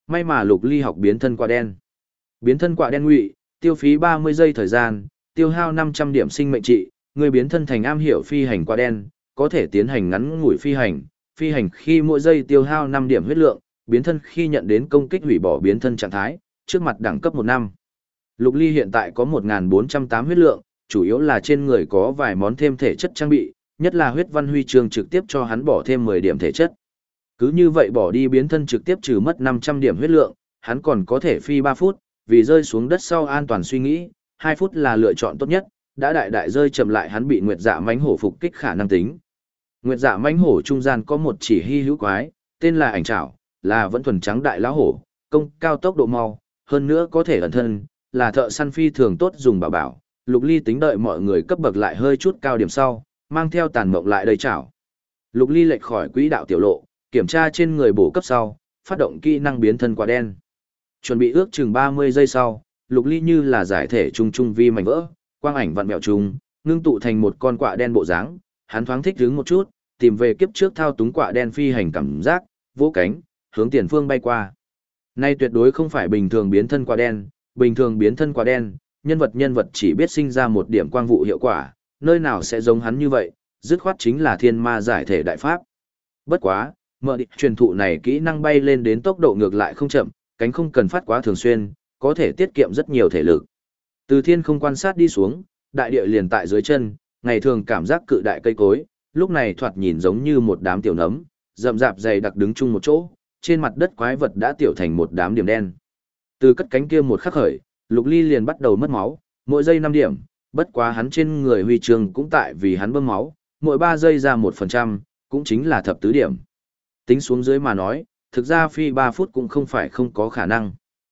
May mà Lục Ly học biến thân quả đen. Biến thân quả đen ngụy, tiêu phí 30 giây thời gian, tiêu hao 500 điểm sinh mệnh trị, người biến thân thành am hiểu phi hành quả đen, có thể tiến hành ngắn ngủi phi hành khi mỗi giây tiêu hao 5 điểm huyết lượng, biến thân khi nhận đến công kích hủy bỏ biến thân trạng thái, trước mặt đẳng cấp 1 năm. Lục Ly hiện tại có 1408 huyết lượng, chủ yếu là trên người có vài món thêm thể chất trang bị, nhất là huyết văn huy chương trực tiếp cho hắn bỏ thêm 10 điểm thể chất. Cứ như vậy bỏ đi biến thân trực tiếp trừ mất 500 điểm huyết lượng, hắn còn có thể phi 3 phút, vì rơi xuống đất sau an toàn suy nghĩ, 2 phút là lựa chọn tốt nhất, đã đại rơi chậm lại hắn bị Nguyệt Dạ mãnh hổ phục kích khả năng tính. Nguyệt Dạ mãnh hổ trung gian có một chỉ hy hữu quái, tên là ảnh trảo, là vẫn thuần trắng đại lão hổ, công cao tốc độ mau, hơn nữa có thể ẩn thân, là thợ săn phi thường tốt dùng bảo bảo. Lục Ly tính đợi mọi người cấp bậc lại hơi chút cao điểm sau, mang theo tàn mộng lại đây chảo. Lục Ly lệch khỏi quỹ đạo tiểu lộ, kiểm tra trên người bổ cấp sau, phát động kỹ năng biến thân quả đen. Chuẩn bị ước chừng 30 giây sau, Lục Ly như là giải thể trung vi mảnh vỡ, quang ảnh vặn vẹo trùng, ngưng tụ thành một con quạ đen bộ dáng, hắn thoáng thích đứng một chút, tìm về kiếp trước thao túng quạ đen phi hành cảm giác, vỗ cánh, hướng tiền phương bay qua. Nay tuyệt đối không phải bình thường biến thân quạ đen, bình thường biến thân quạ đen, nhân vật chỉ biết sinh ra một điểm quang vụ hiệu quả, nơi nào sẽ giống hắn như vậy, dứt khoát chính là thiên ma giải thể đại pháp. Bất quá, mở địch truyền thụ này kỹ năng bay lên đến tốc độ ngược lại không chậm, cánh không cần phát quá thường xuyên, có thể tiết kiệm rất nhiều thể lực. Từ thiên không quan sát đi xuống, đại địa liền tại dưới chân, ngày thường cảm giác cự đại cây cối, lúc này thoạt nhìn giống như một đám tiểu nấm, rậm rạp dày đặc đứng chung một chỗ, trên mặt đất quái vật đã tiểu thành một đám điểm đen. Từ cất cánh kia một khắc khởi, Lục Ly liền bắt đầu mất máu, mỗi giây 5 điểm, bất quá hắn trên người huy chương cũng tại vì hắn bơm máu, mỗi 3 giây ra 1%, cũng chính là thập tứ điểm. Tính xuống dưới mà nói, thực ra phi 3 phút cũng không phải không có khả năng.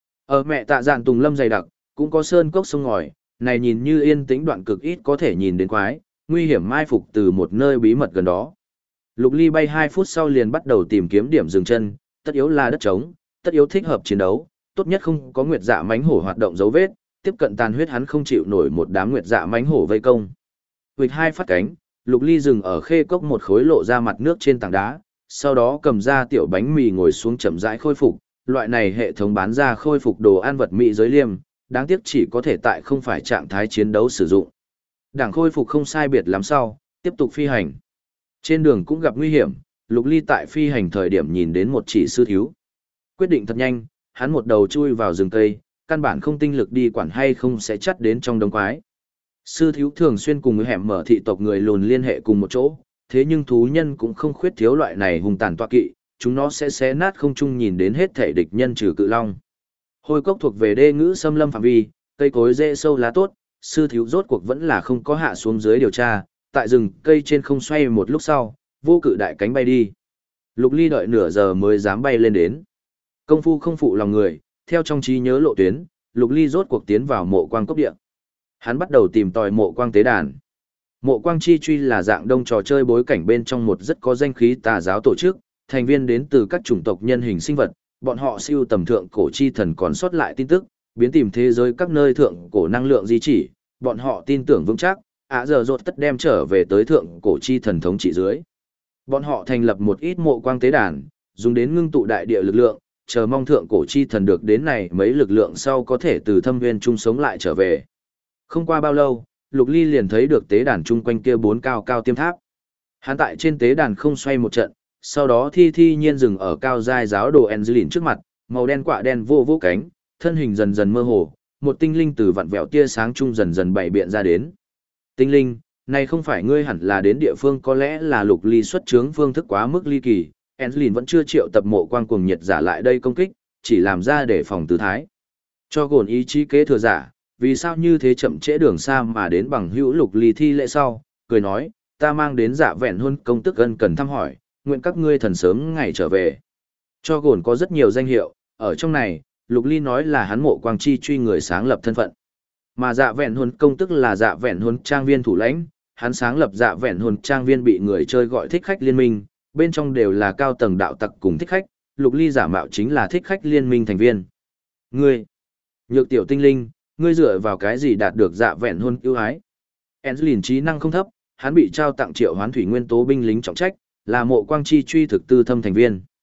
Ở mẹ tạ dạn tùng lâm dày đặc, cũng có sơn cốc sông ngòi, này nhìn như yên tĩnh đoạn cực ít có thể nhìn đến quái, nguy hiểm mai phục từ một nơi bí mật gần đó. Lục Ly bay 2 phút sau liền bắt đầu tìm kiếm điểm dừng chân, tất yếu là đất trống, tất yếu thích hợp chiến đấu, tốt nhất không có nguyệt dạ mãnh hổ hoạt động dấu vết, tiếp cận tàn huyết hắn không chịu nổi một đám nguyệt dạ mãnh hổ vây công. Vịt 2 phát cánh, Lục Ly dừng ở khê cốc một khối lộ ra mặt nước trên tảng đá, sau đó cầm ra tiểu bánh mì ngồi xuống chậm rãi khôi phục, loại này hệ thống bán ra khôi phục đồ ăn vật mỹ giới liêm, đáng tiếc chỉ có thể tại không phải trạng thái chiến đấu sử dụng. Đảng khôi phục không sai biệt lắm sau, tiếp tục phi hành. Trên đường cũng gặp nguy hiểm, Lục Ly tại phi hành thời điểm nhìn đến một chỉ sư thiếu. Quyết định thật nhanh, hắn một đầu chui vào rừng cây, căn bản không tinh lực đi quản hay không sẽ chắt đến trong đống quái. Sư thiếu thường xuyên cùng người hẻm mở thị tộc người lùn liên hệ cùng một chỗ, thế nhưng thú nhân cũng không khuyết thiếu loại này hung tàn tọa kỵ, chúng nó sẽ xé nát không trung nhìn đến hết thể địch nhân trừ cự long. Hôi cốc thuộc về đê ngữ xâm lâm phạm vi, cây cối rễ sâu lá tốt, sư thiếu rốt cuộc vẫn là không có hạ xuống dưới điều tra, tại rừng cây trên không xoay một lúc sau, vô cự đại cánh bay đi. Lục Ly đợi nửa giờ mới dám bay lên đến. Công phu không phụ lòng người, theo trong trí nhớ lộ tuyến, Lục Ly rốt cuộc tiến vào mộ quang cốc địa. Hắn bắt đầu tìm tòi mộ quang tế đàn. Mộ quang chi truy là dạng đông trò chơi bối cảnh bên trong một rất có danh khí tà giáo tổ chức, thành viên đến từ các chủng tộc nhân hình sinh vật, bọn họ siêu tầm thượng cổ chi thần còn sót lại tin tức, biến tìm thế giới các nơi thượng cổ năng lượng di chỉ, bọn họ tin tưởng vững chắc, giờ rốt tất đem trở về tới thượng cổ chi thần thống trị dưới. Bọn họ thành lập một ít mộ quang tế đàn, dùng đến ngưng tụ đại địa lực lượng, chờ mong thượng cổ chi thần được đến này mấy lực lượng sau có thể từ thâm nguyên chung sống lại trở về. Không qua bao lâu, Lục Ly liền thấy được tế đàn chung quanh kia 4 cao cao tiêm tháp. Hắn tại trên tế đàn không xoay một trận, sau đó thi nhiên dừng ở cao giai giáo đồ Angelin trước mặt, màu đen quạ đen vô cánh, thân hình dần dần mơ hồ, một tinh linh từ vặn vẹo tia sáng chung dần dần bày biện ra đến. Tinh linh, này không phải ngươi hẳn là đến địa phương, có lẽ là Lục Ly xuất chướng phương thức quá mức ly kỳ, Angelin vẫn chưa triệu tập mộ quang cuồng nhiệt giả lại đây công kích, chỉ làm ra để phòng tư thái. Cho gồn ý chí kế thừa giả, vì sao như thế chậm trễ đường xa mà đến bằng hữu Lục Ly thi lễ sau, cười nói, ta mang đến dạ vẹn hôn công tức ân cần thăm hỏi, nguyện các ngươi thần sớm ngày trở về. Cho gồn có rất nhiều danh hiệu, ở trong này, Lục Ly nói là hắn mộ quang chi truy người sáng lập thân phận. Mà dạ vẹn hôn công tức là dạ vẹn hôn trang viên thủ lãnh, hắn sáng lập dạ vẹn hôn trang viên bị người chơi gọi thích khách liên minh, bên trong đều là cao tầng đạo tặc cùng thích khách, Lục Ly giả mạo chính là thích khách liên minh thành viên. Ngươi, nhược tiểu tinh linh, ngươi dựa vào cái gì đạt được dạ vẹn hôn ưu ái? Angelin trí năng không thấp, hắn bị trao tặng triệu hoán thủy nguyên tố binh lính trọng trách, là mộ quang chi truy thực tư thâm thành viên.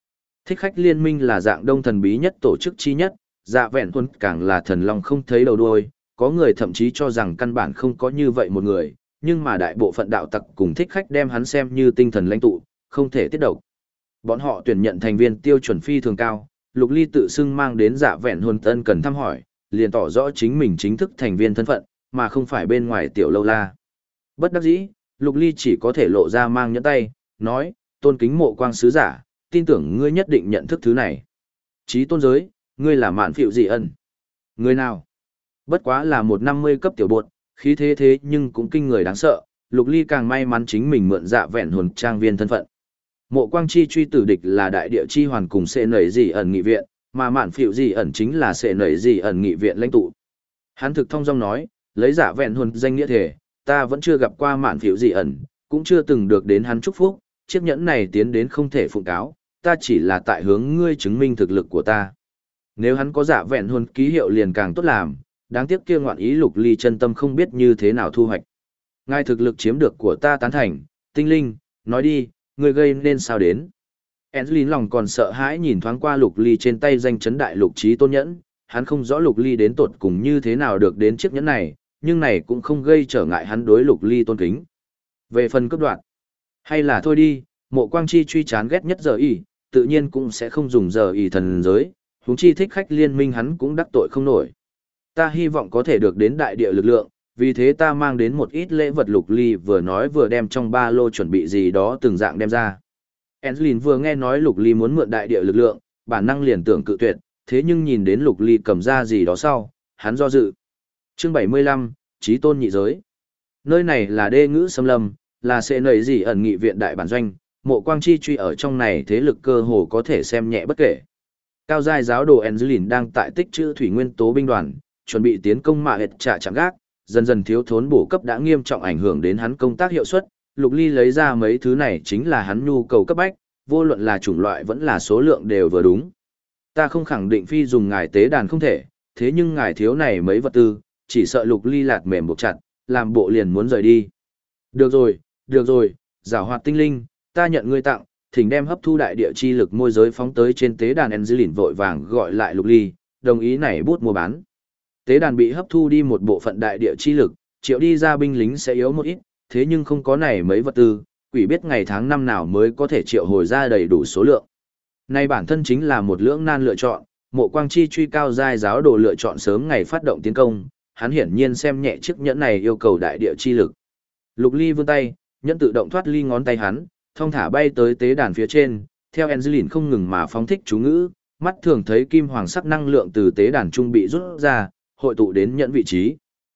Thích khách liên minh là dạng đông thần bí nhất tổ chức chi nhất, dạ vẹn huân càng là thần long không thấy đầu đuôi, có người thậm chí cho rằng căn bản không có như vậy một người, nhưng mà đại bộ phận đạo tặc cùng thích khách đem hắn xem như tinh thần lãnh tụ, không thể tiết độc. Bọn họ tuyển nhận thành viên tiêu chuẩn phi thường cao, Lục Ly tự xưng mang đến dạ vẹn huân tân cần thăm hỏi, liền tỏ rõ chính mình chính thức thành viên thân phận, mà không phải bên ngoài tiểu lâu la. Bất đắc dĩ, Lục Ly chỉ có thể lộ ra mang nhẫn tay, nói, tôn kính mộ quang sứ giả, tin tưởng ngươi nhất định nhận thức thứ này. Chí tôn giới, ngươi là mạn phịu dị ẩn. Người nào? Bất quá là một 50 cấp tiểu bột, khí thế thế nhưng cũng kinh người đáng sợ, Lục Ly càng may mắn chính mình mượn dạ vẹn hồn trang viên thân phận. Mộ quang chi truy tử địch là đại địa chi hoàn cùng sẽ nảy dị ẩn nghị viện, mà mạn phịu dị ẩn chính là sẽ nảy dị ẩn nghị viện lãnh tụ. Hắn thực thông dong nói, lấy dạ vẹn hồn danh nghĩa thể, ta vẫn chưa gặp qua mạn phịu dị ẩn, cũng chưa từng được đến hắn chúc phúc, chiếc nhẫn này tiến đến không thể phụng cáo, ta chỉ là tại hướng ngươi chứng minh thực lực của ta. Nếu hắn có dạ vẹn hồn ký hiệu liền càng tốt làm, đáng tiếc kia ngoạn ý Lục Ly chân tâm không biết như thế nào thu hoạch. Ngài thực lực chiếm được của ta tán thành, tinh linh, nói đi, ngươi gây nên sao đến. Enslin lòng còn sợ hãi nhìn thoáng qua Lục Ly trên tay danh chấn đại lục trí tôn nhẫn, hắn không rõ Lục Ly đến tột cùng như thế nào được đến chiếc nhẫn này, nhưng này cũng không gây trở ngại hắn đối Lục Ly tôn kính. Về phần cấp đoạn, hay là thôi đi, mộ quang chi truy chán ghét nhất giờ y, tự nhiên cũng sẽ không dùng giờ y thần giới, huống chi thích khách liên minh hắn cũng đắc tội không nổi. Ta hy vọng có thể được đến đại địa lực lượng, vì thế ta mang đến một ít lễ vật. Lục Ly vừa nói vừa đem trong ba lô chuẩn bị gì đó từng dạng đem ra. Enslin vừa nghe nói Lục Ly muốn mượn đại địa lực lượng, bản năng liền tưởng cự tuyệt, thế nhưng nhìn đến Lục Ly cầm ra gì đó sau, hắn do dự. Chương 75, Chí tôn nhị giới. Nơi này là đê ngữ xâm lâm, là sẽ nảy gì ẩn nghị viện đại bản doanh, mộ quang chi truy ở trong này thế lực cơ hồ có thể xem nhẹ bất kể. Cao giai giáo đồ Enslin đang tại tích trữ thủy nguyên tố binh đoàn, chuẩn bị tiến công mạ hệt trả chạm gác, dần dần thiếu thốn bổ cấp đã nghiêm trọng ảnh hưởng đến hắn công tác hiệu suất. Lục Ly lấy ra mấy thứ này chính là hắn nhu cầu cấp bách, vô luận là chủng loại vẫn là số lượng đều vừa đúng. Ta không khẳng định phi dùng ngài tế đàn không thể, thế nhưng ngài thiếu này mấy vật tư, chỉ sợ Lục Ly lạt mềm buộc chặt, làm bộ liền muốn rời đi. Được rồi, giảo hoạt tinh linh, ta nhận ngươi tặng, thỉnh đem hấp thu đại địa chi lực môi giới phóng tới trên tế đàn Enslin vội vàng gọi lại Lục Ly, đồng ý này bút mua bán. Tế đàn bị hấp thu đi một bộ phận đại địa chi lực, triệu đi ra binh lính sẽ yếu một ít, thế nhưng không có này mấy vật tư, quỷ biết ngày tháng năm nào mới có thể triệu hồi ra đầy đủ số lượng. Này bản thân chính là một lưỡng nan lựa chọn, mộ quang chi truy cao giai giáo đồ lựa chọn sớm ngày phát động tiến công, hắn hiển nhiên xem nhẹ chiếc nhẫn này yêu cầu đại địa chi lực. Lục Ly vươn tay, nhẫn tự động thoát ly ngón tay hắn, thong thả bay tới tế đàn phía trên, theo Enslin không ngừng mà phóng thích chú ngữ, mắt thường thấy kim hoàng sắc năng lượng từ tế đàn trung bị rút ra, hội tụ đến nhẫn vị trí.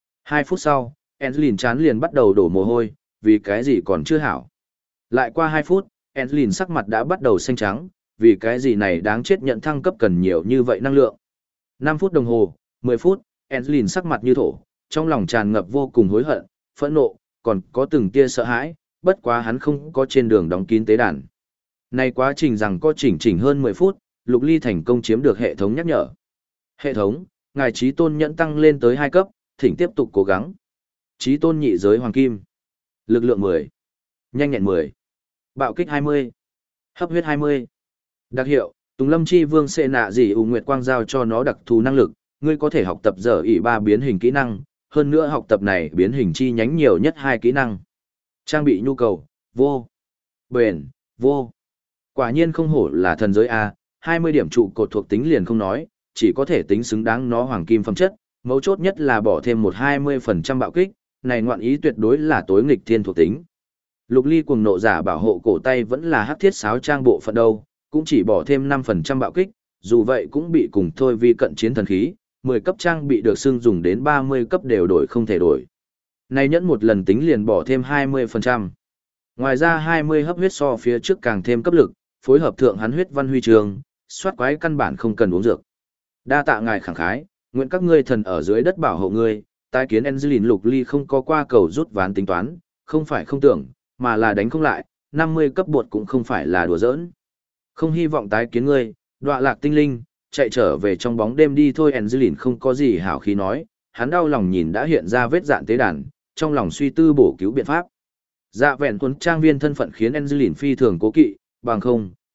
2 phút sau, Enslin chán liền bắt đầu đổ mồ hôi, vì cái gì còn chưa hảo. Lại qua 2 phút, Enslin sắc mặt đã bắt đầu xanh trắng, vì cái gì này đáng chết nhận thăng cấp cần nhiều như vậy năng lượng. 5 phút đồng hồ, 10 phút, Enslin sắc mặt như thổ, trong lòng tràn ngập vô cùng hối hận, phẫn nộ, còn có từng tia sợ hãi, bất quá hắn không có trên đường đóng kín tế đàn. Này quá trình rằng có chỉnh hơn 10 phút, Lục Ly thành công chiếm được hệ thống nhắc nhở. Hệ thống, ngài chí tôn nhẫn tăng lên tới 2 cấp, thỉnh tiếp tục cố gắng. Chí tôn nhị giới hoàng kim. Lực lượng 10. Nhanh nhẹn 10. Bạo kích 20. Hấp huyết 20. Đặc hiệu, Tùng Lâm Chi Vương sẽ nạ gì ủ nguyệt quang giao cho nó đặc thù năng lực, ngươi có thể học tập giờ ỷ 3 biến hình kỹ năng, hơn nữa học tập này biến hình chi nhánh nhiều nhất 2 kỹ năng. Trang bị nhu cầu, vô. Bền, vô. Quả nhiên không hổ là thần giới A, 20 điểm trụ cột thuộc tính liền không nói, chỉ có thể tính xứng đáng nó hoàng kim phẩm chất, mấu chốt nhất là bỏ thêm một 20% bạo kích, này ngoạn ý tuyệt đối là tối nghịch thiên thuộc tính. Lục Ly cuồng nộ giả bảo hộ cổ tay vẫn là hắc thiết sáo trang bộ phận đâu, cũng chỉ bỏ thêm 5% bạo kích, dù vậy cũng bị cùng thôi vi cận chiến thần khí, 10 cấp trang bị được xưng dùng đến 30 cấp đều đổi không thể đổi. Này nhẫn một lần tính liền bỏ thêm 20%. Ngoài ra 20 hấp huyết so phía trước càng thêm cấp lực, phối hợp thượng hắn huyết văn huy trường, soát quái căn bản không cần uống dược. Đa tạ ngài khẳng khái, nguyện các ngươi thần ở dưới đất bảo hộ ngươi, tái kiến Enslin. Lục Ly không có qua cầu rút ván tính toán, không phải không tưởng, mà là đánh không lại, 50 cấp bột cũng không phải là đùa giỡn. Không hy vọng tái kiến ngươi, đọa lạc tinh linh, chạy trở về trong bóng đêm đi thôi. Enslin không có gì hảo khí nói, hắn đau lòng nhìn đã hiện ra vết dạn tế đàn, trong lòng suy tư bổ cứu biện pháp. Dạ vẹn tuấn trang viên thân phận khiến Enslin phi thường cố kỵ, bằng không,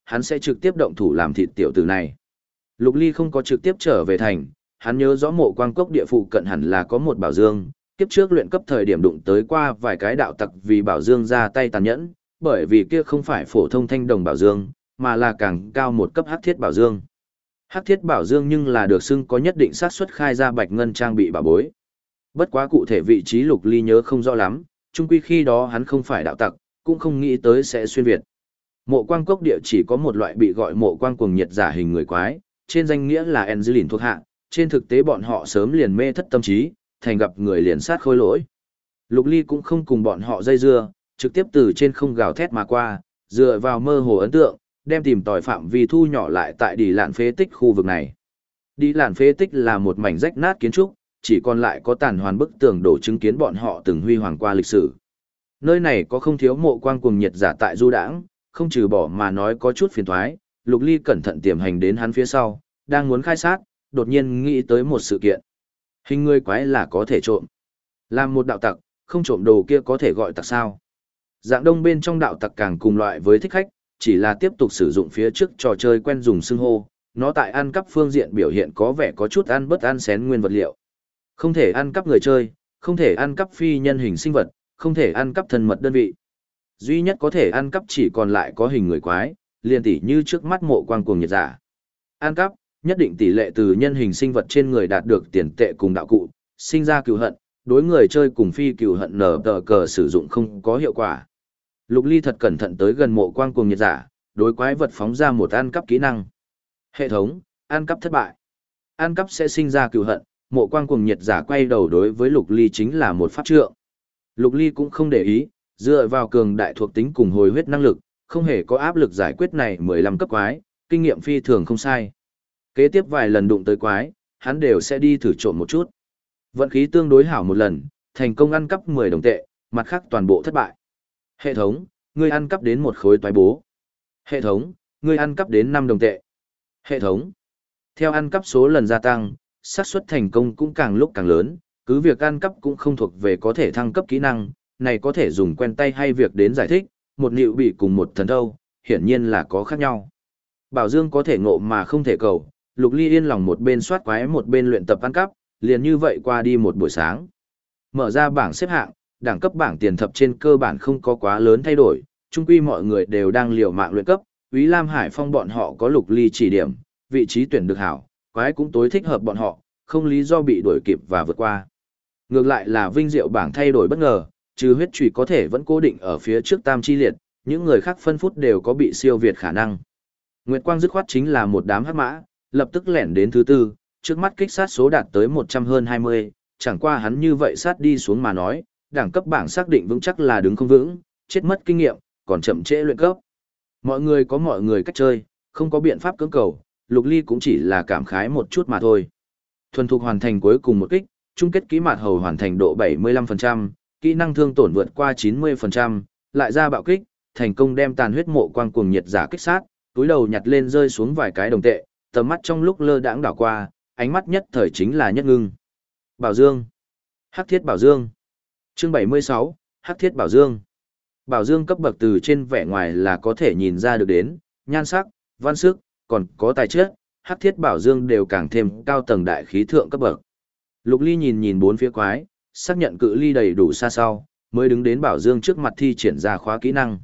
hắn sẽ trực tiếp động thủ làm thịt tiểu tử này. Lục Ly không có trực tiếp trở về thành, hắn nhớ rõ mộ quang cốc địa phụ cận hẳn là có một bảo dương, kiếp trước luyện cấp thời điểm đụng tới qua vài cái đạo tặc vì bảo dương ra tay tàn nhẫn, bởi vì kia không phải phổ thông thanh đồng bảo dương, mà là càng cao một cấp hắc thiết bảo dương. Hắc thiết bảo dương nhưng là được xưng có nhất định xác suất khai ra bạch ngân trang bị bảo bối. Bất quá cụ thể vị trí Lục Ly nhớ không rõ lắm, chung quy khi đó hắn không phải đạo tặc, cũng không nghĩ tới sẽ xuyên Việt. Mộ quang cốc địa chỉ có một loại bị gọi mộ quang cuồng nhiệt giả hình người quái, trên danh nghĩa là Angelin thuộc hạ, trên thực tế bọn họ sớm liền mê thất tâm trí, thành gặp người liền sát khôi lỗi. Lục Ly cũng không cùng bọn họ dây dưa, trực tiếp từ trên không gào thét mà qua, dựa vào mơ hồ ấn tượng, đem tìm tòi phạm vi thu nhỏ lại tại Đi Lạn phế tích khu vực này. Đi Lạn phế tích là một mảnh rách nát kiến trúc, chỉ còn lại có tàn hoàn bức tường đổ chứng kiến bọn họ từng huy hoàng qua lịch sử. Nơi này có không thiếu mộ quang cuồng nhiệt giả tại du đãng, không trừ bỏ mà nói có chút phiền toái. Lục Ly cẩn thận tiềm hành đến hắn phía sau, đang muốn khai sát, đột nhiên nghĩ tới một sự kiện. Hình người quái là có thể trộm. Làm một đạo tặc, không trộm đồ kia có thể gọi tặc sao? Dạng đông bên trong đạo tặc càng cùng loại với thích khách, chỉ là tiếp tục sử dụng phía trước trò chơi quen dùng xưng hô, nó tại ăn cắp phương diện biểu hiện có vẻ có chút ăn bất ăn xén nguyên vật liệu. Không thể ăn cắp người chơi, không thể ăn cắp phi nhân hình sinh vật, không thể ăn cắp thân mật đơn vị. Duy nhất có thể ăn cắp chỉ còn lại có hình người quái, liền tỉ như trước mắt mộ quang cuồng nhiệt giả. Ăn cắp, nhất định tỷ lệ từ nhân hình sinh vật trên người đạt được tiền tệ cùng đạo cụ, sinh ra cừu hận, đối người chơi cùng phi cừu hận nở tờ cờ sử dụng không có hiệu quả. Lục Ly thật cẩn thận tới gần mộ quang cuồng nhiệt giả, đối quái vật phóng ra một ăn cắp kỹ năng. Hệ thống, ăn cắp thất bại. Ăn cắp sẽ sinh ra cừu hận, mộ quang cuồng nhiệt giả quay đầu đối với Lục Ly chính là một pháp trượng. Lục Ly cũng không để ý, dựa vào cường đại thuộc tính cùng hồi huyết năng lực, không hề có áp lực giải quyết này 15 cấp quái, kinh nghiệm phi thường không sai. Kế tiếp vài lần đụng tới quái, hắn đều sẽ đi thử trộm một chút. Vận khí tương đối hảo một lần, thành công ăn cắp 10 đồng tệ, mặt khác toàn bộ thất bại. Hệ thống, ngươi ăn cắp đến một khối toái bố. Hệ thống, ngươi ăn cắp đến 5 đồng tệ. Hệ thống, theo ăn cắp số lần gia tăng, xác suất thành công cũng càng lúc càng lớn, cứ việc ăn cắp cũng không thuộc về có thể thăng cấp kỹ năng, này có thể dùng quen tay hay việc đến giải thích, một nịu bị cùng một thần thâu, hiển nhiên là có khác nhau. Bảo Dương có thể ngộ mà không thể cầu, Lục Ly yên lòng một bên soát quái một bên luyện tập ăn cắp, liền như vậy qua đi một buổi sáng. Mở ra bảng xếp hạng, đẳng cấp bảng tiền thập trên cơ bản không có quá lớn thay đổi, chung quy mọi người đều đang liều mạng luyện cấp, Úy Lam Hải Phong bọn họ có Lục Ly chỉ điểm, vị trí tuyển được hảo, quái cũng tối thích hợp bọn họ, không lý do bị đuổi kịp và vượt qua. Ngược lại là vinh diệu bảng thay đổi bất ngờ, trừ huyết chùy có thể vẫn cố định ở phía trước tam chi liệt, những người khác phân phút đều có bị siêu việt khả năng. Nguyệt Quang dứt khoát chính là một đám hắc mã, lập tức lẻn đến thứ tư, trước mắt kích sát số đạt tới 100 hơn 20, chẳng qua hắn như vậy sát đi xuống mà nói, đẳng cấp bảng xác định vững chắc là đứng không vững, chết mất kinh nghiệm, còn chậm trễ luyện cấp. Mọi người có mọi người cách chơi, không có biện pháp cưỡng cầu, Lục Ly cũng chỉ là cảm khái một chút mà thôi. Thuần thục hoàn thành cuối cùng một kích, chung kết kỹ mạt hầu hoàn thành độ 75%, kỹ năng thương tổn vượt qua 90%, lại ra bạo kích, thành công đem tàn huyết mộ quang cuồng nhiệt giả kích sát, túi đầu nhặt lên rơi xuống vài cái đồng tệ, tầm mắt trong lúc lơ đãng đảo qua, ánh mắt nhất thời chính là nhất ngưng. Bảo Dương. Hắc thiết bảo dương. Chương 76, Hắc thiết bảo dương. Bảo dương cấp bậc từ trên vẻ ngoài là có thể nhìn ra được đến, nhan sắc, văn sức, còn có tài chất, Hắc thiết bảo dương đều càng thêm cao tầng đại khí thượng cấp bậc. Lục Ly nhìn nhìn bốn phía quái, xác nhận cự ly đầy đủ xa sau, mới đứng đến bảo dương trước mặt thi triển ra khóa kỹ năng.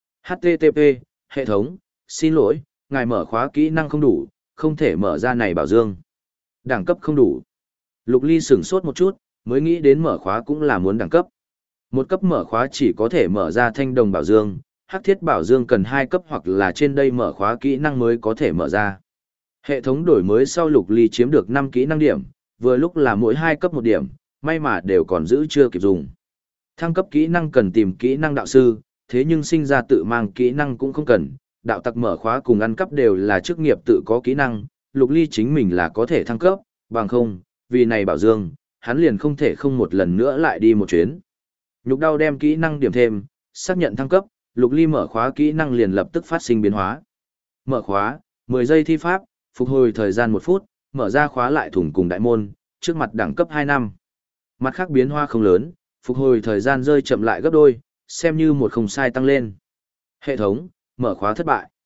HTTP, hệ thống, xin lỗi, ngài mở khóa kỹ năng không đủ, không thể mở ra này bảo dương. Đẳng cấp không đủ. Lục Ly sửng sốt một chút, mới nghĩ đến mở khóa cũng là muốn đẳng cấp. Một cấp mở khóa chỉ có thể mở ra thanh đồng bảo dương, hắc thiết bảo dương cần 2 cấp hoặc là trên đây mở khóa kỹ năng mới có thể mở ra. Hệ thống đổi mới sau Lục Ly chiếm được 5 kỹ năng điểm, vừa lúc là mỗi 2 cấp 1 điểm, may mà đều còn giữ chưa kịp dùng. Thăng cấp kỹ năng cần tìm kỹ năng đạo sư, thế nhưng sinh ra tự mang kỹ năng cũng không cần, đạo tặc mở khóa cùng ăn cắp đều là chức nghiệp tự có kỹ năng, Lục Ly chính mình là có thể thăng cấp, bằng không, vì này bảo dương, hắn liền không thể không một lần nữa lại đi một chuyến. Nhục đau đem kỹ năng điểm thêm, xác nhận thăng cấp, Lục Ly mở khóa kỹ năng liền lập tức phát sinh biến hóa. Mở khóa, 10 giây thi pháp, phục hồi thời gian 1 phút, mở ra khóa lại thủng cùng đại môn, trước mặt đẳng cấp 2 năm. Mặt khác biến hóa không lớn, phục hồi thời gian rơi chậm lại gấp đôi, xem như một không sai tăng lên. Hệ thống, mở khóa thất bại.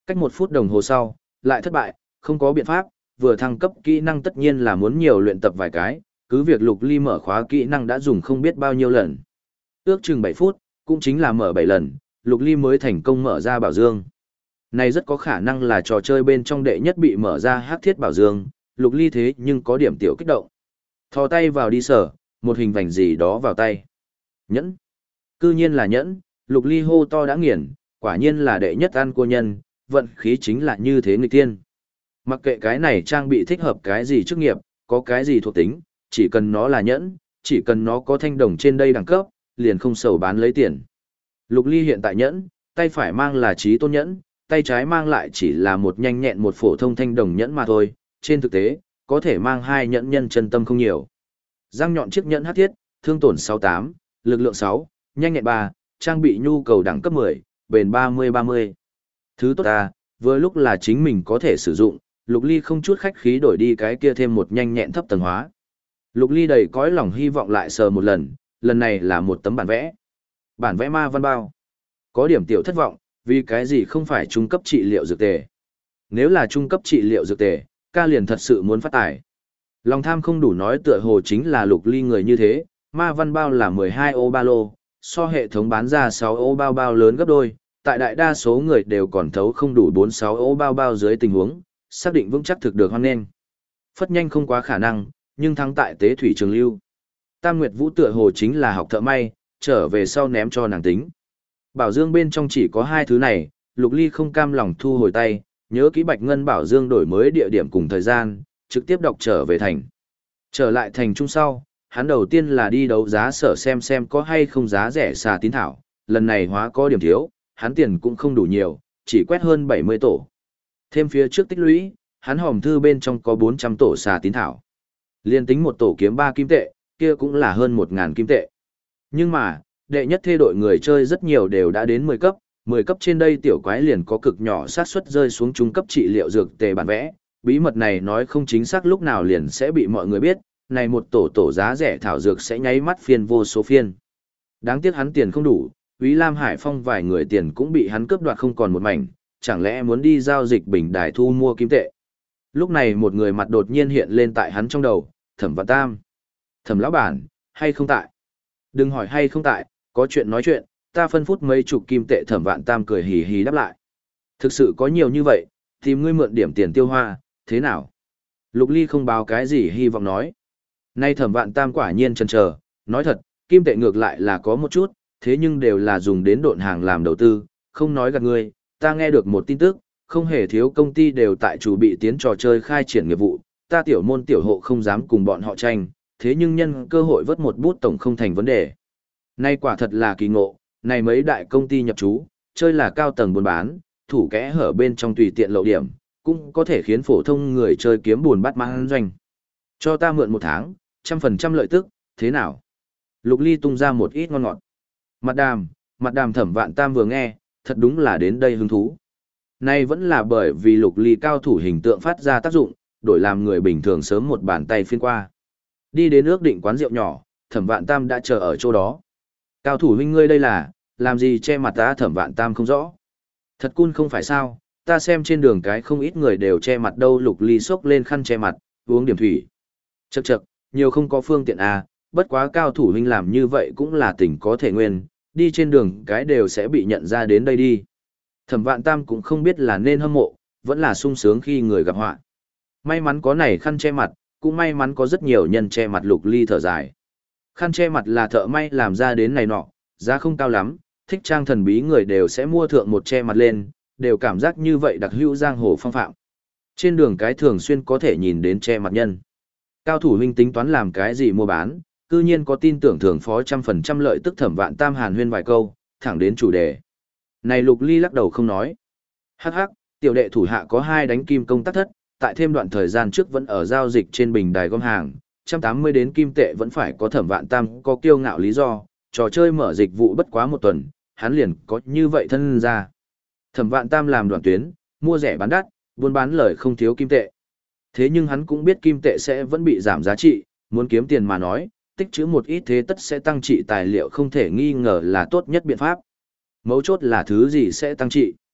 Cách 1 phút đồng hồ sau, lại thất bại, không có biện pháp, vừa thăng cấp kỹ năng tất nhiên là muốn nhiều luyện tập vài cái, cứ việc Lục Ly mở khóa kỹ năng đã dùng không biết bao nhiêu lần. Ước chừng 7 phút, cũng chính là mở 7 lần, Lục Ly mới thành công mở ra bảo dương. Này rất có khả năng là trò chơi bên trong đệ nhất bị mở ra hắc thiết bảo dương, Lục Ly thế nhưng có điểm tiểu kích động. Thò tay vào đi sở, một hình vành gì đó vào tay. Nhẫn. Cư nhiên là nhẫn, Lục Ly hô to đã nghiền, quả nhiên là đệ nhất ăn cô nhân, vận khí chính là như thế nghịch tiên. Mặc kệ cái này trang bị thích hợp cái gì chức nghiệp, có cái gì thuộc tính, chỉ cần nó là nhẫn, chỉ cần nó có thanh đồng trên đây đẳng cấp, liền không sầu bán lấy tiền. Lục Ly hiện tại nhẫn, tay phải mang là trí tôn nhẫn, tay trái mang lại chỉ là một nhanh nhẹn một phổ thông thanh đồng nhẫn mà thôi, trên thực tế, có thể mang hai nhẫn nhân chân tâm không nhiều. Răng nhọn chiếc nhẫn hắc thiết, thương tổn 68, lực lượng 6, nhanh nhẹn 3, trang bị nhu cầu đẳng cấp 10, bền 30-30. Thứ tốt ta, vừa lúc là chính mình có thể sử dụng, Lục Ly không chút khách khí đổi đi cái kia thêm một nhanh nhẹn thấp tầng hóa. Lục Ly đầy cõi lòng hy vọng lại sờ một lần này là một tấm bản vẽ. Bản vẽ ma văn bao. Có điểm tiểu thất vọng, vì cái gì không phải trung cấp trị liệu dược tề. Nếu là trung cấp trị liệu dược tề, ca liền thật sự muốn phát tài. Lòng tham không đủ nói tựa hồ chính là Lục Ly người như thế, ma văn bao là 12 ô ba lô, so hệ thống bán ra 6 ô bao bao lớn gấp đôi, tại đại đa số người đều còn thấu không đủ 4-6 ô bao bao dưới tình huống, xác định vững chắc thực được hoan nghênh. Phất nhanh không quá khả năng, nhưng thắng tại tế thủy trường lưu. Tam Nguyệt Vũ tựa hồ chính là học thợ may, trở về sau ném cho nàng tính. Bảo dương bên trong chỉ có hai thứ này, Lục Ly không cam lòng thu hồi tay, nhớ kỹ Bạch Ngân Bảo Dương đổi mới địa điểm cùng thời gian, trực tiếp đọc trở về thành. Trở lại thành trung sau, hắn đầu tiên là đi đấu giá sở xem có hay không giá rẻ xà tín thảo, lần này hóa có điểm thiếu, hắn tiền cũng không đủ nhiều, chỉ quét hơn 70 tổ. Thêm phía trước tích lũy, hắn hòm thư bên trong có 400 tổ xà tín thảo. Liên tính một tổ kiếm 3 kim tệ, kia cũng là hơn 1.000 kim tệ. Nhưng mà, đệ nhất thê đội người chơi rất nhiều đều đã đến 10 cấp trên đây tiểu quái liền có cực nhỏ xác suất rơi xuống trung cấp trị liệu dược tề bản vẽ. Bí mật này nói không chính xác lúc nào liền sẽ bị mọi người biết, này một tổ giá rẻ thảo dược sẽ nháy mắt phiên vô số phiên. Đáng tiếc hắn tiền không đủ, Úy Lam Hải Phong vài người tiền cũng bị hắn cướp đoạt không còn một mảnh, chẳng lẽ muốn đi giao dịch bình đài thu mua kim tệ. Lúc này một người mặt đột nhiên hiện lên tại hắn trong đầu, Thẩm Vạn Tam. Thẩm lão bản, hay không tại? Đừng hỏi hay không tại, có chuyện nói chuyện, ta phân phút mấy chục kim tệ. Thẩm Vạn Tam cười hì hì đáp lại. Thực sự có nhiều như vậy, tìm ngươi mượn điểm tiền tiêu hoa, thế nào? Lục Ly không báo cái gì hy vọng nói. Nay Thẩm Vạn Tam quả nhiên chần chờ, nói thật, kim tệ ngược lại là có một chút, thế nhưng đều là dùng đến độn hàng làm đầu tư, không nói gạt ngươi, ta nghe được một tin tức, không hề thiếu công ty đều tại chủ bị tiến trò chơi khai triển nghiệp vụ, ta tiểu môn tiểu hộ không dám cùng bọn họ tranh, thế nhưng nhân cơ hội vớt một bút tổng không thành vấn đề. Nay quả thật là kỳ ngộ, này mấy đại công ty nhập trú, chơi là cao tầng buôn bán, thủ kẽ hở bên trong tùy tiện lậu điểm, cũng có thể khiến phổ thông người chơi kiếm buồn bắt mang doanh. Cho ta mượn 1 tháng, 100% lợi tức, thế nào? Lục Ly tung ra một ít ngon ngọt. Mặt đàm Thẩm Vạn Tam vừa nghe, thật đúng là đến đây hứng thú. Nay vẫn là bởi vì Lục Ly cao thủ hình tượng phát ra tác dụng, đổi làm người bình thường sớm một bàn tay phiên qua. Đi đến ước định quán rượu nhỏ, Thẩm Vạn Tam đã chờ ở chỗ đó. Cao thủ huynh ngươi đây là, làm gì che mặt ta? Thẩm Vạn Tam không rõ. Thật cun không phải sao, ta xem trên đường cái không ít người đều che mặt đâu. Lục Ly xốc lên khăn che mặt, uống điểm thủy. Chậc chậc, nhiều không có phương tiện à, bất quá cao thủ huynh làm như vậy cũng là tình có thể nguyên, đi trên đường cái đều sẽ bị nhận ra đến đây đi. Thẩm Vạn Tam cũng không biết là nên hâm mộ, vẫn là sung sướng khi người gặp họa. May mắn có này khăn che mặt, cũng may mắn có rất nhiều nhân che mặt. Lục Ly thở dài. Khăn che mặt là thợ may làm ra đến này nọ, giá không cao lắm, thích trang thần bí người đều sẽ mua thượng một che mặt lên, đều cảm giác như vậy đặc hữu giang hồ phong phạm. Trên đường cái thường xuyên có thể nhìn đến che mặt nhân. Cao thủ huynh tính toán làm cái gì mua bán, cư nhiên có tin tưởng thưởng phó 100% lợi tức. Thẩm Vạn Tam hàn huyên vài câu, thẳng đến chủ đề. Này Lục Ly lắc đầu không nói. Hắc hắc, tiểu đệ thủ hạ có 2 đánh kim công tác thất, tại thêm đoạn thời gian trước vẫn ở giao dịch trên bình đài gom hàng, 180 đến kim tệ vẫn phải có. Thẩm Vạn Tam có kiêu ngạo lý do, trò chơi mở dịch vụ bất quá 1 tuần, hắn liền có như vậy thân ra. Thẩm Vạn Tam làm đoạn tuyến, mua rẻ bán đắt, buôn bán lời không thiếu kim tệ. Thế nhưng hắn cũng biết kim tệ sẽ vẫn bị giảm giá trị, muốn kiếm tiền mà nói, tích trữ một ít thế tất sẽ tăng trị tài liệu không thể nghi ngờ là tốt nhất biện pháp. Mấu chốt là thứ gì sẽ tăng trị?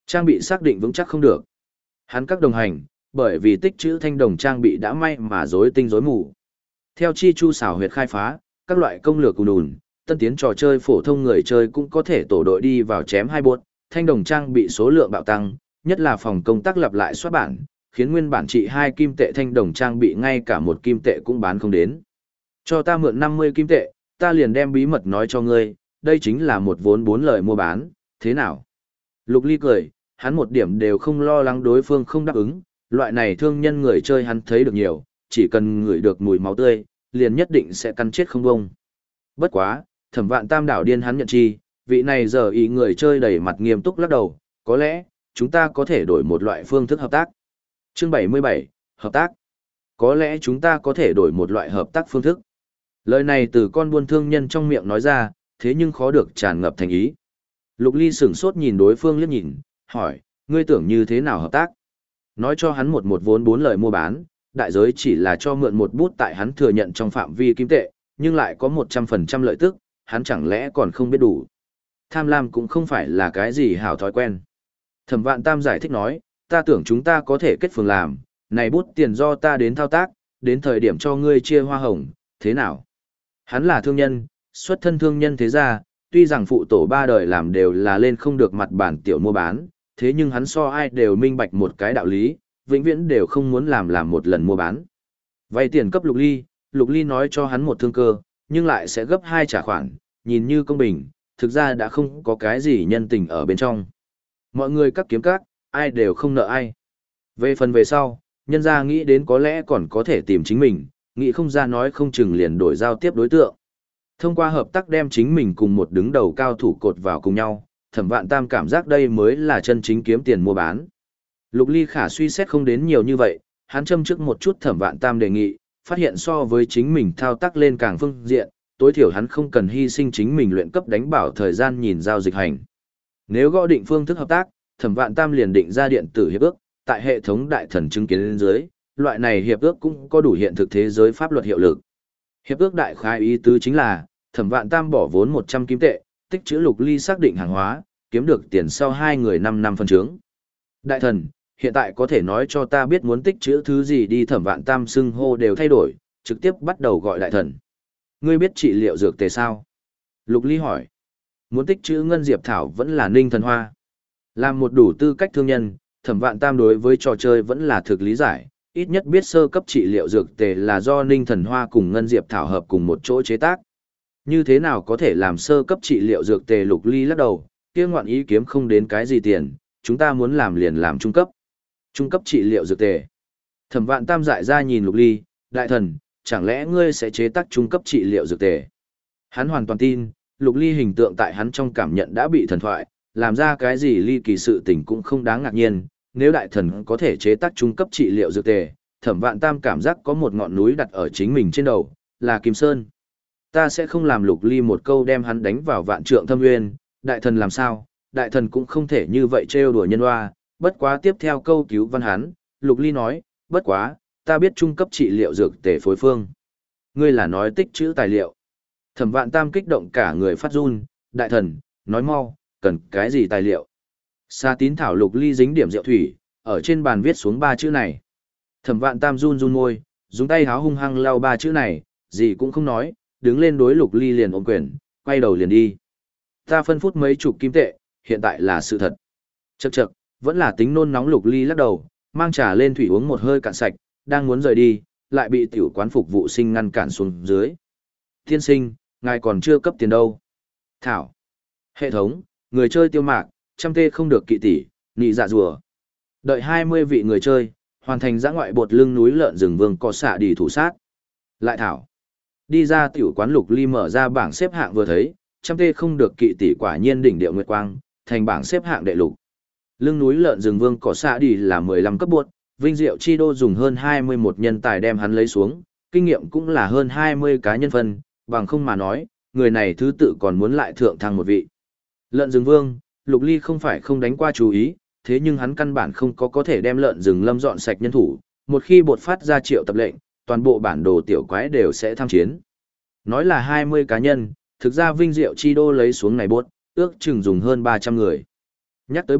Trang bị xác định vững chắc không được. Hắn các đồng hành, bởi vì tích trữ thanh đồng trang bị đã may mà rối tinh rối mù. Theo chi chu xảo huyệt khai phá, các loại công lược cùn đùn, tân tiến trò chơi phổ thông người chơi cũng có thể tổ đội đi vào chém hai buốt, thanh đồng trang bị số lượng bạo tăng, nhất là phòng công tác lặp lại soát bản, khiến nguyên bản trị 2 kim tệ thanh đồng trang bị ngay cả 1 kim tệ cũng bán không đến. Cho ta mượn 50 kim tệ, ta liền đem bí mật nói cho ngươi, đây chính là một vốn 4 lời mua bán, thế nào? Lục Ly cười, hắn một điểm đều không lo lắng đối phương không đáp ứng, loại này thương nhân người chơi hắn thấy được nhiều, chỉ cần ngửi được mùi máu tươi, liền nhất định sẽ căn chết không bông. Bất quá, Thẩm Vạn Tam đảo điên hắn nhận chi, vị này giờ ý người chơi đầy mặt nghiêm túc lắc đầu, có lẽ, chúng ta có thể đổi một loại phương thức hợp tác. Chương 77, hợp tác. Có lẽ chúng ta có thể đổi một loại hợp tác phương thức. Lời này từ con buôn thương nhân trong miệng nói ra, thế nhưng khó được tràn ngập thành ý. Lục Ly sửng sốt nhìn đối phương liếc nhìn, hỏi, ngươi tưởng như thế nào hợp tác? Nói cho hắn một vốn 4 lời mua bán, đại giới chỉ là cho mượn một bút tại hắn thừa nhận trong phạm vi kim tệ, nhưng lại có 100% lợi tức, hắn chẳng lẽ còn không biết đủ. Tham lam cũng không phải là cái gì hảo thói quen. Thẩm Vạn Tam giải thích nói, ta tưởng chúng ta có thể kết phường làm, này bút tiền do ta đến thao tác, đến thời điểm cho ngươi chia hoa hồng, thế nào? Hắn là thương nhân, xuất thân thương nhân thế gia, tuy rằng phụ tổ 3 đời làm đều là lên không được mặt bản tiểu mua bán, thế nhưng hắn so ai đều minh bạch một cái đạo lý, vĩnh viễn đều không muốn làm một lần mua bán. Vay tiền cấp Lục Ly nói cho hắn một thương cơ, nhưng lại sẽ gấp 2 trả khoản, nhìn như công bình, thực ra đã không có cái gì nhân tình ở bên trong. Mọi người cắt kiếm các, ai đều không nợ ai. Về phần về sau, nhân gia nghĩ đến có lẽ còn có thể tìm chính mình, nghĩ không ra nói không chừng liền đổi giao tiếp đối tượng. Thông qua hợp tác đem chính mình cùng một đứng đầu cao thủ cột vào cùng nhau, Thẩm Vạn Tam cảm giác đây mới là chân chính kiếm tiền mua bán. Lục Ly Khả suy xét không đến nhiều như vậy, hắn châm trước một chút Thẩm Vạn Tam đề nghị, phát hiện so với chính mình thao tác lên càng phương diện, tối thiểu hắn không cần hy sinh chính mình luyện cấp đánh bảo thời gian nhìn giao dịch hành. Nếu gõ định phương thức hợp tác, Thẩm Vạn Tam liền định ra điện tử hiệp ước, tại hệ thống đại thần chứng kiến lên dưới, loại này hiệp ước cũng có đủ hiện thực thế giới pháp luật hiệu lực. Hiệp ước đại khái ý tứ chính là, Thẩm Vạn Tam bỏ vốn 100 kim tệ, tích trữ Lục Ly xác định hàng hóa, kiếm được tiền sau 2 người 5 năm phân chướng. Đại thần, hiện tại có thể nói cho ta biết muốn tích trữ thứ gì đi. Thẩm Vạn Tam xưng hô đều thay đổi, trực tiếp bắt đầu gọi đại thần. Ngươi biết trị liệu dược tề sao? Lục Ly hỏi. Muốn tích trữ ngân diệp thảo vẫn là ninh thần hoa. Làm một đủ tư cách thương nhân, Thẩm Vạn Tam đối với trò chơi vẫn là thực lý giải, ít nhất biết sơ cấp trị liệu dược tề là do ninh thần hoa cùng ngân diệp thảo hợp cùng một chỗ chế tác. Như thế nào có thể làm sơ cấp trị liệu dược tề? Lục Ly lắc đầu, kia ngoạn ý kiếm không đến cái gì tiền, chúng ta muốn làm liền làm trung cấp. Trung cấp trị liệu dược tề. Thẩm Vạn Tam dại ra nhìn Lục Ly, đại thần, chẳng lẽ ngươi sẽ chế tác trung cấp trị liệu dược tề? Hắn hoàn toàn tin, Lục Ly hình tượng tại hắn trong cảm nhận đã bị thần thoại, làm ra cái gì ly kỳ sự tình cũng không đáng ngạc nhiên, nếu đại thần có thể chế tác trung cấp trị liệu dược tề, Thẩm Vạn Tam cảm giác có một ngọn núi đặt ở chính mình trên đầu, là Kim Sơn. Ta sẽ không làm. Lục Ly một câu đem hắn đánh vào vạn trượng thâm nguyên, đại thần làm sao, đại thần cũng không thể như vậy trêu đùa nhân oa. Bất quá tiếp theo câu cứu văn hắn, Lục Ly nói, bất quá, ta biết trung cấp trị liệu dược tề phối phương. Ngươi là nói tích trữ tài liệu. Thẩm Vạn Tam kích động cả người phát run, đại thần, nói mau, cần cái gì tài liệu? Sa tín thảo. Lục Ly dính điểm rượu thủy, ở trên bàn viết xuống 3 chữ này. Thẩm Vạn Tam run run môi, dùng tay háo hung hăng lau 3 chữ này, gì cũng không nói, đứng lên đối Lục Ly liền ôm quyền, quay đầu liền đi. Ta phân phút mấy chục kim tệ, hiện tại là sự thật. Chậc chậc, vẫn là tính nôn nóng. Lục Ly lắc đầu, mang trà lên thủy uống một hơi cạn sạch, đang muốn rời đi, lại bị tiểu quán phục vụ sinh ngăn cản xuống dưới. Tiên sinh, ngài còn chưa cấp tiền đâu. Thảo. Hệ thống, người chơi tiêu mạc, 100T không được kỵ tỷ, nị dạ rùa. Đợi 20 vị người chơi, hoàn thành dã ngoại bột lưng núi lợn rừng vương có xạ đi thủ sát. Lại thảo. Đi ra tiểu quán. Lục Ly mở ra bảng xếp hạng vừa thấy, 100T không được kỵ tỷ quả nhiên đỉnh điệu nguyệt quang, thành bảng xếp hạng đệ lục. Lưng núi lợn rừng vương có xạ đi là 15 cấp bột, Vinh Diệu Chi Đô dùng hơn 21 nhân tài đem hắn lấy xuống, kinh nghiệm cũng là hơn 20 cá nhân phân, bằng không mà nói, người này thứ tự còn muốn lại thượng thăng một vị. Lợn rừng vương, Lục Ly không phải không đánh qua chú ý, thế nhưng hắn căn bản không có thể đem lợn rừng lâm dọn sạch nhân thủ, một khi bột phát ra triệu tập lệnh, toàn bộ bản đồ tiểu quái đều sẽ tham chiến. Nói là 20 cá nhân, thực ra Vinh Diệu Chi Đô lấy xuống này bột, ước chừng dùng hơn 300 người. Nhắc tới bột,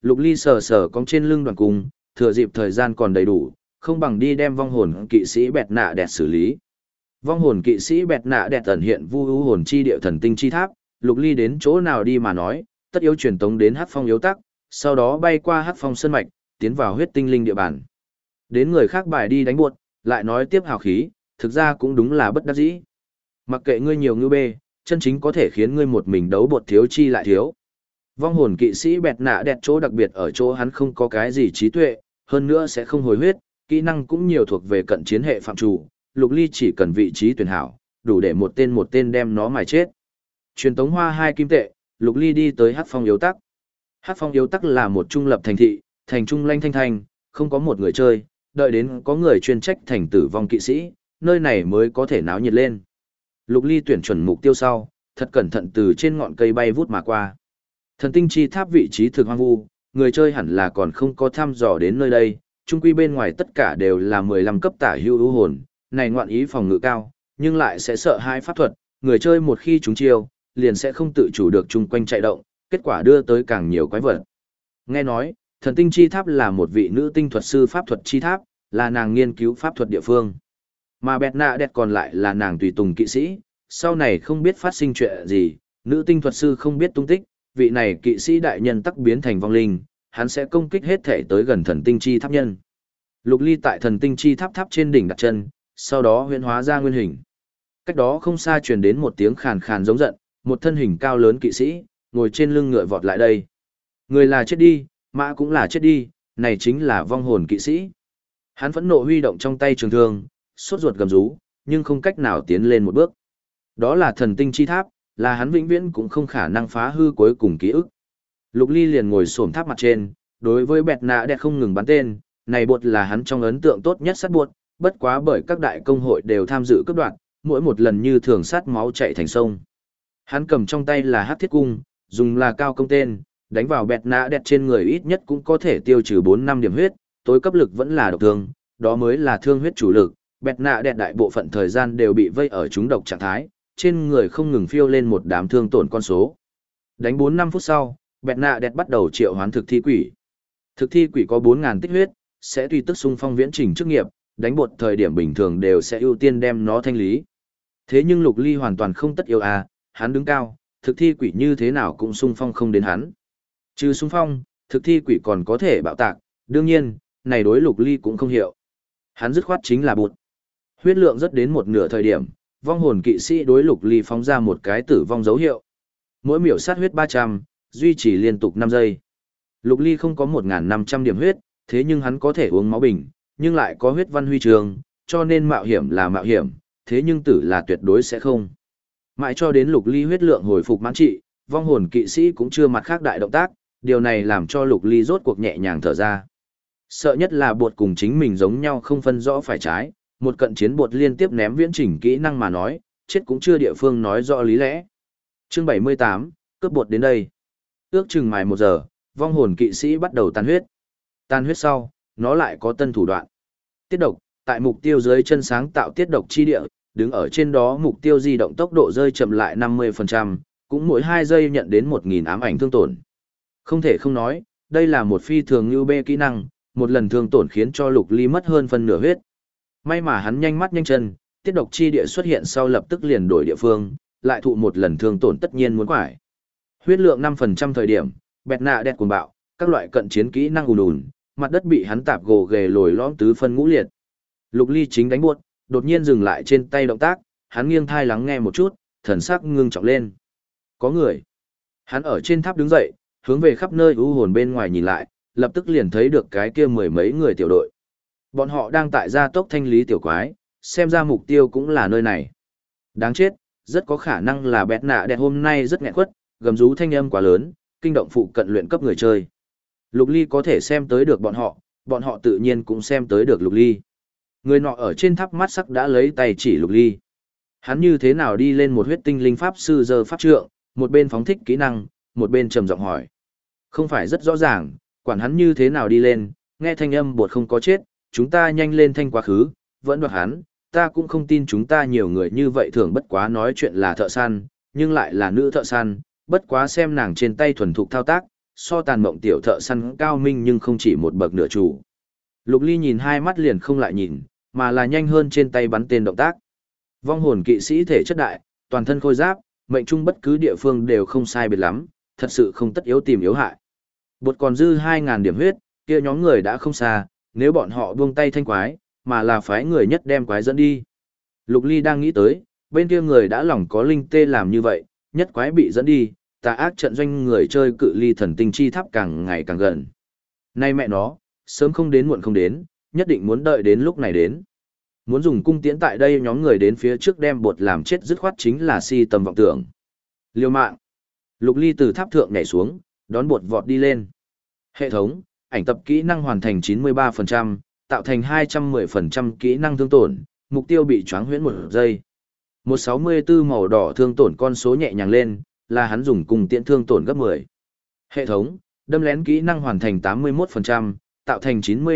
Lục Ly sờ sờ cong trên lưng đoàn cung, thừa dịp thời gian còn đầy đủ, không bằng đi đem vong hồn kỵ sĩ bẹt nạ đẹp xử lý. Vong hồn kỵ sĩ bẹt nạ đẹp ẩn hiện vu ưu hồn chi địa thần tinh chi tháp, Lục Ly đến chỗ nào đi mà nói, tất yếu truyền tống đến Hắc Phong yếu tắc, sau đó bay qua Hắc Phong sơn mạch, tiến vào huyết tinh linh địa bàn. Đến người khác bài đi đánh buột, lại nói tiếp hào khí, thực ra cũng đúng là bất đắc dĩ. Mặc kệ ngươi nhiều ngư bê, chân chính có thể khiến ngươi một mình đấu bột thiếu chi lại thiếu. Vong hồn kỵ sĩ bẹt nạ đẹp chỗ đặc biệt ở chỗ hắn không có cái gì trí tuệ, hơn nữa sẽ không hồi huyết, kỹ năng cũng nhiều thuộc về cận chiến hệ phạm chủ, Lục Ly chỉ cần vị trí tuyển hảo, đủ để một tên đem nó mài chết. Truyền tống hoa 2 kim tệ, Lục Ly đi tới Hắc Phong yếu tắc. Hắc Phong yếu tắc là một trung lập thành thị, thành trung lanh thanh thanh, không có một người chơi, đợi đến có người chuyên trách thành tử vong kỵ sĩ, nơi này mới có thể náo nhiệt lên. Lục Ly tuyển chuẩn mục tiêu sau, thật cẩn thận từ trên ngọn cây bay vút mà qua. Thần tinh chi tháp vị trí thực hoang vu, người chơi hẳn là còn không có thăm dò đến nơi đây, chung quy bên ngoài tất cả đều là 15 cấp tả hưu ưu hồn, này ngoạn ý phòng ngự cao, nhưng lại sẽ sợ hai pháp thuật, người chơi một khi trúng chiêu, liền sẽ không tự chủ được chung quanh chạy động, kết quả đưa tới càng nhiều quái vật. Nghe nói, thần tinh chi tháp là một vị nữ tinh thuật sư pháp thuật chi tháp, là nàng nghiên cứu pháp thuật địa phương. Mà bẹt nạ đẹp còn lại là nàng tùy tùng kỵ sĩ, sau này không biết phát sinh chuyện gì, nữ tinh thuật sư không biết tung tích, vị này kỵ sĩ đại nhân tắc biến thành vong linh, hắn sẽ công kích hết thể tới gần thần tinh chi tháp nhân. Lục Ly tại thần tinh chi tháp tháp trên đỉnh đặt chân, sau đó huyễn hóa ra nguyên hình. Cách đó không xa truyền đến một tiếng khàn khàn giống giận, một thân hình cao lớn kỵ sĩ, ngồi trên lưng ngựa vọt lại đây. Người là chết đi, mã cũng là chết đi, này chính là vong hồn kỵ sĩ. Hắn phẫn nộ huy động trong tay trường thương, sốt ruột gầm rú, nhưng không cách nào tiến lên một bước. Đó là thần tinh chi tháp, là hắn vĩnh viễn cũng không khả năng phá hư cuối cùng ký ức. Lục Ly liền ngồi xổm tháp mặt trên, đối với bẹt nạ đẹp không ngừng bắn tên, này bột là hắn trong ấn tượng tốt nhất sát buột, bất quá bởi các đại công hội đều tham dự cấp đoạn, mỗi một lần như thường sát máu chạy thành sông. Hắn cầm trong tay là hắc thiết cung, dùng là cao công tên, đánh vào bẹt nạ đẹp trên người ít nhất cũng có thể tiêu trừ 4-5 điểm huyết, tối cấp lực vẫn là độc thương, đó mới là thương huyết chủ lực. Bẹt nạ đẹp đại bộ phận thời gian đều bị vây ở trúng độc trạng thái, trên người không ngừng phiêu lên một đám thương tổn con số. Đánh 4-5 phút sau, bẹt nạ đẹp bắt đầu triệu hoán thực thi quỷ. Thực thi quỷ có 4.000 tích huyết, sẽ tùy tức xung phong viễn trình chức nghiệp, đánh bột thời điểm bình thường đều sẽ ưu tiên đem nó thanh lý. Thế nhưng Lục Ly hoàn toàn không tất yếu hắn đứng cao, thực thi quỷ như thế nào cũng xung phong không đến hắn. Trừ xung phong, thực thi quỷ còn có thể bạo tạc, đương nhiên, này đối Lục Ly cũng không hiểu. Hắn dứt khoát chính là bụt. Huyết lượng rất đến một nửa thời điểm, vong hồn kỵ sĩ đối Lục Ly phóng ra một cái tử vong dấu hiệu. Mỗi miểu sát huyết 300, duy trì liên tục 5 giây. Lục Ly không có 1.500 điểm huyết, thế nhưng hắn có thể uống máu bình, nhưng lại có huyết văn huy trường, cho nên mạo hiểm là mạo hiểm, thế nhưng tử là tuyệt đối sẽ không. Mãi cho đến Lục Ly huyết lượng hồi phục mãn trị, vong hồn kỵ sĩ cũng chưa mặt khác đại động tác, điều này làm cho Lục Ly rốt cuộc nhẹ nhàng thở ra. Sợ nhất là bột cùng chính mình giống nhau không phân rõ phải trái, một cận chiến bột liên tiếp ném viễn chỉnh kỹ năng mà nói, chết cũng chưa địa phương nói rõ lý lẽ. Chương 78, cướp bột đến đây. Ước chừng mài 1 giờ, vong hồn kỵ sĩ bắt đầu tan huyết. Tan huyết sau, nó lại có tân thủ đoạn. Tiết độc, tại mục tiêu dưới chân sáng tạo tiết độc chi địa, đứng ở trên đó mục tiêu di động tốc độ rơi chậm lại 50%, cũng mỗi 2 giây nhận đến 1.000 ám ảnh thương tổn. Không thể không nói, đây là một phi thường như bê kỹ năng, một lần thương tổn khiến cho Lục Ly mất hơn phân nửa huyết. May mà hắn nhanh mắt nhanh chân, tiết độc chi địa xuất hiện sau lập tức liền đổi địa phương, lại thụ một lần thương tổn tất nhiên muốn quải. Huyết lượng 5% thời điểm, bẹt nạ đẹp cuồng bạo, các loại cận chiến kỹ năng ùn ùn, mặt đất bị hắn tạp gồ ghề lồi lõm tứ phân ngũ liệt. Lục Ly chính đánh buốt, đột nhiên dừng lại trên tay động tác, hắn nghiêng thai lắng nghe một chút, thần sắc ngưng trọng lên. Có người. Hắn ở trên tháp đứng dậy, hướng về khắp nơi u hồn bên ngoài nhìn lại, lập tức liền thấy được cái kia 10 mấy người tiểu đội. Bọn họ đang tại gia tốc thanh lý tiểu quái, xem ra mục tiêu cũng là nơi này. Đáng chết, rất có khả năng là bẹt nạ đẹp hôm nay rất nghẹn quất, gầm rú thanh âm quá lớn, kinh động phụ cận luyện cấp người chơi. Lục Ly có thể xem tới được bọn họ tự nhiên cũng xem tới được Lục Ly. Người nọ ở trên tháp mắt sắc đã lấy tay chỉ Lục Ly. Hắn như thế nào đi lên một huyết tinh linh pháp sư giờ pháp trượng, một bên phóng thích kỹ năng, một bên trầm giọng hỏi. Không phải rất rõ ràng, quản hắn như thế nào đi lên, nghe thanh âm bột không có chết, chúng ta nhanh lên thanh quá khứ, vẫn đoạt hắn, ta cũng không tin chúng ta nhiều người như vậy thường bất quá nói chuyện là thợ săn, nhưng lại là nữ thợ săn, bất quá xem nàng trên tay thuần thục thao tác, so tàn mộng tiểu thợ săn cao minh nhưng không chỉ một bậc nửa chủ. Lục Ly nhìn hai mắt liền không lại nhìn, mà là nhanh hơn trên tay bắn tên động tác. Vong hồn kỵ sĩ thể chất đại, toàn thân khôi giáp, mệnh trung bất cứ địa phương đều không sai biệt lắm, thật sự không tất yếu tìm yếu hại. Bột còn dư 2.000 điểm huyết, kia nhóm người đã không xa, nếu bọn họ buông tay thanh quái, mà là phái người nhất đem quái dẫn đi. Lục Ly đang nghĩ tới, bên kia người đã lòng có linh tê làm như vậy, nhất quái bị dẫn đi, tà ác trận doanh người chơi cự ly thần tinh chi tháp càng ngày càng gần. Nay mẹ nó, sớm không đến muộn không đến, nhất định muốn đợi đến lúc này đến. Muốn dùng cung tiễn tại đây nhóm người đến phía trước đem bột làm chết dứt khoát chính là si tầm vọng tưởng. Liêu mạng. Lục Ly từ tháp thượng nhảy xuống, đón bột vọt đi lên. Hệ thống, ảnh tập kỹ năng hoàn thành 93%, tạo thành 210% kỹ năng thương tổn, mục tiêu bị choáng huyễn 1 giây. 164 màu đỏ thương tổn con số nhẹ nhàng lên, là hắn dùng cùng tiễn thương tổn gấp 10. Hệ thống, đâm lén kỹ năng hoàn thành 81%, tạo thành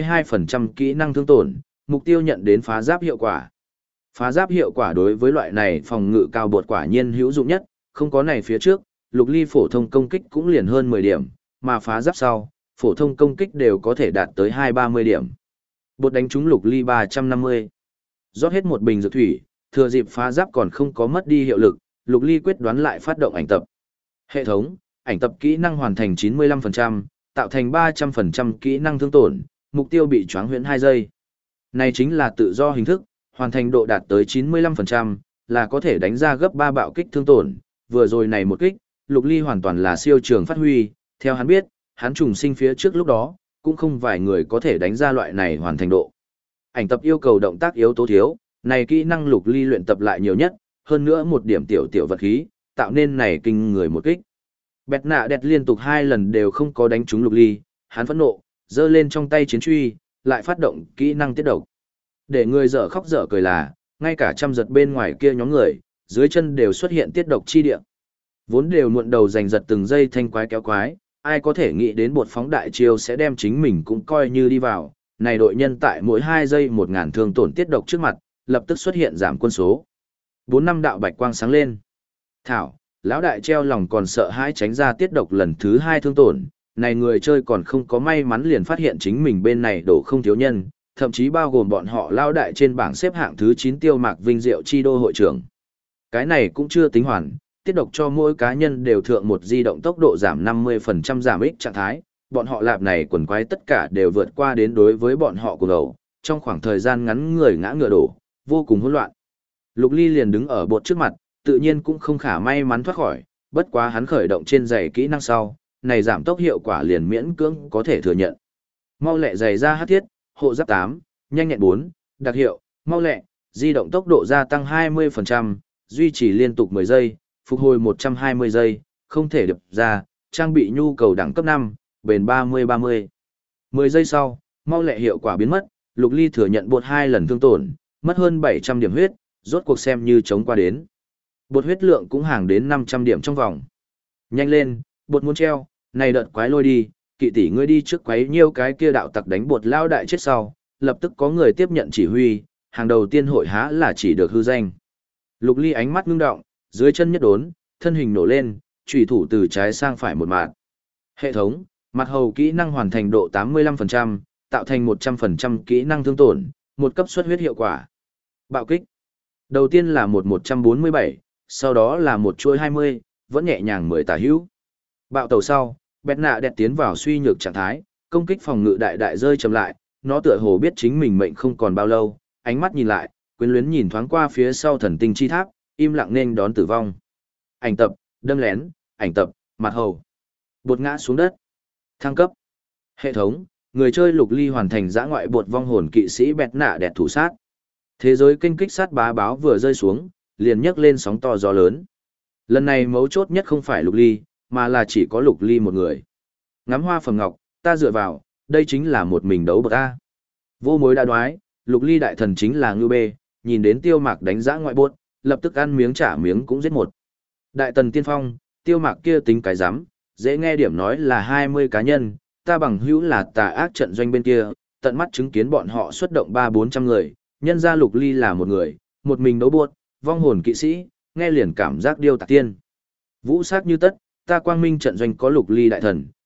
92% kỹ năng thương tổn, mục tiêu nhận đến phá giáp hiệu quả. Phá giáp hiệu quả đối với loại này phòng ngự cao bột quả nhiên hữu dụng nhất, không có này phía trước, Lục Ly phổ thông công kích cũng liền hơn 10 điểm, mà phá giáp sau, phổ thông công kích đều có thể đạt tới 230 điểm. Bột đánh trúng Lục Ly 350. Rót hết một bình dược thủy, thừa dịp phá giáp còn không có mất đi hiệu lực, Lục Ly quyết đoán lại phát động ảnh tập. Hệ thống, ảnh tập kỹ năng hoàn thành 95%, tạo thành 300% kỹ năng thương tổn, mục tiêu bị choáng huyễn 2 giây. Này chính là tự do hình thức, hoàn thành độ đạt tới 95%, là có thể đánh ra gấp 3 bạo kích thương tổn. Vừa rồi này một kích, Lục Ly hoàn toàn là siêu trường phát huy, theo hắn biết, hắn trùng sinh phía trước lúc đó, cũng không vài người có thể đánh ra loại này hoàn thành độ. Ảnh tập yêu cầu động tác yếu tố thiếu, này kỹ năng Lục Ly luyện tập lại nhiều nhất, hơn nữa một điểm tiểu vật khí, tạo nên này kinh người một kích. Bẹt nạ đẹp liên tục 2 lần đều không có đánh trúng Lục Ly, hắn phẫn nộ, giơ lên trong tay chiến truy, lại phát động kỹ năng tiết độc. Để người dở khóc dở cười là, ngay cả trăm giật bên ngoài kia nhóm người, dưới chân đều xuất hiện tiết độc chi địa. Vốn đều muộn đầu giành giật từng giây thanh quái kéo quái, ai có thể nghĩ đến bột phóng đại chiêu sẽ đem chính mình cũng coi như đi vào. Này đội nhân tại mỗi 2 giây 1.000 thương tổn tiết độc trước mặt, lập tức xuất hiện giảm quân số. 4 năm đạo bạch quang sáng lên. Thảo, lão đại treo lòng còn sợ hãi tránh ra tiết độc lần thứ 2 thương tổn. Này người chơi còn không có may mắn liền phát hiện chính mình bên này đổ không thiếu nhân, thậm chí bao gồm bọn họ lão đại trên bảng xếp hạng thứ 9 Tiêu Mạc Vinh Diệu chi đô hội trưởng. Cái này cũng chưa tính hoàn, tiết độc cho mỗi cá nhân đều thượng một di động tốc độ giảm 50% giảm ích trạng thái, bọn họ lạp này quần quái tất cả đều vượt qua đến đối với bọn họ cùng đầu, trong khoảng thời gian ngắn người ngã ngựa đổ, vô cùng hỗn loạn. Lục Ly liền đứng ở bột trước mặt, tự nhiên cũng không khả may mắn thoát khỏi, bất quá hắn khởi động trên giày kỹ năng sau, này giảm tốc hiệu quả liền miễn cưỡng có thể thừa nhận. Mau lẹ giày ra hắc thiết, hộ giáp 8, nhanh nhẹn 4, đặc hiệu, mau lẹ, di động tốc độ gia tăng 20%, duy trì liên tục 10 giây, phục hồi 120 giây, không thể đập ra, trang bị nhu cầu đẳng cấp 5, bền 30-30. 10 giây sau, mau lẹ hiệu quả biến mất, Lục Ly thừa nhận bột 2 lần thương tổn, mất hơn 700 điểm huyết, rốt cuộc xem như chống qua đến. Bột huyết lượng cũng hàng đến 500 điểm trong vòng. Nhanh lên, bột muốn treo, này đợt quái lôi đi, kỵ tỷ ngươi đi trước quấy nhiêu cái kia đạo tặc đánh bột lao đại chết sau, lập tức có người tiếp nhận chỉ huy, hàng đầu tiên hội há là chỉ được hư danh. Lục Ly ánh mắt ngưng động, dưới chân nhất đốn, thân hình nổ lên, chủy thủ từ trái sang phải một mạng. Hệ thống, mặt hầu kỹ năng hoàn thành độ 85%, tạo thành 100% kỹ năng thương tổn, một cấp suất huyết hiệu quả. Bạo kích. Đầu tiên là một 147, sau đó là một chuôi 20, vẫn nhẹ nhàng 10 tả hữu. Bạo tàu sau, bẹt nạ đẹp tiến vào suy nhược trạng thái, công kích phòng ngự đại đại rơi chậm lại, nó tựa hồ biết chính mình mệnh không còn bao lâu, ánh mắt nhìn lại, quyến luyến nhìn thoáng qua phía sau thần tinh chi tháp, im lặng nên đón tử vong. Ảnh tập, đâm lén, ảnh tập, mặt hầu. Bột ngã xuống đất. Thăng cấp. Hệ thống, người chơi Lục Ly hoàn thành dã ngoại bột vong hồn kỵ sĩ bẹt nạ đẹp thủ sát. Thế giới kinh kích sát bá báo vừa rơi xuống, liền nhấc lên sóng to gió lớn. Lần này mấu chốt nhất không phải Lục Ly, mà là chỉ có Lục Ly một người. Ngắm hoa phẩm ngọc, ta dựa vào, đây chính là một mình đấu bậc A. Vô mối đã đoái, Lục Ly đại thần chính là ngưu bê, nhìn đến Tiêu Mạc đánh dã ngoại bột, lập tức ăn miếng trả miếng cũng giết một. Đại tần tiên phong, Tiêu Mạc kia tính cái rắm, dễ nghe điểm nói là 20 cá nhân, ta bằng hữu là tà ác trận doanh bên kia, tận mắt chứng kiến bọn họ xuất động 300-400 người, nhân ra Lục Ly là một người, một mình đấu buột, vong hồn kỵ sĩ, nghe liền cảm giác điêu tạc tiên. Vũ sát như tất, ta quang minh trận doanh có Lục Ly đại thần,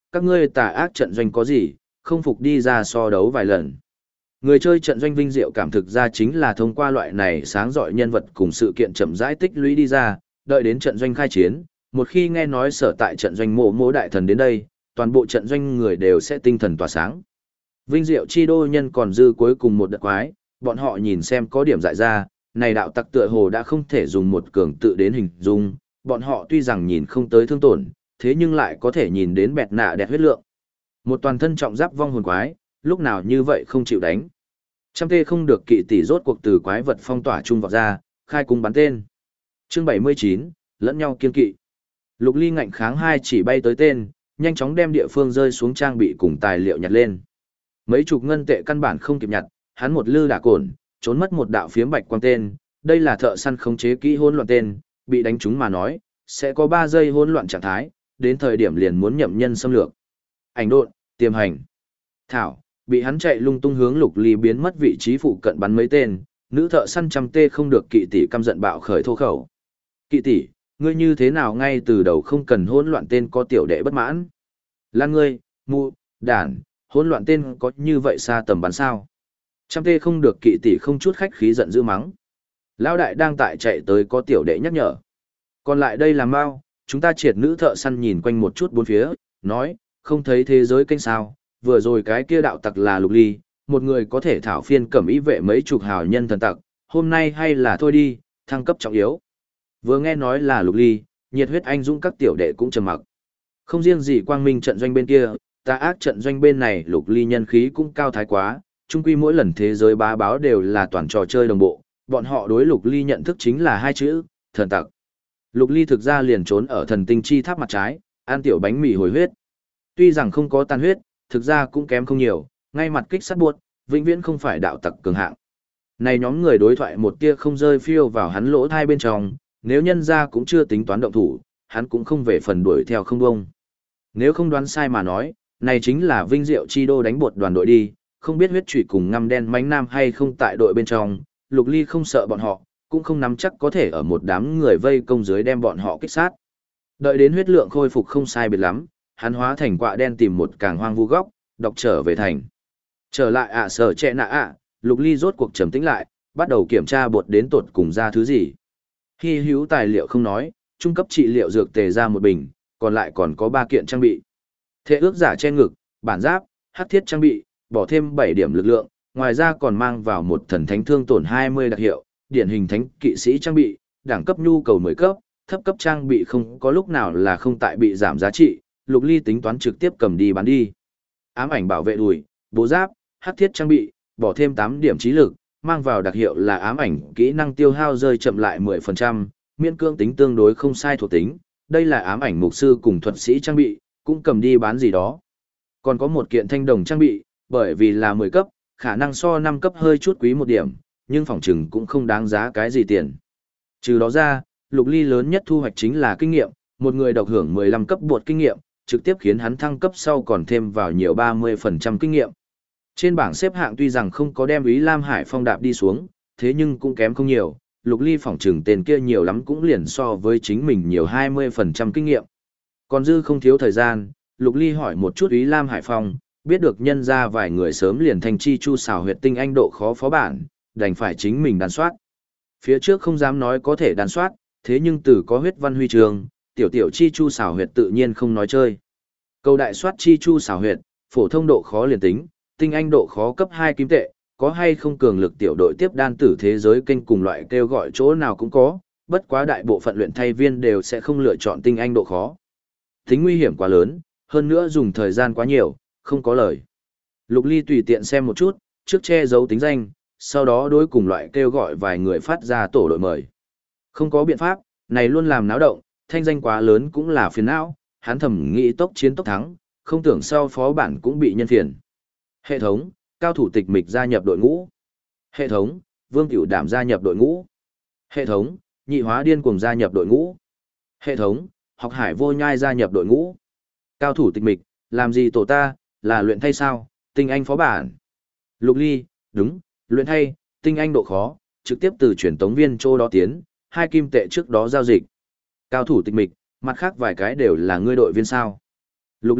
các ngươi tà ác trận doanh có gì, không phục đi ra so đấu vài lần. Người chơi trận doanh vinh diệu cảm thực ra chính là thông qua loại này sáng rọi nhân vật cùng sự kiện chậm rãi tích lũy đi ra, đợi đến trận doanh khai chiến, một khi nghe nói sở tại trận doanh mộ mộ đại thần đến đây, toàn bộ trận doanh người đều sẽ tinh thần tỏa sáng. Vinh diệu chi đô nhân còn dư cuối cùng một đợt quái, bọn họ nhìn xem có điểm dại ra, này đạo tặc tựa hồ đã không thể dùng một cường tự đến hình dung, bọn họ tuy rằng nhìn không tới thương tổn, thế nhưng lại có thể nhìn đến bẹt nạ đẹp huyết lượng. Một toàn thân trọng giáp vong hồn quái, lúc nào như vậy không chịu đánh. Trăm tê không được kỵ tỷ rốt cuộc từ quái vật phong tỏa trung vọt ra, khai cung bắn tên. Chương 79, lẫn nhau kiên kỵ. Lục Ly ngạnh kháng hai chỉ bay tới tên, nhanh chóng đem địa phương rơi xuống trang bị cùng tài liệu nhặt lên. Mấy chục ngân tệ căn bản không kịp nhặt, hắn một lư đả cồn, trốn mất một đạo phiếm bạch quang tên, đây là thợ săn khống chế kỹ hỗn loạn tên, bị đánh trúng mà nói, sẽ có 3 giây hỗn loạn trạng thái, đến thời điểm liền muốn nhậm nhân xâm lược. Ảnh độn, tiềm hành. Thảo, bị hắn chạy lung tung hướng Lục Ly biến mất vị trí phụ cận bắn mấy tên, nữ thợ săn trăm tê không được kỵ tỷ căm giận bạo khởi thô khẩu. Kỵ tỷ, ngươi như thế nào ngay từ đầu không cần hỗn loạn tên có tiểu đệ bất mãn? Lan ngươi, mụ, đản, hỗn loạn tên có như vậy xa tầm bắn sao? Trăm tê không được kỵ tỷ không chút khách khí giận dữ mắng. Lão đại đang tại chạy tới có tiểu đệ nhắc nhở. Còn lại đây là mau, chúng ta triệt nữ thợ săn nhìn quanh một chút bốn phía, nói, không thấy thế giới kênh sao, vừa rồi cái kia đạo tặc là Lục Ly, một người có thể thảo phiên cẩm ý vệ mấy chục hào nhân thần tặc, hôm nay hay là thôi đi, thăng cấp trọng yếu. Vừa nghe nói là Lục Ly, nhiệt huyết anh dũng các tiểu đệ cũng trầm mặc. Không riêng gì quang minh trận doanh bên kia, tà ác trận doanh bên này Lục Ly nhân khí cũng cao thái quá, chung quy mỗi lần thế giới bá báo đều là toàn trò chơi đồng bộ, bọn họ đối Lục Ly nhận thức chính là hai chữ, thần tặc. Lục Ly thực ra liền trốn ở thần tinh chi tháp mặt trái, ăn tiểu bánh mì hồi huyết. Tuy rằng không có tan huyết, thực ra cũng kém không nhiều, ngay mặt kích sát buốt, vĩnh viễn không phải đạo tặc cường hạng. Này nhóm người đối thoại một tia không rơi phiêu vào hắn lỗ thai bên trong, nếu nhân ra cũng chưa tính toán động thủ, hắn cũng không về phần đuổi theo không bông. Nếu không đoán sai mà nói, này chính là vinh diệu chi đô đánh bột đoàn đội đi, không biết huyết trụy cùng ngăm đen mánh nam hay không tại đội bên trong, Lục Ly không sợ bọn họ, cũng không nắm chắc có thể ở một đám người vây công dưới đem bọn họ kích sát. Đợi đến huyết lượng khôi phục không sai biệt lắm, hắn hóa thành quạ đen tìm một càng hoang vu góc, đọc trở về thành. Trở lại sở trẻ nạ Lục Ly rốt cuộc trầm tĩnh lại, bắt đầu kiểm tra bột đến tột cùng ra thứ gì. Hy hữu tài liệu không nói, trung cấp trị liệu dược tề ra một bình, còn lại còn có 3 kiện trang bị. Thệ ước giả che ngực, bản giáp, hắc thiết trang bị, bỏ thêm 7 điểm lực lượng, ngoài ra còn mang vào một thần thánh thương tổn 20 đặc hiệu, điển hình thánh kỵ sĩ trang bị, đẳng cấp nhu cầu 10 cấp, thấp cấp trang bị không có lúc nào là không tại bị giảm giá trị, Lục Ly tính toán trực tiếp cầm đi bán đi. Ám ảnh bảo vệ đùi, bố giáp, hắc thiết trang bị, bỏ thêm 8 điểm trí lực, mang vào đặc hiệu là ám ảnh kỹ năng tiêu hao rơi chậm lại 10%, miễn cưỡng tính tương đối không sai thuộc tính, đây là ám ảnh mục sư cùng thuật sĩ trang bị, cũng cầm đi bán gì đó. Còn có một kiện thanh đồng trang bị, bởi vì là 10 cấp, khả năng so 5 cấp hơi chút quý một điểm, nhưng phòng trừng cũng không đáng giá cái gì tiền. Trừ đó ra, Lục Ly lớn nhất thu hoạch chính là kinh nghiệm, một người độc hưởng 15 cấp bột kinh nghiệm, trực tiếp khiến hắn thăng cấp sau còn thêm vào nhiều 30% kinh nghiệm. Trên bảng xếp hạng tuy rằng không có đem Ý Lam Hải Phong đạp đi xuống, thế nhưng cũng kém không nhiều, Lục Ly phỏng trừng tên kia nhiều lắm cũng liền so với chính mình nhiều 20% kinh nghiệm. Còn dư không thiếu thời gian, Lục Ly hỏi một chút Ý Lam Hải Phong, biết được nhân ra vài người sớm liền thành chi chu xào huyệt tinh anh độ khó phó bản, đành phải chính mình đàn soát. Phía trước không dám nói có thể đàn soát, thế nhưng từ có huyết văn huy trường, tiểu chi chu xào huyệt tự nhiên không nói chơi. Câu đại soát chi chu xào huyệt, phổ thông độ khó liền tính, tinh anh độ khó cấp 2 kim tệ, có hay không cường lực tiểu đội tiếp đan tử thế giới kênh cùng loại kêu gọi chỗ nào cũng có, bất quá đại bộ phận luyện thay viên đều sẽ không lựa chọn tinh anh độ khó. Tính nguy hiểm quá lớn, hơn nữa dùng thời gian quá nhiều, không có lời. Lục Ly tùy tiện xem một chút, trước che giấu tính danh, sau đó đối cùng loại kêu gọi vài người phát ra tổ đội mời. Không có biện pháp, này luôn làm náo động, thanh danh quá lớn cũng là phiền não, hắn thầm nghĩ tốc chiến tốc thắng, không tưởng sau phó bản cũng bị nhân phiền. Hệ thống, cao thủ tịch mịch gia nhập đội ngũ. Hệ thống, Vương Cửu Đảm gia nhập đội ngũ. Hệ thống, Nhị Hóa Điên Cuồng gia nhập đội ngũ. Hệ thống, Học Hải Vô Nhai gia nhập đội ngũ. Cao thủ tịch mịch, làm gì tổ ta, là luyện thay sao, tinh anh phó bản. Lục Ly, đúng, luyện thay, tinh anh độ khó, trực tiếp từ truyền tống viên chỗ đó tiến, 2 kim tệ trước đó giao dịch. Cao thủ tịch mịch, mặt khác vài cái đều là ngươi đội viên sao. Lục Ly,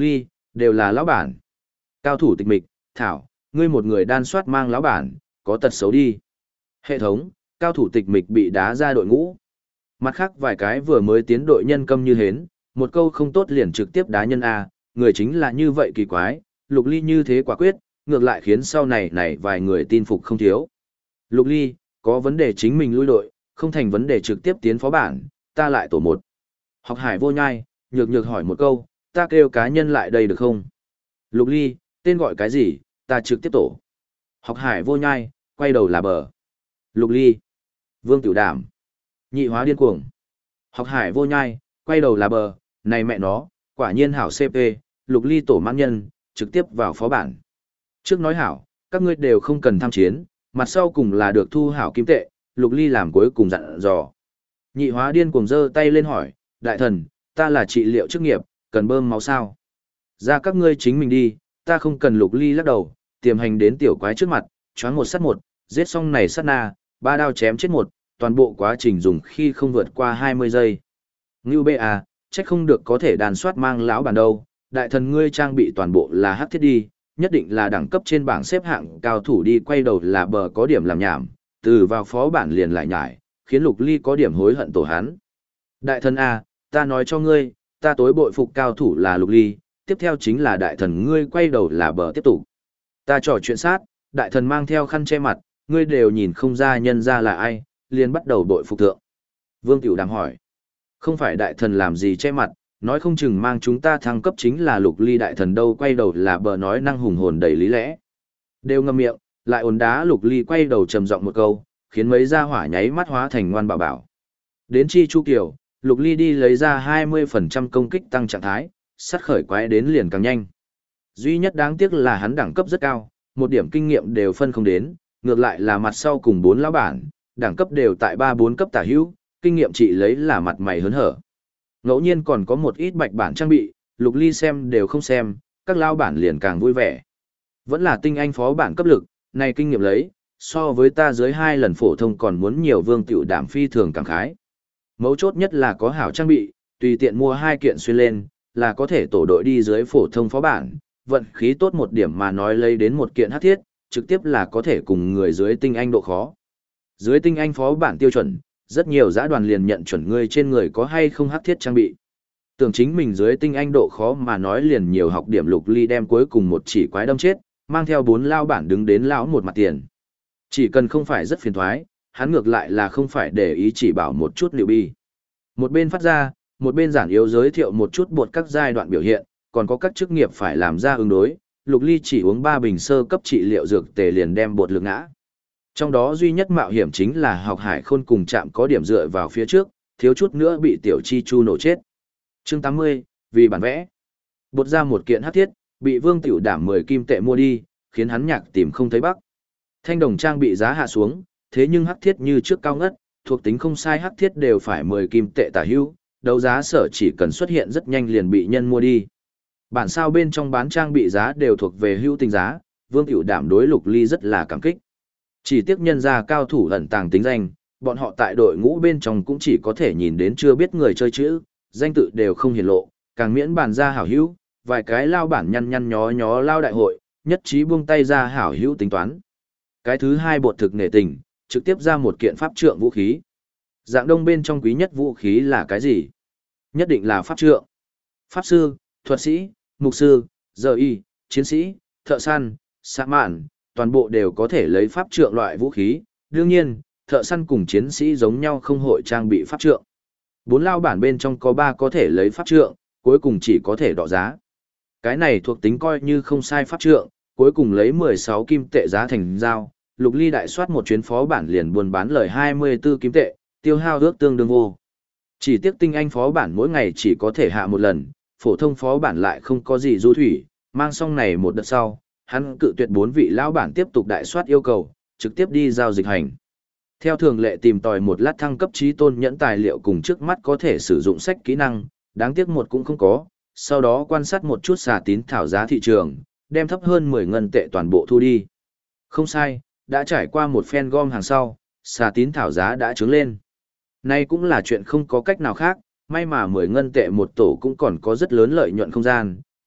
Đều là lão bản. Cao thủ tịch mịch, thảo, ngươi một người đan soát mang lão bản, có tật xấu đi. Hệ thống, cao thủ tịch mịch bị đá ra đội ngũ. Mặt khác vài cái vừa mới tiến đội nhân câm như hến, một câu không tốt liền trực tiếp đá nhân A, người chính là như vậy kỳ quái, Lục Ly như thế quả quyết, ngược lại khiến sau này vài người tin phục không thiếu. Lục Ly, có vấn đề chính mình lui đội, không thành vấn đề trực tiếp tiến phó bản, ta lại tổ một. Học Hải vô nhai, nhược nhược hỏi một câu, ta kêu cá nhân lại đây được không? Lục Ly, tên gọi cái gì, ta trực tiếp tổ. Học Hải vô nhai, quay đầu là bờ. Lục Ly, Vương Tiểu Đảm, nhị hóa điên cuồng. Học Hải vô nhai, quay đầu là bờ, này mẹ nó, quả nhiên hảo CP, Lục Ly tổ mãn nhân, trực tiếp vào phó bản. Trước nói hảo, các ngươi đều không cần tham chiến, mặt sau cùng là được thu hảo kim tệ, Lục Ly làm cuối cùng dặn dò. Nhị hóa điên cuồng giơ tay lên hỏi, đại thần, ta là trị liệu chức nghiệp, cần bơm máu sao? Ra các ngươi chính mình đi, ta không cần. Lục Ly lắc đầu, tiềm hành đến tiểu quái trước mặt, choáng một sát một, giết xong này sát na, ba đao chém chết một, toàn bộ quá trình dùng khi không vượt qua 20 giây. Ngưu bê à, trách không được có thể đàn soát mang lão bản đâu, đại thần ngươi trang bị toàn bộ là hắc thiết đi, nhất định là đẳng cấp trên bảng xếp hạng cao thủ đi. Quay đầu là bờ có điểm làm nhảm, từ vào phó bản liền lại nhải, khiến Lục Ly có điểm hối hận tổ hắn. Đại thần à, ta nói cho ngươi, ta tối bội phục cao thủ là Lục Ly, tiếp theo chính là đại thần ngươi. Quay đầu là bờ tiếp tục. Ta trò chuyện sát, đại thần mang theo khăn che mặt, ngươi đều nhìn không ra nhân ra là ai, liền bắt đầu bội phục thượng. Vương Tiểu Đàm hỏi, không phải đại thần làm gì che mặt, nói không chừng mang chúng ta thăng cấp chính là Lục Ly đại thần đâu. Quay đầu là bờ nói năng hùng hồn đầy lý lẽ. Đều ngậm miệng, lại ồn đá. Lục Ly quay đầu trầm giọng một câu, khiến mấy gia hỏa nháy mắt hóa thành ngoan bảo bảo. Đến Chi Chu Kiều, Lục Ly đi lấy ra 20% công kích tăng trạng thái, sát khởi quái đến liền càng nhanh. Duy nhất đáng tiếc là hắn đẳng cấp rất cao, một điểm kinh nghiệm đều phân không đến, ngược lại là mặt sau cùng 4 lão bản, đẳng cấp đều tại 3-4 cấp tả hữu, kinh nghiệm trị lấy là mặt mày hớn hở. Ngẫu nhiên còn có một ít bạch bản trang bị, Lục Ly xem đều không xem, các lão bản liền càng vui vẻ. Vẫn là tinh anh phó bản cấp lực, này kinh nghiệm lấy, so với ta dưới 2 lần phổ thông còn muốn nhiều. Vương Tiểu Đảm phi thường cảm khái. Mấu chốt nhất là có hảo trang bị, tùy tiện mua 2 kiện xuyên lên, là có thể tổ đội đi dưới phổ thông phó bản, vận khí tốt một điểm mà nói lấy đến một kiện hắc thiết, trực tiếp là có thể cùng người dưới tinh anh độ khó. Dưới tinh anh phó bản tiêu chuẩn, rất nhiều giã đoàn liền nhận chuẩn ngươi trên người có hay không hắc thiết trang bị. Tưởng chính mình dưới tinh anh độ khó mà nói liền nhiều học điểm. Lục Ly đem cuối cùng một chỉ quái đâm chết, mang theo 4 lao bản đứng đến lão một mặt tiền. Chỉ cần không phải rất phiền thoái, hắn ngược lại là không phải để ý, chỉ bảo một chút liệu bi. Một bên phát ra, một bên giản yếu giới thiệu một chút bột các giai đoạn biểu hiện, còn có các chức nghiệp phải làm ra ứng đối. Lục Ly chỉ uống 3 bình sơ cấp trị liệu dược tề liền đem bột lực ngã. Trong đó duy nhất mạo hiểm chính là Học Hải Khôn cùng chạm có điểm dựa vào phía trước, thiếu chút nữa bị tiểu chi chu nổ chết. Chương 80, vì bản vẽ. Bột ra một kiện hắc thiết, bị Vương Tiểu Đảm 10 kim tệ mua đi, khiến hắn nhạc tìm không thấy bắc. Thanh đồng trang bị giá hạ xuống, thế nhưng hắc thiết như trước cao ngất, thuộc tính không sai hắc thiết đều phải 10 kim tệ tả hữu, đấu giá sở chỉ cần xuất hiện rất nhanh liền bị nhân mua đi. Bản sao bên trong bán trang bị giá đều thuộc về hữu tình giá, Vương Tiểu Đảm đối Lục Ly rất là cảm kích. Chỉ tiếc nhân ra cao thủ ẩn tàng tính danh, bọn họ tại đội ngũ bên trong cũng chỉ có thể nhìn đến chưa biết người chơi chữ, danh tự đều không hiển lộ, càng miễn bàn ra hảo hữu, vài cái lao bản nhăn nhăn nhó nhó lao đại hội, nhất trí buông tay ra hảo hữu tính toán. Cái thứ hai bột thực nể tình, trực tiếp ra một kiện pháp trượng vũ khí. Dạng đông bên trong quý nhất vũ khí là cái gì? Nhất định là pháp trượng. Pháp sư, thuật sĩ, mục sư, giờ y, chiến sĩ, thợ săn, sa mạn, toàn bộ đều có thể lấy pháp trượng loại vũ khí. Đương nhiên, thợ săn cùng chiến sĩ giống nhau không hội trang bị pháp trượng. 4 lao bản bên trong có 3 có thể lấy pháp trượng, cuối cùng chỉ có thể đọ giá. Cái này thuộc tính coi như không sai pháp trượng, cuối cùng lấy 16 kim tệ giá thành giao. Lục Ly đại soát một chuyến phó bản liền buôn bán lời 24 kim tệ, tiêu hao ước tương đương vô. Chỉ tiếc tinh anh phó bản mỗi ngày chỉ có thể hạ một lần, phổ thông phó bản lại không có gì du thủy, mang xong này một đợt sau, hắn cự tuyệt 4 vị lão bản tiếp tục đại soát yêu cầu, trực tiếp đi giao dịch hành. Theo thường lệ tìm tòi một lát thăng cấp trí tôn nhẫn tài liệu cùng trước mắt có thể sử dụng sách kỹ năng, đáng tiếc một cũng không có, sau đó quan sát một chút xà tín thảo giá thị trường, đem thấp hơn 10 ngân tệ toàn bộ thu đi. Không sai, đã trải qua một phen gom hàng sau, xà tín thảo giá đã trướng lên. Nay cũng là chuyện không có cách nào khác, may mà 10 ngân tệ một tổ cũng còn có rất lớn lợi nhuận không gian,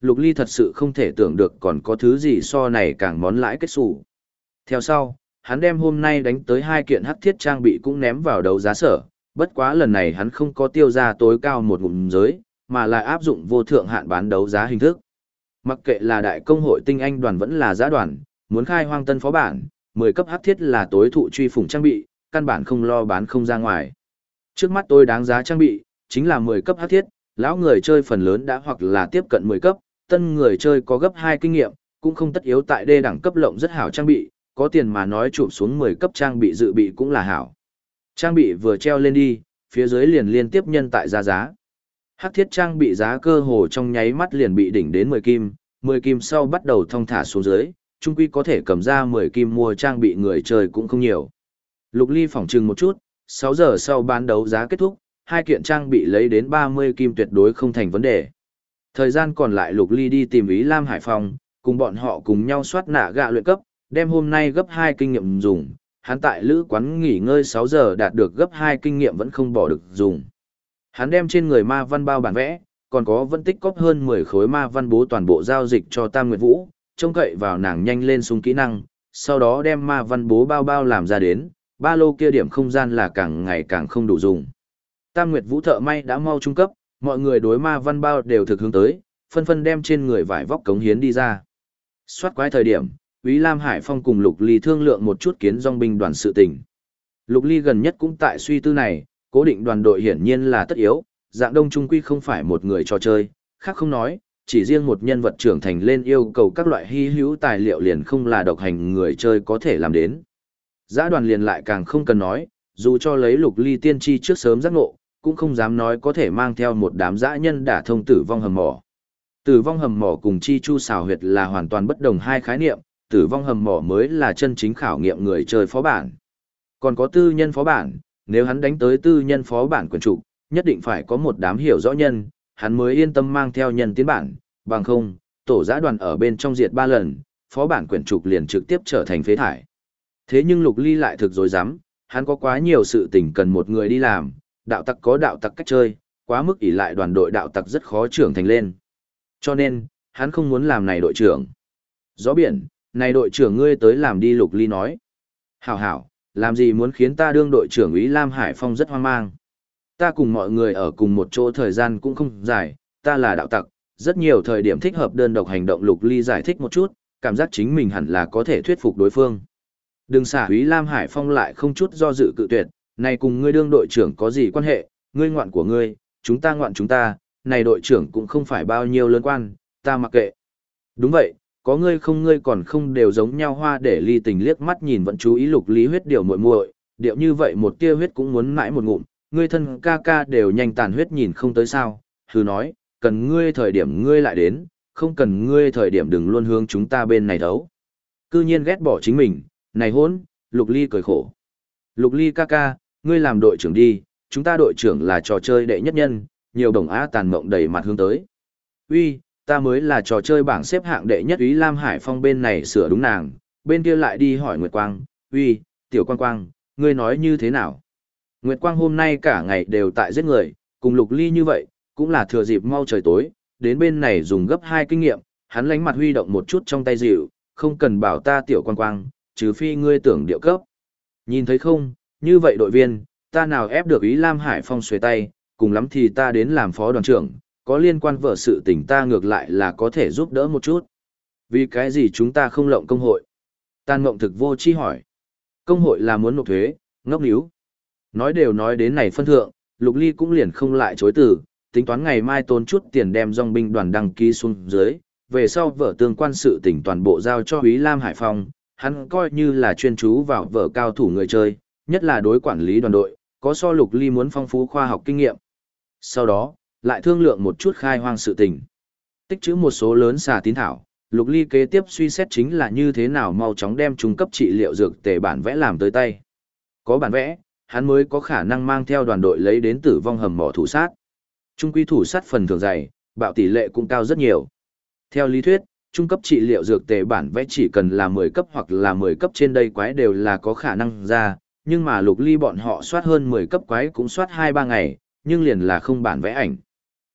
Lục Ly thật sự không thể tưởng được còn có thứ gì so này càng món lãi kết xù. Theo sau, hắn đem hôm nay đánh tới 2 kiện hắc thiết trang bị cũng ném vào đấu giá sở, bất quá lần này hắn không có tiêu ra tối cao một ngụm giới, mà lại áp dụng vô thượng hạn bán đấu giá hình thức. Mặc kệ là đại công hội tinh anh đoàn vẫn là giá đoàn, muốn khai hoang tân phó bản, 10 cấp hắc thiết là tối thụ truy phủng trang bị, căn bản không lo bán không ra ngoài. Trước mắt tôi đáng giá trang bị, chính là 10 cấp hắc thiết, lão người chơi phần lớn đã hoặc là tiếp cận 10 cấp, tân người chơi có gấp 2 kinh nghiệm, cũng không tất yếu tại đê đẳng cấp lộng rất hảo trang bị, có tiền mà nói chụp xuống 10 cấp trang bị dự bị cũng là hảo. Trang bị vừa treo lên đi, phía dưới liền liên tiếp nhân tại giá. Hắc thiết trang bị giá cơ hồ trong nháy mắt liền bị đỉnh đến 10 kim sau bắt đầu thong thả xuống dưới, chung quy có thể cầm ra 10 kim mua trang bị người chơi cũng không nhiều. Lục Ly phỏng chừng một chút, 6 giờ sau bán đấu giá kết thúc, 2 kiện trang bị lấy đến 30 kim tuyệt đối không thành vấn đề. Thời gian còn lại Lục Ly đi tìm Ý Lam Hải Phong, cùng bọn họ cùng nhau soát nạ gạ luyện cấp, đem hôm nay gấp 2 kinh nghiệm dùng. Hắn tại lữ quán nghỉ ngơi 6 giờ đạt được gấp 2 kinh nghiệm vẫn không bỏ được dùng. Hắn đem trên người ma văn bao bản vẽ, còn có vẫn tích cóp hơn 10 khối ma văn bố toàn bộ giao dịch cho Tam Nguyệt Vũ, trông cậy vào nàng nhanh lên sung kỹ năng, sau đó đem ma văn bố bao làm ra đến, ba lô kia điểm không gian là càng ngày càng không đủ dùng. Tam Nguyệt Vũ thợ may đã mau trung cấp, mọi người đối ma văn bao đều thực hướng tới, phân phân đem trên người vải vóc cống hiến đi ra. Soát quái thời điểm, Úy Lam Hải Phong cùng Lục Ly thương lượng một chút kiến dòng binh đoàn sự tình. Lục Ly gần nhất cũng tại suy tư này, cố định đoàn đội hiển nhiên là tất yếu, dạng đông trung quy không phải một người trò chơi, khác không nói, chỉ riêng một nhân vật trưởng thành lên yêu cầu các loại hy hữu tài liệu liền không là độc hành người chơi có thể làm đến. Giã đoàn liền lại càng không cần nói, dù cho lấy Lục Ly tiên tri trước sớm giác ngộ, cũng không dám nói có thể mang theo một đám dã nhân đả thông tử vong hầm mỏ. Tử vong hầm mỏ cùng chi chu xào huyệt là hoàn toàn bất đồng hai khái niệm, tử vong hầm mỏ mới là chân chính khảo nghiệm người chơi phó bản. Còn có tư nhân phó bản, nếu hắn đánh tới tư nhân phó bản quyền trục, nhất định phải có một đám hiểu rõ nhân, hắn mới yên tâm mang theo nhân tiến bản, bằng không, tổ giã đoàn ở bên trong diệt 3 lần, phó bản quyển trục liền trực tiếp trở thành phế thải. Thế nhưng Lục Ly lại thực dối rắm hắn có quá nhiều sự tình cần một người đi làm, đạo tặc có đạo tặc cách chơi, quá mức ỷ lại đoàn đội đạo tặc rất khó trưởng thành lên. Cho nên, hắn không muốn làm này đội trưởng. Gió biển, này đội trưởng ngươi tới làm đi, Lục Ly nói. Hảo hảo, làm gì muốn khiến ta đương đội trưởng Úy Lam Hải Phong rất hoang mang. Ta cùng mọi người ở cùng một chỗ thời gian cũng không dài, ta là đạo tặc, rất nhiều thời điểm thích hợp đơn độc hành động. Lục Ly giải thích một chút, cảm giác chính mình hẳn là có thể thuyết phục đối phương. Đừng xả Úy Lam Hải Phong lại không chút do dự cự tuyệt, này cùng ngươi đương đội trưởng có gì quan hệ, ngươi ngoạn của ngươi, chúng ta ngoạn chúng ta, này đội trưởng cũng không phải bao nhiêu lớn quan, ta mặc kệ. Đúng vậy, có ngươi không ngươi còn không đều giống nhau. Hoa để Ly Tình liếc mắt nhìn vẫn chú ý Lục Ly huyết điều muội muội, điệu như vậy một tia huyết cũng muốn mãi một ngụm, ngươi thân ca ca đều nhanh tàn huyết nhìn không tới sao, hừ nói, cần ngươi thời điểm ngươi lại đến, không cần ngươi thời điểm đừng luôn hướng chúng ta bên này thấu. Cư nhiên ghét bỏ chính mình, này hỗn, Lục Ly cười khổ. Lục Ly ca ca, ngươi làm đội trưởng đi, chúng ta đội trưởng là trò chơi đệ nhất nhân, nhiều đồng á tàn mộng đầy mặt hướng tới. Uy, ta mới là trò chơi bảng xếp hạng đệ nhất. Úy Lam Hải Phong bên này sửa đúng nàng, bên kia lại đi hỏi Nguyệt Quang, uy, tiểu Quang Quang, ngươi nói như thế nào? Nguyệt Quang hôm nay cả ngày đều tại giết người, cùng Lục Ly như vậy, cũng là thừa dịp mau trời tối, đến bên này dùng gấp 2 kinh nghiệm, hắn lánh mặt huy động một chút trong tay dịu, không cần bảo ta tiểu Quang Quang, trừ phi ngươi tưởng điệu cấp. Nhìn thấy không, như vậy đội viên, ta nào ép được Úy Lam Hải Phong xuề tay, cùng lắm thì ta đến làm phó đoàn trưởng, có liên quan vợ sự tình ta ngược lại là có thể giúp đỡ một chút. Vì cái gì chúng ta không lộng công hội? Tàn Mộng Thực vô chi hỏi. Công hội là muốn nộp thuế, ngốc níu. Nói đều nói đến này phân thượng, Lục Ly cũng liền không lại chối từ, tính toán ngày mai tốn chút tiền đem dòng binh đoàn đăng ký xuống dưới, về sau vợ tương quan sự tỉnh toàn bộ giao cho Úy Lam Hải Phong, hắn coi như là chuyên chú vào vợ cao thủ người chơi, nhất là đối quản lý đoàn đội, có so Lục Ly muốn phong phú khoa học kinh nghiệm. Sau đó, lại thương lượng một chút khai hoang sự tình. Tích trữ một số lớn xà tín thảo, Lục Ly kế tiếp suy xét chính là như thế nào mau chóng đem trung cấp trị liệu dược tề bản vẽ làm tới tay. Có bản vẽ, hắn mới có khả năng mang theo đoàn đội lấy đến tử vong hầm mỏ thủ sát. Trung quy thủ sát phần thưởng dày, bạo tỷ lệ cũng cao rất nhiều. Theo lý thuyết, trung cấp trị liệu dược tề bản vẽ chỉ cần là 10 cấp hoặc là 10 cấp trên đây quái đều là có khả năng ra, nhưng mà Lục Ly bọn họ soát hơn 10 cấp quái cũng soát 2-3 ngày, nhưng liền là không bản vẽ ảnh.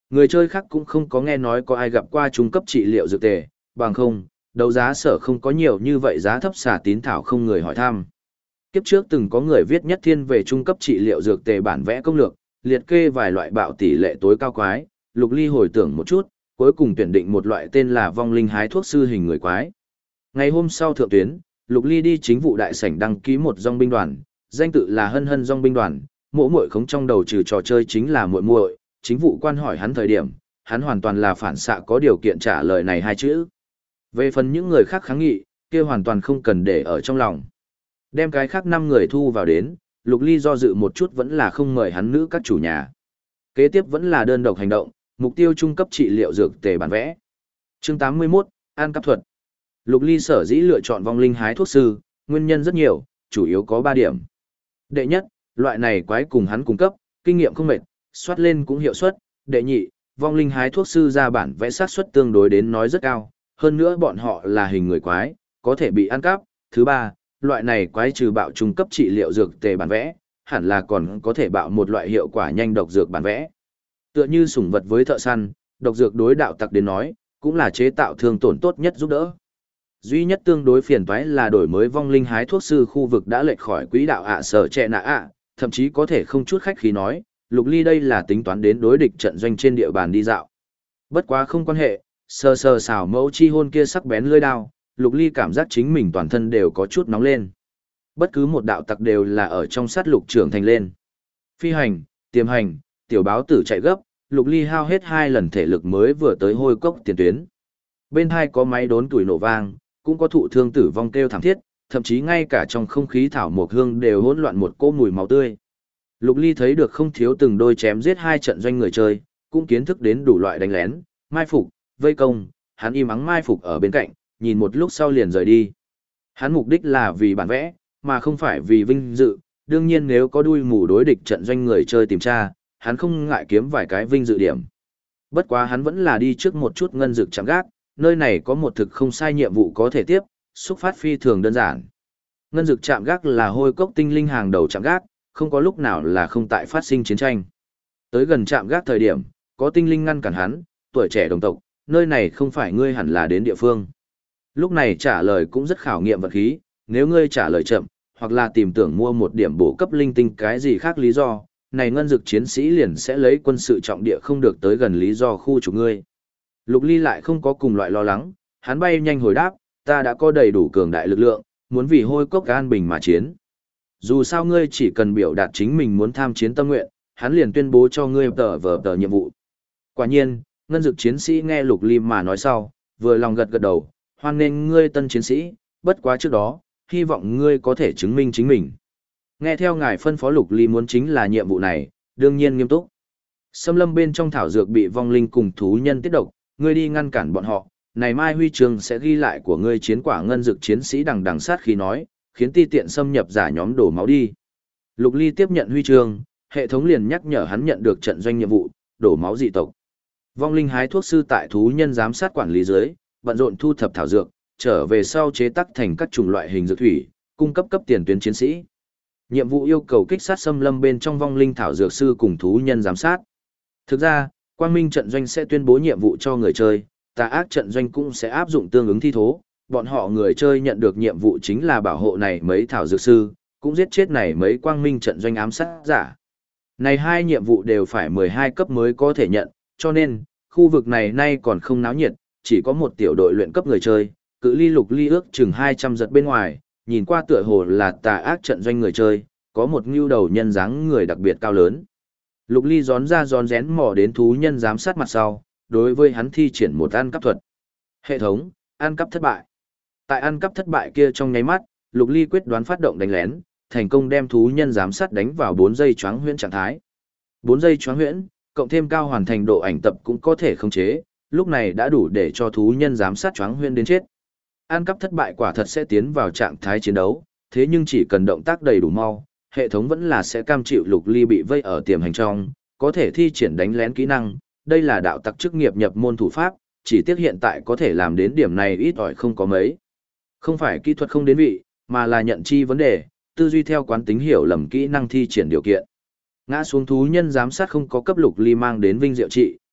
Người chơi khác cũng không có nghe nói có ai gặp qua trung cấp trị liệu dược tề, bằng không, đấu giá sở không có nhiều như vậy giá thấp xà tín thảo không người hỏi thăm. Kiếp trước từng có người viết nhất thiên về trung cấp trị liệu dược tề bản vẽ công lược, liệt kê vài loại bạo tỷ lệ tối cao quái, Lục Ly hồi tưởng một chút, cuối cùng tuyển định một loại tên là vong linh hái thuốc sư hình người quái. Ngày hôm sau thượng tuyến, Lục Ly đi chính vụ đại sảnh đăng ký một dòng binh đoàn, danh tự là Hân Hân dòng binh đoàn, mộ muội không trong đầu trừ trò chơi chính là muội muội, chính vụ quan hỏi hắn thời điểm, hắn hoàn toàn là phản xạ có điều kiện trả lời này hai chữ. Về phần những người khác kháng nghị, kia hoàn toàn không cần để ở trong lòng. Đem cái khác 5 người thu vào đến, Lục Ly do dự một chút vẫn là không mời hắn nữ các chủ nhà. Kế tiếp vẫn là đơn độc hành động, mục tiêu trung cấp trị liệu dược tề bản vẽ. Chương 81, An cắp thuật. Lục Ly sở dĩ lựa chọn vong linh hái thuốc sư, nguyên nhân rất nhiều, chủ yếu có 3 điểm. Đệ nhất, loại này quái cùng hắn cung cấp, kinh nghiệm không mệt, soát lên cũng hiệu suất. Đệ nhị, vong linh hái thuốc sư ra bản vẽ sát suất tương đối đến nói rất cao, hơn nữa bọn họ là hình người quái, có thể bị ăn cắp. Thứ ba, loại này quái trừ bạo trung cấp trị liệu dược tề bản vẽ, hẳn là còn có thể bạo một loại hiệu quả nhanh độc dược bản vẽ. Tựa như sủng vật với thợ săn, độc dược đối đạo tặc đến nói, cũng là chế tạo thương tổn tốt nhất giúp đỡ. Duy nhất tương đối phiền toái là đổi mới vong linh hái thuốc sư khu vực đã lệch khỏi quỹ đạo sở trẻ nạ thậm chí có thể không chút khách khí nói, Lục Ly đây là tính toán đến đối địch trận doanh trên địa bàn đi dạo. Bất quá không quan hệ, sờ sờ xảo mẫu chi hôn kia sắc bén lưỡi đao, Lục Ly cảm giác chính mình toàn thân đều có chút nóng lên. Bất cứ một đạo tặc đều là ở trong sát lục trưởng thành lên. Phi hành, tiềm hành, tiểu báo tử chạy gấp, Lục Ly hao hết 2 lần thể lực mới vừa tới hôi cốc tiền tuyến. Bên hai có máy đốn tuổi nổ vang, cũng có thụ thương tử vong kêu thảm thiết, thậm chí ngay cả trong không khí thảo mộc hương đều hỗn loạn một cỗ mùi máu tươi. Lục Ly thấy được không thiếu từng đôi chém giết 2 trận doanh người chơi, cũng kiến thức đến đủ loại đánh lén, mai phục, vây công, hắn im ắng mai phục ở bên cạnh, nhìn một lúc sau liền rời đi. Hắn mục đích là vì bản vẽ, mà không phải vì vinh dự, đương nhiên nếu có đuôi mù đối địch trận doanh người chơi tìm tra, hắn không ngại kiếm vài cái vinh dự điểm. Bất quá hắn vẫn là đi trước một chút ngân dực chạm gác, nơi này có một thực không sai nhiệm vụ có thể tiếp, xúc phát phi thường đơn giản. Ngân dực chạm gác là hôi cốc tinh linh hàng đầu chạm gác, không có lúc nào là không tại phát sinh chiến tranh. Tới gần chạm gác thời điểm, có tinh linh ngăn cản hắn, tuổi trẻ đồng tộc, nơi này không phải ngươi hẳn là đến địa phương. Lúc này trả lời cũng rất khảo nghiệm vật khí, nếu ngươi trả lời chậm, hoặc là tìm tưởng mua một điểm bổ cấp linh tinh cái gì khác lý do, này ngân dực chiến sĩ liền sẽ lấy quân sự trọng địa không được tới gần lý do khu trục ngươi. Lục Ly lại không có cùng loại lo lắng, hắn bay nhanh hồi đáp, ta đã có đầy đủ cường đại lực lượng, muốn vì hôi cốc an bình mà chiến. Dù sao ngươi chỉ cần biểu đạt chính mình muốn tham chiến tâm nguyện, hắn liền tuyên bố cho ngươi tờ nhiệm vụ. Quả nhiên, ngân dực chiến sĩ nghe Lục Ly mà nói sau, vừa lòng gật gật đầu, hoan nghênh ngươi tân chiến sĩ, bất quá trước đó, hy vọng ngươi có thể chứng minh chính mình. Nghe theo ngài phân phó Lục Ly muốn chính là nhiệm vụ này, đương nhiên nghiêm túc. Xâm lâm bên trong thảo dược bị vong linh cùng thú nhân tiết độc, ngươi đi ngăn cản bọn họ, này mai huy chương sẽ ghi lại của ngươi chiến quả ngân dực chiến sĩ đằng đằng sát khí nói, khiến ti tiện xâm nhập giả nhóm đổ máu đi. Lục Ly tiếp nhận huy chương, hệ thống liền nhắc nhở hắn nhận được trận doanh nhiệm vụ, đổ máu dị tộc. Vong linh hái thuốc sư tại thú nhân giám sát quản lý dưới, bận rộn thu thập thảo dược, trở về sau chế tác thành các chủng loại hình dược thủy, cung cấp cấp tiền tuyến chiến sĩ. Nhiệm vụ yêu cầu kích sát xâm lâm bên trong vong linh thảo dược sư cùng thú nhân giám sát. Thực ra, Quang Minh trận doanh sẽ tuyên bố nhiệm vụ cho người chơi, tà ác trận doanh cũng sẽ áp dụng tương ứng thi thố, bọn họ người chơi nhận được nhiệm vụ chính là bảo hộ này mấy thảo dược sư, cũng giết chết này mấy Quang Minh trận doanh ám sát giả. Này 2 nhiệm vụ đều phải 12 cấp mới có thể nhận, cho nên, khu vực này nay còn không náo nhiệt, chỉ có một tiểu đội luyện cấp người chơi, cự ly Lục Ly ước chừng 200 giật bên ngoài, nhìn qua tựa hồ là tà ác trận doanh người chơi, có một ngưu đầu nhân dáng người đặc biệt cao lớn. Lục Ly rón ra rón rén mò đến thú nhân giám sát mặt sau, đối với hắn thi triển một ăn cắp thuật. Hệ thống, ăn cắp thất bại. Tại ăn cắp thất bại kia trong nháy mắt, Lục Ly quyết đoán phát động đánh lén, thành công đem thú nhân giám sát đánh vào 4 giây choáng huyễn trạng thái. 4 giây choáng huyễn, cộng thêm cao hoàn thành độ ảnh tập cũng có thể khống chế, lúc này đã đủ để cho thú nhân giám sát choáng huyễn đến chết. Ăn cắp thất bại quả thật sẽ tiến vào trạng thái chiến đấu, thế nhưng chỉ cần động tác đầy đủ mau, hệ thống vẫn là sẽ cam chịu Lục Ly bị vây ở tiềm hành trong, có thể thi triển đánh lén kỹ năng, đây là đạo tặc chức nghiệp nhập môn thủ pháp, chỉ tiếc hiện tại có thể làm đến điểm này ít ỏi không có mấy. Không phải kỹ thuật không đến vị, mà là nhận chi vấn đề, tư duy theo quán tính hiểu lầm kỹ năng thi triển điều kiện. Ngã xuống thú nhân giám sát không có cấp Lục Ly mang đến vinh diệu trị,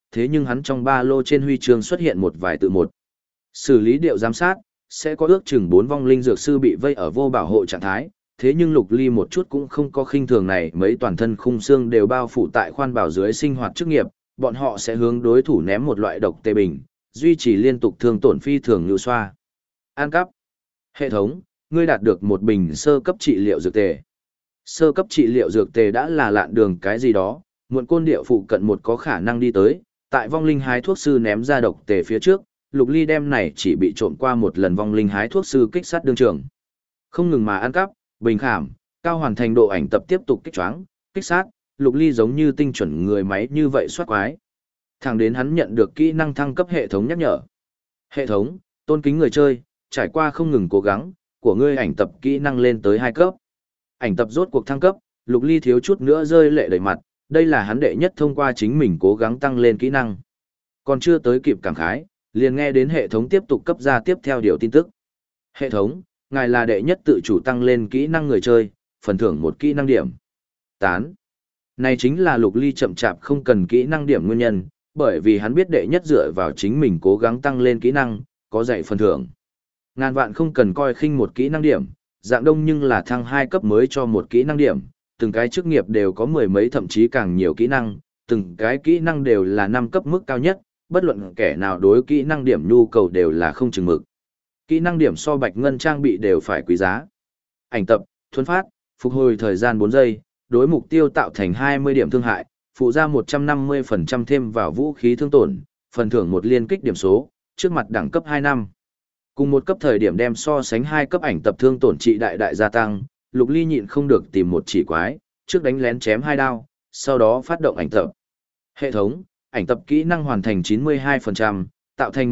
thế nhưng hắn trong ba lô trên huy chương xuất hiện một vài tự một. Xử lý điệu giám sát, sẽ có ước chừng 4 vong linh dược sư bị vây ở vô bảo hộ trạng thái, thế nhưng Lục Ly một chút cũng không có khinh thường này, mấy toàn thân khung xương đều bao phủ tại khoan bảo dưới sinh hoạt chức nghiệp, bọn họ sẽ hướng đối thủ ném một loại độc tê bình, duy trì liên tục thương tổn phi thường như xoa. An cắp. Hệ thống, ngươi đạt được một bình sơ cấp trị liệu dược tề. Sơ cấp trị liệu dược tề đã là lạn đường cái gì đó, muộn côn địa phụ cận một có khả năng đi tới, tại vong linh hái thuốc sư ném ra độc tề phía trước, Lục Ly đem này chỉ bị trộm qua một lần vong linh hái thuốc sư kích sát đương trường. Không ngừng mà ăn cắp, bình khảm, cao hoàn thành độ ảnh tập tiếp tục kích choáng, kích sát, Lục Ly giống như tinh chuẩn người máy như vậy soát quái. Thẳng đến hắn nhận được kỹ năng thăng cấp hệ thống nhắc nhở. Hệ thống, tôn kính người chơi, trải qua không ngừng cố gắng, của ngươi ảnh tập kỹ năng lên tới 2 cấp. Ảnh tập rốt cuộc thăng cấp, Lục Ly thiếu chút nữa rơi lệ đầy mặt, đây là hắn đệ nhất thông qua chính mình cố gắng tăng lên kỹ năng. Còn chưa tới kịp cảm khái, liền nghe đến hệ thống tiếp tục cấp ra tiếp theo điều tin tức. Hệ thống, ngài là đệ nhất tự chủ tăng lên kỹ năng người chơi, phần thưởng một kỹ năng điểm. Tán. Này chính là Lục Ly chậm chạp không cần kỹ năng điểm nguyên nhân, bởi vì hắn biết đệ nhất dựa vào chính mình cố gắng tăng lên kỹ năng, có dạy phần thưởng. Ngàn vạn không cần coi khinh một kỹ năng điểm, dạng đông nhưng là thăng 2 cấp mới cho một kỹ năng điểm, từng cái chức nghiệp đều có mười mấy thậm chí càng nhiều kỹ năng, từng cái kỹ năng đều là 5 cấp mức cao nhất, bất luận kẻ nào đối kỹ năng điểm nhu cầu đều là không chừng mực. Kỹ năng điểm so bạch ngân trang bị đều phải quý giá. Ảnh tập, thuấn phát, phục hồi thời gian 4 giây, đối mục tiêu tạo thành 20 điểm thương hại, phụ ra 150% thêm vào vũ khí thương tổn, phần thưởng một liên kích điểm số, trước mặt đẳng cấp 2 năm. Cùng một cấp thời điểm đem so sánh 2 cấp ảnh tập thương tổn trị đại đại gia tăng, Lục Ly nhịn không được tìm một chỉ quái, trước đánh lén chém 2 đao, sau đó phát động ảnh tập. Hệ thống, ảnh tập kỹ năng hoàn thành 92%, tạo thành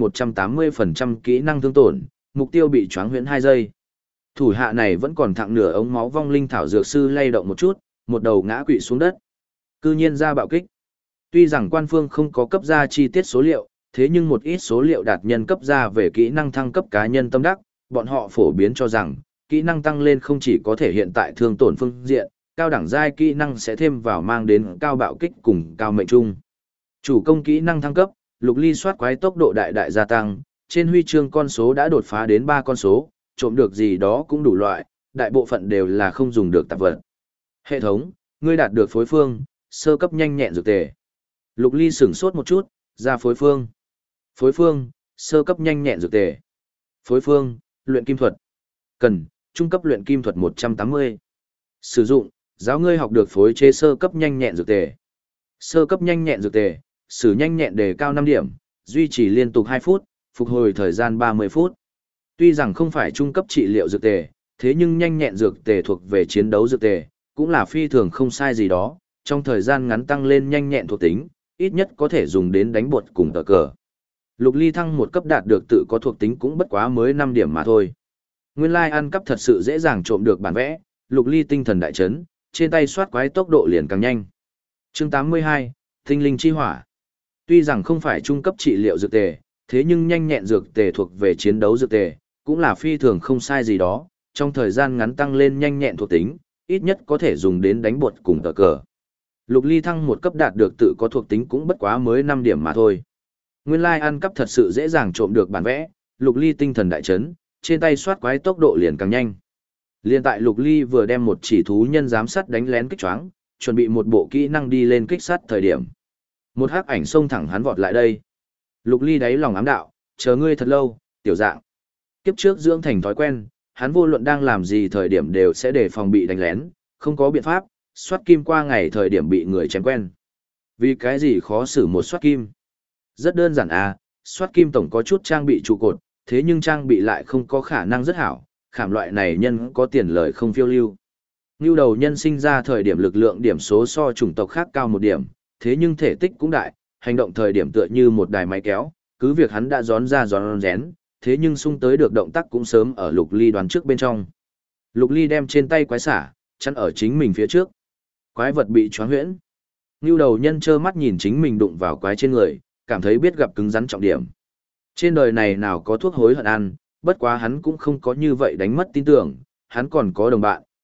180% kỹ năng thương tổn, mục tiêu bị choáng huyễn 2 giây. Thủ hạ này vẫn còn thặng nửa ống máu vong linh thảo dược sư lay động một chút, một đầu ngã quỵ xuống đất. Cư nhiên ra bạo kích. Tuy rằng quan phương không có cấp ra chi tiết số liệu, thế nhưng một ít số liệu đạt nhân cấp ra về kỹ năng thăng cấp cá nhân tâm đắc, bọn họ phổ biến cho rằng, kỹ năng tăng lên không chỉ có thể hiện tại thương tổn phương diện, cao đẳng giai kỹ năng sẽ thêm vào mang đến cao bạo kích cùng cao mệnh trung. Chủ công kỹ năng thăng cấp, Lục Ly soát quái tốc độ đại đại gia tăng, trên huy chương con số đã đột phá đến 3 con số, trộm được gì đó cũng đủ loại, đại bộ phận đều là không dùng được tạp vật. Hệ thống, ngươi đạt được phối phương, sơ cấp nhanh nhẹn dược tề. Lục Ly sửng sốt một chút, ra phối phương. Phối phương, sơ cấp nhanh nhẹn dược tề. Phối phương, luyện kim thuật. Cần, trung cấp luyện kim thuật 180. Sử dụng, giáo ngươi học được phối chế sơ cấp nhanh nhẹn dược tề. Sơ cấp nhanh nhẹn dược tề, sử nhanh nhẹn đề cao 5 điểm, duy trì liên tục 2 phút, phục hồi thời gian 30 phút. Tuy rằng không phải trung cấp trị liệu dược tề, thế nhưng nhanh nhẹn dược tề thuộc về chiến đấu dược tề, cũng là phi thường không sai gì đó, trong thời gian ngắn tăng lên nhanh nhẹn thuộc tính, ít nhất có thể dùng đến đánh bột cùng tờ cờ. Lục Ly thăng một cấp đạt được tự có thuộc tính cũng bất quá mới 5 điểm mà thôi. Nguyên lai ăn cắp thật sự dễ dàng trộm được bản vẽ, Lục Ly tinh thần đại chấn, trên tay soát quái tốc độ liền càng nhanh. Chương 82, Tinh linh chi hỏa. Tuy rằng không phải trung cấp trị liệu dược tề, thế nhưng nhanh nhẹn dược tề thuộc về chiến đấu dược tề, cũng là phi thường không sai gì đó, trong thời gian ngắn tăng lên nhanh nhẹn thuộc tính, ít nhất có thể dùng đến đánh bột cùng tờ cờ. Lục Ly thăng một cấp đạt được tự có thuộc tính cũng bất quá mới 5 điểm mà thôi. Nguyên lai ăn cắp thật sự dễ dàng trộm được bản vẽ, Lục Ly tinh thần đại chấn, trên tay soát quái tốc độ liền càng nhanh. Liên tại Lục Ly vừa đem một chỉ thú nhân giám sát đánh lén kích choáng, chuẩn bị một bộ kỹ năng đi lên kích sát thời điểm. Một hắc ảnh xông thẳng hắn vọt lại đây. Lục Ly đáy lòng ám đạo, chờ ngươi thật lâu, tiểu dạng. Kiếp trước dưỡng thành thói quen, hắn vô luận đang làm gì thời điểm đều sẽ để phòng bị đánh lén, không có biện pháp, soát kim qua ngày thời điểm bị người chém quen. Vì cái gì khó xử một soát kim? Rất đơn giản à, soát kim tổng có chút trang bị trụ cột, thế nhưng trang bị lại không có khả năng rất hảo, khảm loại này nhân có tiền lời không phiêu lưu. Ngưu đầu nhân sinh ra thời điểm lực lượng điểm số so chủng tộc khác cao 1 điểm, thế nhưng thể tích cũng đại, hành động thời điểm tựa như một đài máy kéo, cứ việc hắn đã gión ra gión rén, thế nhưng sung tới được động tác cũng sớm ở Lục Ly đoán trước bên trong. Lục Ly đem trên tay quái xả, chắn ở chính mình phía trước. Quái vật bị choáng huyễn. Ngưu đầu nhân trơ mắt nhìn chính mình đụng vào quái trên người, cảm thấy biết gặp cứng rắn trọng điểm. Trên đời này nào có thuốc hối hận ăn, bất quá hắn cũng không có như vậy đánh mất tin tưởng, hắn còn có đồng bạn,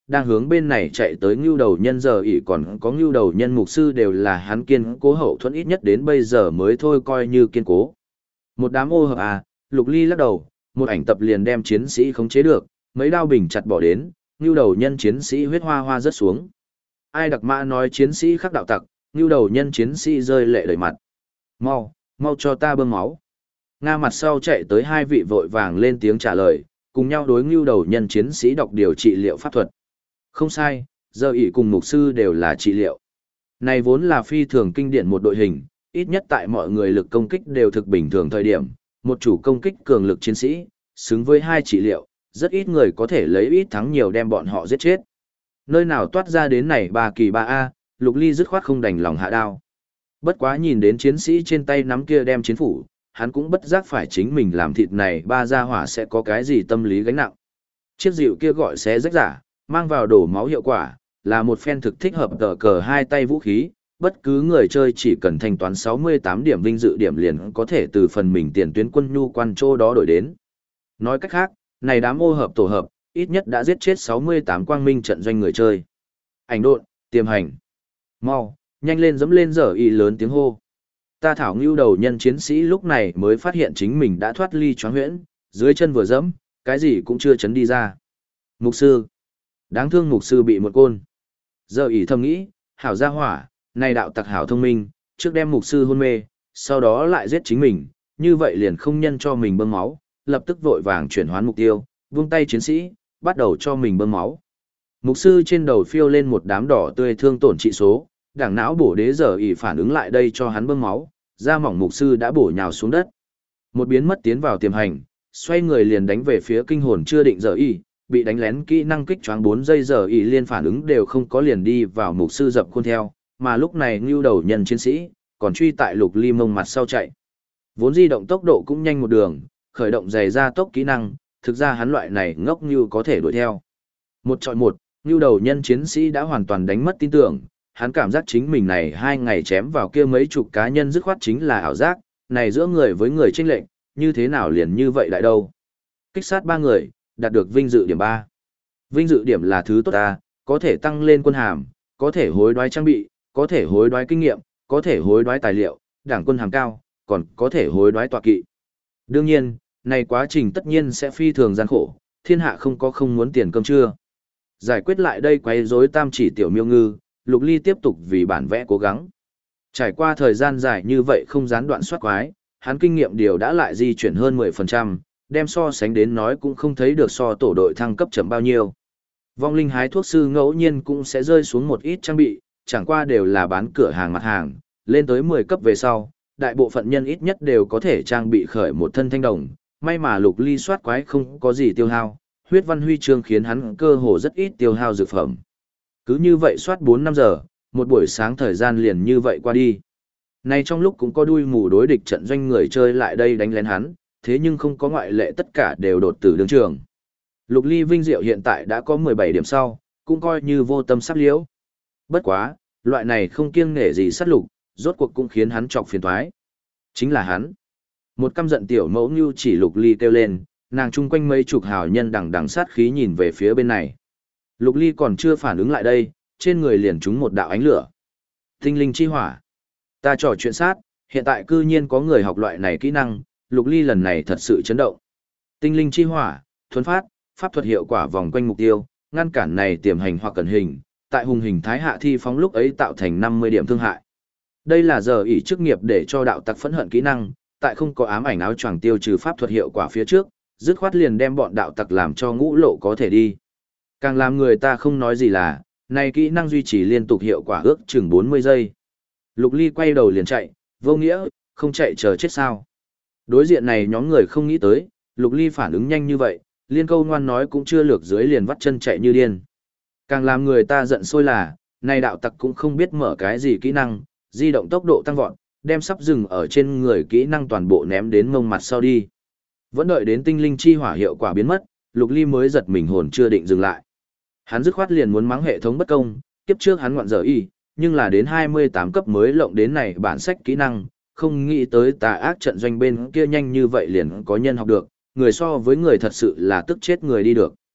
đang hướng bên này chạy tới ngưu đầu nhân giờ ỷ còn có ngưu đầu nhân mục sư đều là hắn kiên cố hậu thuẫn ít nhất đến bây giờ mới thôi coi như kiên cố. Một đám ô hợp à, Lục Ly lắc đầu, một ảnh tập liền đem chiến sĩ khống chế được, mấy đao bình chặt bỏ đến, ngưu đầu nhân chiến sĩ huyết hoa hoa rớt xuống. Ai đặc mã nói chiến sĩ khắc đạo tặc, ngưu đầu nhân chiến sĩ rơi lệ đầy mặt. Mau, mau cho ta bơm máu. Nga mặt sau chạy tới hai vị vội vàng lên tiếng trả lời, cùng nhau đối ngưu đầu nhân chiến sĩ đọc điều trị liệu pháp thuật. Không sai, giờ ỷ cùng mục sư đều là trị liệu. Này vốn là phi thường kinh điển một đội hình, ít nhất tại mọi người lực công kích đều thực bình thường thời điểm, một chủ công kích cường lực chiến sĩ, xứng với hai trị liệu, rất ít người có thể lấy ít thắng nhiều đem bọn họ giết chết. Nơi nào toát ra đến này ba kỳ ba a, Lục Ly dứt khoát không đành lòng hạ đao. Bất quá nhìn đến chiến sĩ trên tay nắm kia đem chiến phủ, hắn cũng bất giác phải chính mình làm thịt này ba gia hỏa sẽ có cái gì tâm lý gánh nặng. Chiếc dịu kia gọi xé rách giả, mang vào đổ máu hiệu quả, là một phen thực thích hợp tờ cờ hai tay vũ khí, bất cứ người chơi chỉ cần thanh toán 68 điểm vinh dự điểm liền có thể từ phần mình tiền tuyến quân nhu quan chỗ đó đổi đến. Nói cách khác, này đám ô hợp tổ hợp, ít nhất đã giết chết 68 quang minh trận doanh người chơi. Ảnh độn, tiềm hành. Mau, nhanh lên dẫm lên giờ y lớn tiếng hô. Ta thảo ngưu đầu nhân chiến sĩ lúc này mới phát hiện chính mình đã thoát ly choáng huyễn, dưới chân vừa dẫm, cái gì cũng chưa chấn đi ra. Mục sư. Đáng thương mục sư bị một côn. Giờ ỷ thầm nghĩ, hảo gia hỏa, này đạo tặc hảo thông minh, trước đem mục sư hôn mê, sau đó lại giết chính mình, như vậy liền không nhân cho mình bơm máu, lập tức vội vàng chuyển hoán mục tiêu, vung tay chiến sĩ, bắt đầu cho mình bơm máu. Mục sư trên đầu phiêu lên một đám đỏ tươi thương tổn trị số, đảng não bổ đế giờ ỷ phản ứng lại đây cho hắn bơm máu, da mỏng mục sư đã bổ nhào xuống đất. Một biến mất tiến vào tiềm hành, xoay người liền đánh về phía kinh hồn chưa định giờ ỷ, bị đánh lén kỹ năng kích choáng 4 giây giờ ỷ liên phản ứng đều không có liền đi vào mục sư dập khuôn theo, mà lúc này ngưu đầu nhân chiến sĩ còn truy tại Lục Ly mông mặt sau chạy. Vốn di động tốc độ cũng nhanh một đường, khởi động giày ra tốc kỹ năng, thực ra hắn loại này ngốc như có thể đuổi theo. Một chọi một, ngưu đầu nhân chiến sĩ đã hoàn toàn đánh mất tin tưởng, hắn cảm giác chính mình này 2 ngày chém vào kia mấy chục cá nhân dứt khoát chính là ảo giác, này giữa người với người chênh lệnh, như thế nào liền như vậy lại đâu. Kích sát 3 người, đạt được vinh dự điểm 3. Vinh dự điểm là thứ tốt ta, có thể tăng lên quân hàm, có thể hối đoái trang bị, có thể hối đoái kinh nghiệm, có thể hối đoái tài liệu, đảng quân hàm cao, còn có thể hối đoái tọa kỵ. Đương nhiên, này quá trình tất nhiên sẽ phi thường gian khổ, thiên hạ không có không muốn tiền cơm trưa. Giải quyết lại đây quấy rối tam chỉ tiểu miêu ngư, Lục Ly tiếp tục vì bản vẽ cố gắng. Trải qua thời gian dài như vậy không gián đoạn soát quái, hắn kinh nghiệm điều đã lại di chuyển hơn 10%, đem so sánh đến nói cũng không thấy được so tổ đội thăng cấp chậm bao nhiêu. Vong linh hái thuốc sư ngẫu nhiên cũng sẽ rơi xuống một ít trang bị, chẳng qua đều là bán cửa hàng mặt hàng, lên tới 10 cấp về sau, đại bộ phận nhân ít nhất đều có thể trang bị khởi một thân thanh đồng, may mà Lục Ly soát quái không có gì tiêu hao, huyết văn huy chương khiến hắn cơ hồ rất ít tiêu hao dược phẩm. Cứ như vậy soát 4-5 giờ, một buổi sáng thời gian liền như vậy qua đi. Này trong lúc cũng có đuôi mù đối địch trận doanh người chơi lại đây đánh lén hắn, thế nhưng không có ngoại lệ tất cả đều đột tử đường trường. Lục Ly vinh diệu hiện tại đã có 17 điểm sau, cũng coi như vô tâm sắp liễu. Bất quá, loại này không kiêng nể gì sát lục, rốt cuộc cũng khiến hắn trọc phiền toái. Chính là hắn. Một căm giận tiểu mẫu như chỉ Lục Ly kêu lên, nàng chung quanh mấy chục hào nhân đằng đằng sát khí nhìn về phía bên này. Lục Ly còn chưa phản ứng lại đây, trên người liền trúng một đạo ánh lửa. Tinh linh chi hỏa. Ta trò chuyện sát, hiện tại cư nhiên có người học loại này kỹ năng, Lục Ly lần này thật sự chấn động. Tinh linh chi hỏa, thuấn phát, pháp thuật hiệu quả vòng quanh mục tiêu, ngăn cản này tiềm hành hoặc cẩn hình, tại hùng hình thái hạ thi phóng lúc ấy tạo thành 50 điểm thương hại. Đây là giờ ỷ chức nghiệp để cho đạo tặc phẫn hận kỹ năng, tại không có ám ảnh áo choàng tiêu trừ pháp thuật hiệu quả phía trước, dứt khoát liền đem bọn đạo tặc làm cho ngũ lộ có thể đi. Càng làm người ta không nói gì là, này kỹ năng duy trì liên tục hiệu quả ước chừng 40 giây. Lục Ly quay đầu liền chạy, vô nghĩa, không chạy chờ chết sao. Đối diện này nhóm người không nghĩ tới, Lục Ly phản ứng nhanh như vậy, liên câu ngoan nói cũng chưa lược dưới liền vắt chân chạy như điên. Càng làm người ta giận sôi là, này đạo tặc cũng không biết mở cái gì kỹ năng, di động tốc độ tăng vọt, đem sắp dừng ở trên người kỹ năng toàn bộ ném đến mông mặt sau đi. Vẫn đợi đến tinh linh chi hỏa hiệu quả biến mất, Lục Ly mới giật mình hồn chưa định dừng lại. Hắn dứt khoát liền muốn mắng hệ thống bất công, kiếp trước hắn ngoạn dở y, nhưng là đến 28 cấp mới lộng đến này bản sách kỹ năng, không nghĩ tới tà ác trận doanh bên kia nhanh như vậy liền có nhân học được, người so với người thật sự là tức chết người đi được.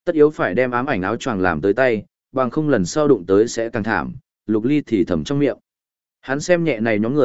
Tất yếu phải đem ám ảnh áo choàng làm tới tay, bằng không lần sau đụng tới sẽ càng thảm, Lục Ly thì thầm trong miệng. Hắn xem nhẹ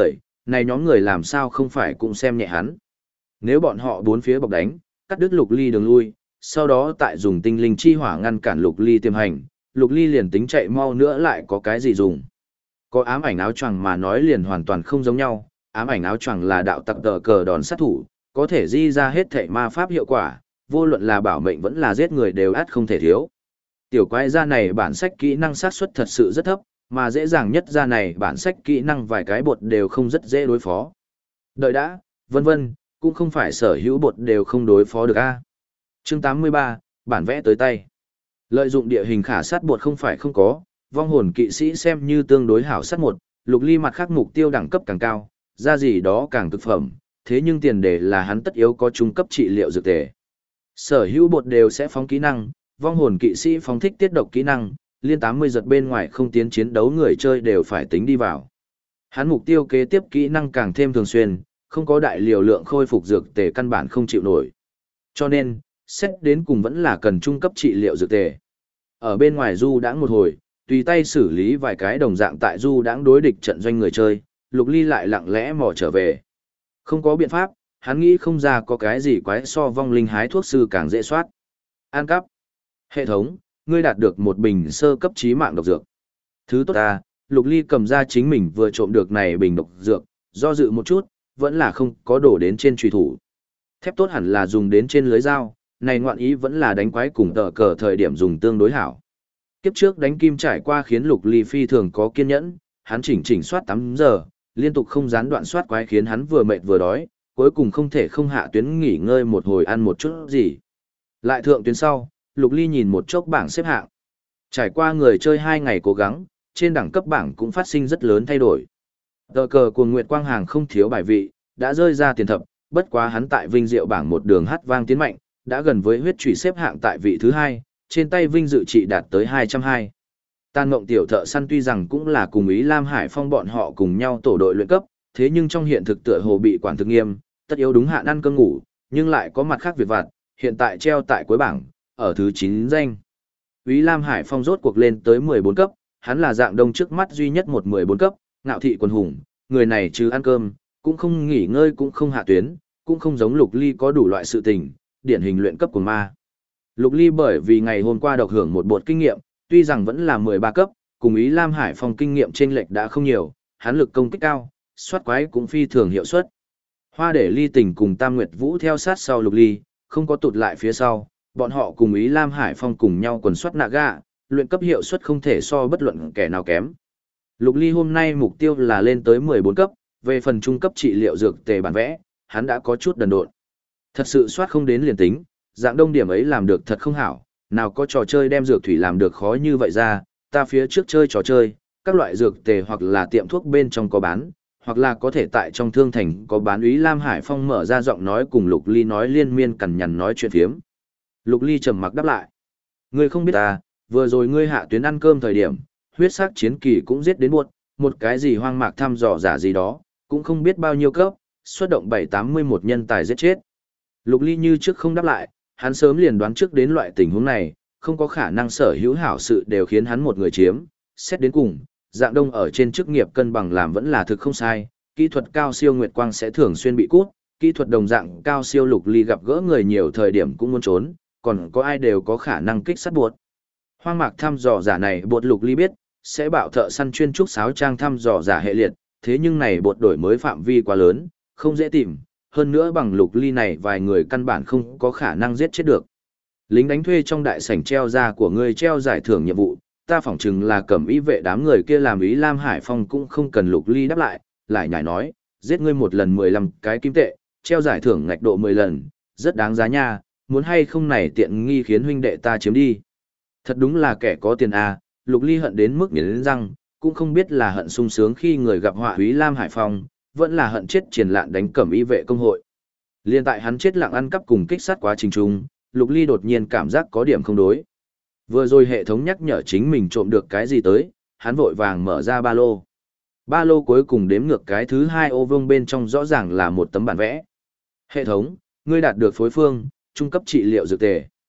này nhóm người làm sao không phải cũng xem nhẹ hắn. Nếu bọn họ bốn phía bọc đánh, cắt đứt Lục Ly đường lui, sau đó tại dùng tinh linh chi hỏa ngăn cản Lục Ly tiềm hành, Lục Ly liền tính chạy mau nữa lại có cái gì dùng. Có ám ảnh áo choàng mà nói liền hoàn toàn không giống nhau, ám ảnh áo choàng là đạo tặc tờ cờ đòn sát thủ, có thể di ra hết thảy ma pháp hiệu quả, vô luận là bảo mệnh vẫn là giết người đều ắt không thể thiếu. Tiểu quái gia này bản sách kỹ năng xác suất thật sự rất thấp, mà dễ dàng nhất gia này bản sách kỹ năng vài cái bột đều không rất dễ đối phó. Đợi đã, vân vân, cũng không phải sở hữu bột đều không đối phó được a. Chương 83, bản vẽ tới tay. Lợi dụng địa hình khả sát bột không phải không có, vong hồn kỵ sĩ xem như tương đối hảo sát một, Lục Ly mặt khác mục tiêu đẳng cấp càng cao, ra gì đó càng thực phẩm, thế nhưng tiền đề là hắn tất yếu có trung cấp trị liệu dược tề. Sở hữu bột đều sẽ phóng kỹ năng, vong hồn kỵ sĩ phóng thích tiết độc kỹ năng, liên 80 giật bên ngoài không tiến chiến đấu người chơi đều phải tính đi vào. Hắn mục tiêu kế tiếp kỹ năng càng thêm thường xuyên, không có đại liều lượng khôi phục dược tề căn bản không chịu nổi. Cho nên, xét đến cùng vẫn là cần trung cấp trị liệu dược tề. Ở bên ngoài du đãng một hồi, tùy tay xử lý vài cái đồng dạng tại du đãng đối địch trận doanh người chơi, Lục Ly lại lặng lẽ mò trở về. Không có biện pháp, hắn nghĩ không ra có cái gì quái so vong linh hái thuốc sư càng dễ soát. An cắp. Hệ thống, ngươi đạt được một bình sơ cấp chí mạng độc dược. Thứ tốt ta, Lục Ly cầm ra chính mình vừa trộm được này bình độc dược, do dự một chút, vẫn là không có đổ đến trên truy thủ. Thép tốt hẳn là dùng đến trên lưới dao, này ngoạn ý vẫn là đánh quái cùng tờ cờ thời điểm dùng tương đối hảo. Kiếp trước đánh kim trải qua khiến Lục Ly phi thường có kiên nhẫn, hắn chỉnh soát 8 giờ, liên tục không gián đoạn soát quái khiến hắn vừa mệt vừa đói, cuối cùng không thể không hạ tuyến nghỉ ngơi một hồi ăn một chút gì. Lại thượng tuyến sau, Lục Ly nhìn một chốc bảng xếp hạng. Trải qua người chơi 2 ngày cố gắng, trên đẳng cấp bảng cũng phát sinh rất lớn thay đổi. Tờ cờ của Nguyệt Quang Hàng không thiếu bài vị, đã rơi ra tiền thập, bất quá hắn tại vinh diệu bảng một đường hát vang tiến mạnh, đã gần với huyết trụy xếp hạng tại vị thứ 2, trên tay vinh dự trị đạt tới 220. Tàn Ngộng Tiểu Thợ Săn tuy rằng cũng là cùng Ý Lam Hải Phong bọn họ cùng nhau tổ đội luyện cấp, thế nhưng trong hiện thực tựa hồ bị quản thực nghiêm, tất yếu đúng hạn ăn cơm ngủ, nhưng lại có mặt khác việc vặt, hiện tại treo tại cuối bảng, ở thứ 9 danh. Ý Lam Hải Phong rốt cuộc lên tới 14 cấp, hắn là dạng đông trước mắt duy nhất một 14 cấp, ngạo thị quần hùng, người này chứ ăn cơm, cũng không nghỉ ngơi cũng không hạ tuyến, cũng không giống Lục Ly có đủ loại sự tình, điển hình luyện cấp của ma. Lục Ly bởi vì ngày hôm qua độc hưởng một bột kinh nghiệm, tuy rằng vẫn là 13 cấp, cùng Ý Lam Hải Phong kinh nghiệm chênh lệch đã không nhiều, hắn lực công kích cao, soát quái cũng phi thường hiệu suất. Hoa để Ly Tình cùng Tam Nguyệt Vũ theo sát sau Lục Ly, không có tụt lại phía sau, bọn họ cùng Ý Lam Hải Phong cùng nhau quần soát Naga, luyện cấp hiệu suất không thể so bất luận kẻ nào kém. Lục Ly hôm nay mục tiêu là lên tới 14 cấp, về phần trung cấp trị liệu dược tề bản vẽ, hắn đã có chút đần độn. Thật sự soát không đến liền tính, dạng đông điểm ấy làm được thật không hảo, nào có trò chơi đem dược thủy làm được khó như vậy ra, ta phía trước chơi trò chơi, các loại dược tề hoặc là tiệm thuốc bên trong có bán, hoặc là có thể tại trong thương thành có bán. Úy Lam Hải Phong mở ra giọng nói cùng Lục Ly nói liên miên cằn nhằn nói chuyện phiếm. Lục Ly trầm mặc đáp lại. Ngươi không biết ta, vừa rồi ngươi hạ tuyến ăn cơm thời điểm, huyết sắc chiến kỳ cũng giết đến buột, một cái gì hoang mạc thăm dò giả gì đó, cũng không biết bao nhiêu cấp, xuất động 781 nhân tài giết chết. Lục Ly như trước không đáp lại, hắn sớm liền đoán trước đến loại tình huống này, không có khả năng sở hữu hảo sự đều khiến hắn một người chiếm, xét đến cùng, dạng đông ở trên chức nghiệp cân bằng làm vẫn là thực không sai, kỹ thuật cao siêu Nguyệt Quang sẽ thường xuyên bị cút, kỹ thuật đồng dạng cao siêu Lục Ly gặp gỡ người nhiều thời điểm cũng muốn trốn, còn có ai đều có khả năng kích sát buột. Hoang mạc thăm dò giả này bột Lục Ly biết, sẽ bảo thợ săn chuyên trúc sáo trang thăm dò giả hệ liệt, thế nhưng này bột đổi mới phạm vi quá lớn, không dễ tìm, hơn nữa bằng Lục Ly này vài người căn bản không có khả năng giết chết được. Lính đánh thuê trong đại sảnh treo ra của ngươi treo giải thưởng nhiệm vụ, ta phỏng chừng là cẩm y vệ đám người kia làm. Ý Lam Hải Phong cũng không cần Lục Ly đáp lại, lại nhảy nói, giết ngươi một lần 15 cái kim tệ, treo giải thưởng ngạch độ 10 lần, rất đáng giá nha, muốn hay không này tiện nghi khiến huynh đệ ta chiếm đi. Thật đúng là kẻ có tiền à, Lục Ly hận đến mức nghiến răng, cũng không biết là hận sung sướng khi người gặp họa Úy Lam Hải Phong, vẫn là hận chết triển lạn đánh cẩm y vệ công hội. Liên tại hắn chết lặng ăn cắp cùng kích sát quá trình trung, Lục Ly đột nhiên cảm giác có điểm không đối. Vừa rồi hệ thống nhắc nhở chính mình trộm được cái gì tới, hắn vội vàng mở ra ba lô. Ba lô cuối cùng đếm ngược cái thứ 2 ô vuông bên trong rõ ràng là một tấm bản vẽ. Hệ thống, ngươi đạt được phối phương, trung cấp trị liệu dược tề.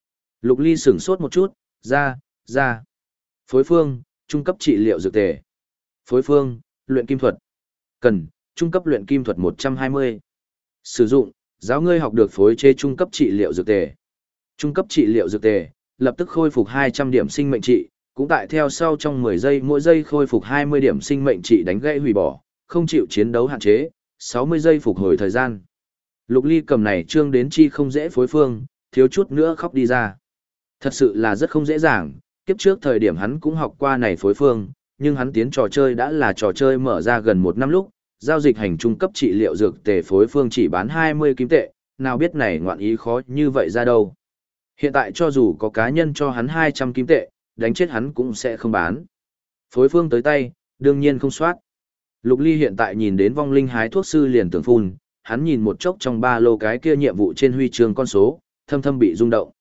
Lục Ly sửng sốt một chút, ra. Phối phương, trung cấp trị liệu dược tề. Phối phương, luyện kim thuật. Cần, trung cấp luyện kim thuật 120. Sử dụng, giáo ngươi học được phối chế trung cấp trị liệu dược tề. Trung cấp trị liệu dược tề, lập tức khôi phục 200 điểm sinh mệnh trị, cũng tại theo sau trong 10 giây mỗi giây khôi phục 20 điểm sinh mệnh trị đánh gãy hủy bỏ, không chịu chiến đấu hạn chế, 60 giây phục hồi thời gian. Lục Ly cầm này trương đến chi không dễ phối phương, thiếu chút nữa khóc đi ra. Thật sự là rất không dễ dàng, kiếp trước thời điểm hắn cũng học qua này phối phương, nhưng hắn tiến trò chơi đã là trò chơi mở ra gần 1 năm lúc, giao dịch hành trung cấp trị liệu dược tề phối phương chỉ bán 20 kim tệ, nào biết này ngoạn ý khó như vậy ra đâu. Hiện tại cho dù có cá nhân cho hắn 200 kim tệ, đánh chết hắn cũng sẽ không bán. Phối phương tới tay, đương nhiên không soát. Lục Ly hiện tại nhìn đến vong linh hái thuốc sư liền tưởng phun, hắn nhìn một chốc trong ba lô cái kia nhiệm vụ trên huy chương con số, thâm thâm bị rung động.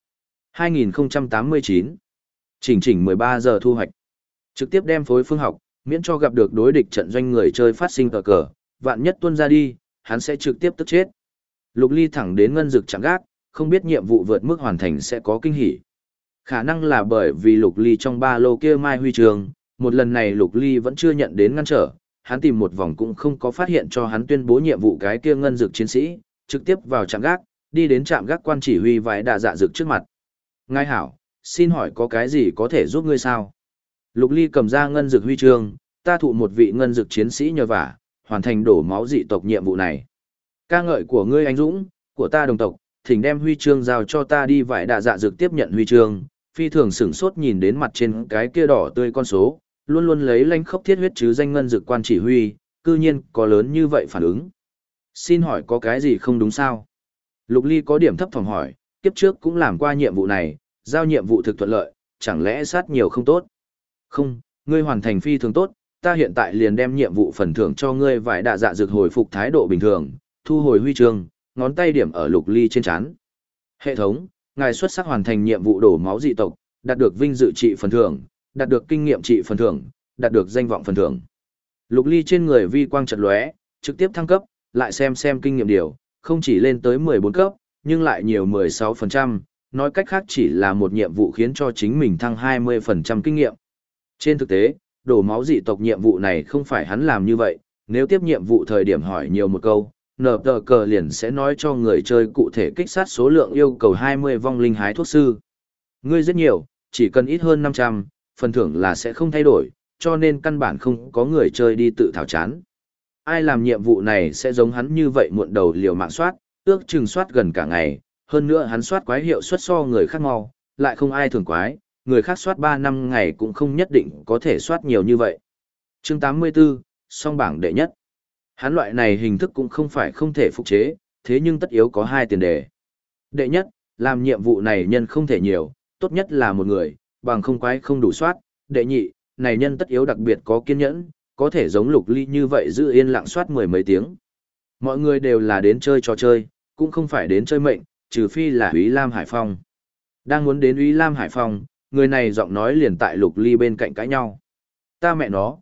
2089. Chỉnh 13 giờ thu hoạch. Trực tiếp đem phối phương học, miễn cho gặp được đối địch trận doanh người chơi phát sinh cờ, vạn nhất tuôn ra đi, hắn sẽ trực tiếp tức chết. Lục Ly thẳng đến ngân dực chẳng gác, không biết nhiệm vụ vượt mức hoàn thành sẽ có kinh hỉ. Khả năng là bởi vì Lục Ly trong ba lô kia mai huy chương, một lần này Lục Ly vẫn chưa nhận đến ngăn trở, hắn tìm một vòng cũng không có phát hiện cho hắn tuyên bố nhiệm vụ cái kia ngân dực chiến sĩ, trực tiếp vào trạm gác, đi đến trạm gác quan chỉ huy vài đà dạ dực trước mặt. Ngài hảo, xin hỏi có cái gì có thể giúp ngươi sao? Lục Ly cầm ra ngân dực huy chương, ta thụ một vị ngân dực chiến sĩ nhờ vả, hoàn thành đổ máu dị tộc nhiệm vụ này. Ca ngợi của ngươi anh dũng, của ta đồng tộc, thỉnh đem huy chương giao cho ta đi. Vài đà dạ dực tiếp nhận huy chương, phi thường sửng sốt nhìn đến mặt trên cái kia đỏ tươi con số, luôn luôn lấy lanh khốc thiết huyết chứ danh ngân dực quan chỉ huy, cư nhiên có lớn như vậy phản ứng. Xin hỏi có cái gì không đúng sao? Lục Ly có điểm thấp thỏm hỏi, kiếp trước cũng làm qua nhiệm vụ này, giao nhiệm vụ thực thuận lợi, chẳng lẽ sát nhiều không tốt? Không, ngươi hoàn thành phi thường tốt, ta hiện tại liền đem nhiệm vụ phần thưởng cho ngươi. Vài đà dạ dực hồi phục thái độ bình thường, thu hồi huy chương, ngón tay điểm ở Lục Ly trên trán. Hệ thống, ngài xuất sắc hoàn thành nhiệm vụ đổ máu dị tộc, đạt được vinh dự trị phần thưởng, đạt được kinh nghiệm trị phần thưởng, đạt được danh vọng phần thưởng. Lục Ly trên người vi quang chợt lóe, trực tiếp thăng cấp, lại xem kinh nghiệm điều, không chỉ lên tới 14 cấp, nhưng lại nhiều 16%, nói cách khác chỉ là một nhiệm vụ khiến cho chính mình thăng 20% kinh nghiệm. Trên thực tế, đổ máu dị tộc nhiệm vụ này không phải hắn làm như vậy, nếu tiếp nhiệm vụ thời điểm hỏi nhiều một câu, nở tờ cờ liền sẽ nói cho người chơi cụ thể kích sát số lượng yêu cầu 20 vong linh hái thuốc sư. Ngươi rất nhiều, chỉ cần ít hơn 500, phần thưởng là sẽ không thay đổi, cho nên căn bản không có người chơi đi tự thảo chán. Ai làm nhiệm vụ này sẽ giống hắn như vậy muộn đầu liều mạng soát, ước chừng soát gần cả ngày, hơn nữa hắn soát quái hiệu suất so người khác mau, lại không ai thường quái, người khác soát 3 năm ngày cũng không nhất định có thể soát nhiều như vậy. Chương 84, song bảng đệ nhất. Hắn loại này hình thức cũng không phải không thể phục chế, thế nhưng tất yếu có 2 tiền đề. Đệ nhất, làm nhiệm vụ này nhân không thể nhiều, tốt nhất là một người, bằng không quái không đủ soát. Đệ nhị, này nhân tất yếu đặc biệt có kiên nhẫn, có thể giống Lục Ly như vậy giữ yên lặng soát 10 mấy tiếng. Mọi người đều là đến chơi trò chơi, cũng không phải đến chơi mệnh, trừ phi là Úy Lam Hải Phong. Đang muốn đến Úy Lam Hải Phong, người này giọng nói liền tại Lục Ly bên cạnh cãi nhau. Ta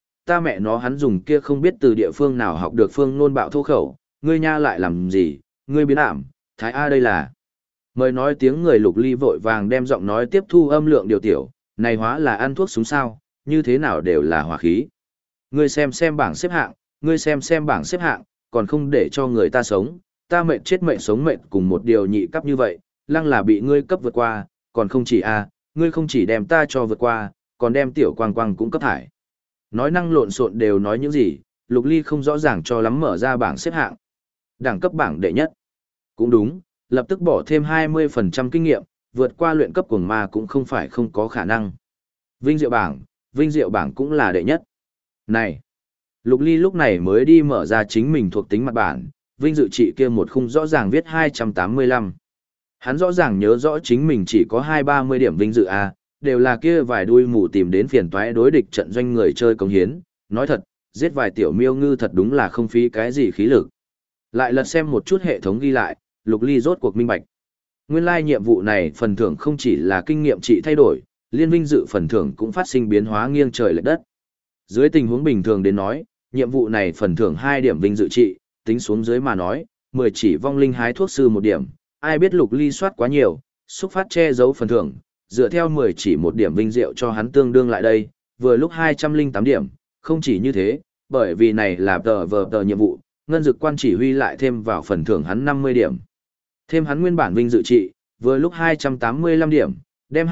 mẹ nó hắn dùng kia không biết từ địa phương nào học được phương ngôn bạo thô khẩu, ngươi nha lại làm gì, ngươi biến ảm, Thái A đây là. Mời nói tiếng người Lục Ly vội vàng đem giọng nói tiếp thu âm lượng điều tiểu, này hóa là ăn thuốc súng sao, như thế nào đều là hỏa khí. Ngươi xem bảng xếp hạng, ngươi xem bảng xếp hạng, còn không để cho người ta sống, ta mệnh chết mệnh sống mệnh cùng một điều nhị cấp như vậy, lăng là bị ngươi cấp vượt qua, còn không chỉ a, ngươi không chỉ đem ta cho vượt qua, còn đem tiểu quang quang cũng cấp thải. Nói năng lộn xộn đều nói những gì, Lục Ly không rõ ràng cho lắm mở ra bảng xếp hạng. Đẳng cấp bảng đệ nhất. Cũng đúng, lập tức bỏ thêm 20% kinh nghiệm, vượt qua luyện cấp cuồng ma cũng không phải không có khả năng. Vinh diệu bảng cũng là đệ nhất. Này, Lục Ly lúc này mới đi mở ra chính mình thuộc tính mặt bản, vinh dự trị kia một khung rõ ràng viết 285. Hắn rõ ràng nhớ rõ chính mình chỉ có 230 điểm vinh dự A, đều là kia vài đuôi mù tìm đến phiền toái đối địch trận doanh người chơi cống hiến. Nói thật, giết vài tiểu miêu ngư thật đúng là không phí cái gì khí lực. Lại lật xem một chút hệ thống ghi lại, Lục Ly rốt cuộc minh bạch. Nguyên lai nhiệm vụ này phần thưởng không chỉ là kinh nghiệm trị thay đổi, liên vinh dự phần thưởng cũng phát sinh biến hóa nghiêng trời lệch đất. Dưới tình huống bình thường đến nói, nhiệm vụ này phần thưởng 2 điểm vinh dự trị, tính xuống dưới mà nói, 10 chỉ vong linh hái thuốc sư 1 điểm, ai biết Lục Ly soát quá nhiều, xúc phát che giấu phần thưởng, dựa theo 10 chỉ một điểm vinh diệu cho hắn tương đương lại đây, vừa lúc 208 điểm, không chỉ như thế, bởi vì này là tờ nhiệm vụ, ngân dực quan chỉ huy lại thêm vào phần thưởng hắn 50 điểm. Thêm hắn nguyên bản vinh dự trị, vừa lúc 285 điểm, đem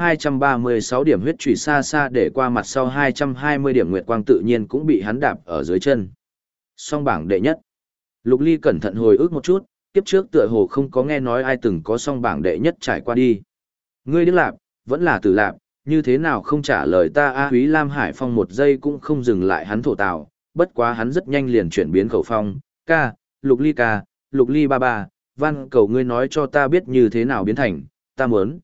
236 điểm huyết trùy xa xa để qua mặt sau 220 điểm nguyệt quang tự nhiên cũng bị hắn đạp ở dưới chân. Song bảng đệ nhất. Lục Ly cẩn thận hồi ức một chút, kiếp trước tựa hồ không có nghe nói ai từng có song bảng đệ nhất trải qua đi. Ngươi điếc lạp, vẫn là tử lạp, như thế nào không trả lời ta a Úy Lam Hải Phong một giây cũng không dừng lại hắn thổ tào, bất quá hắn rất nhanh liền chuyển biến khẩu phong, ca, Lục Ly ba ba, van cầu ngươi nói cho ta biết như thế nào biến thành, ta muốn,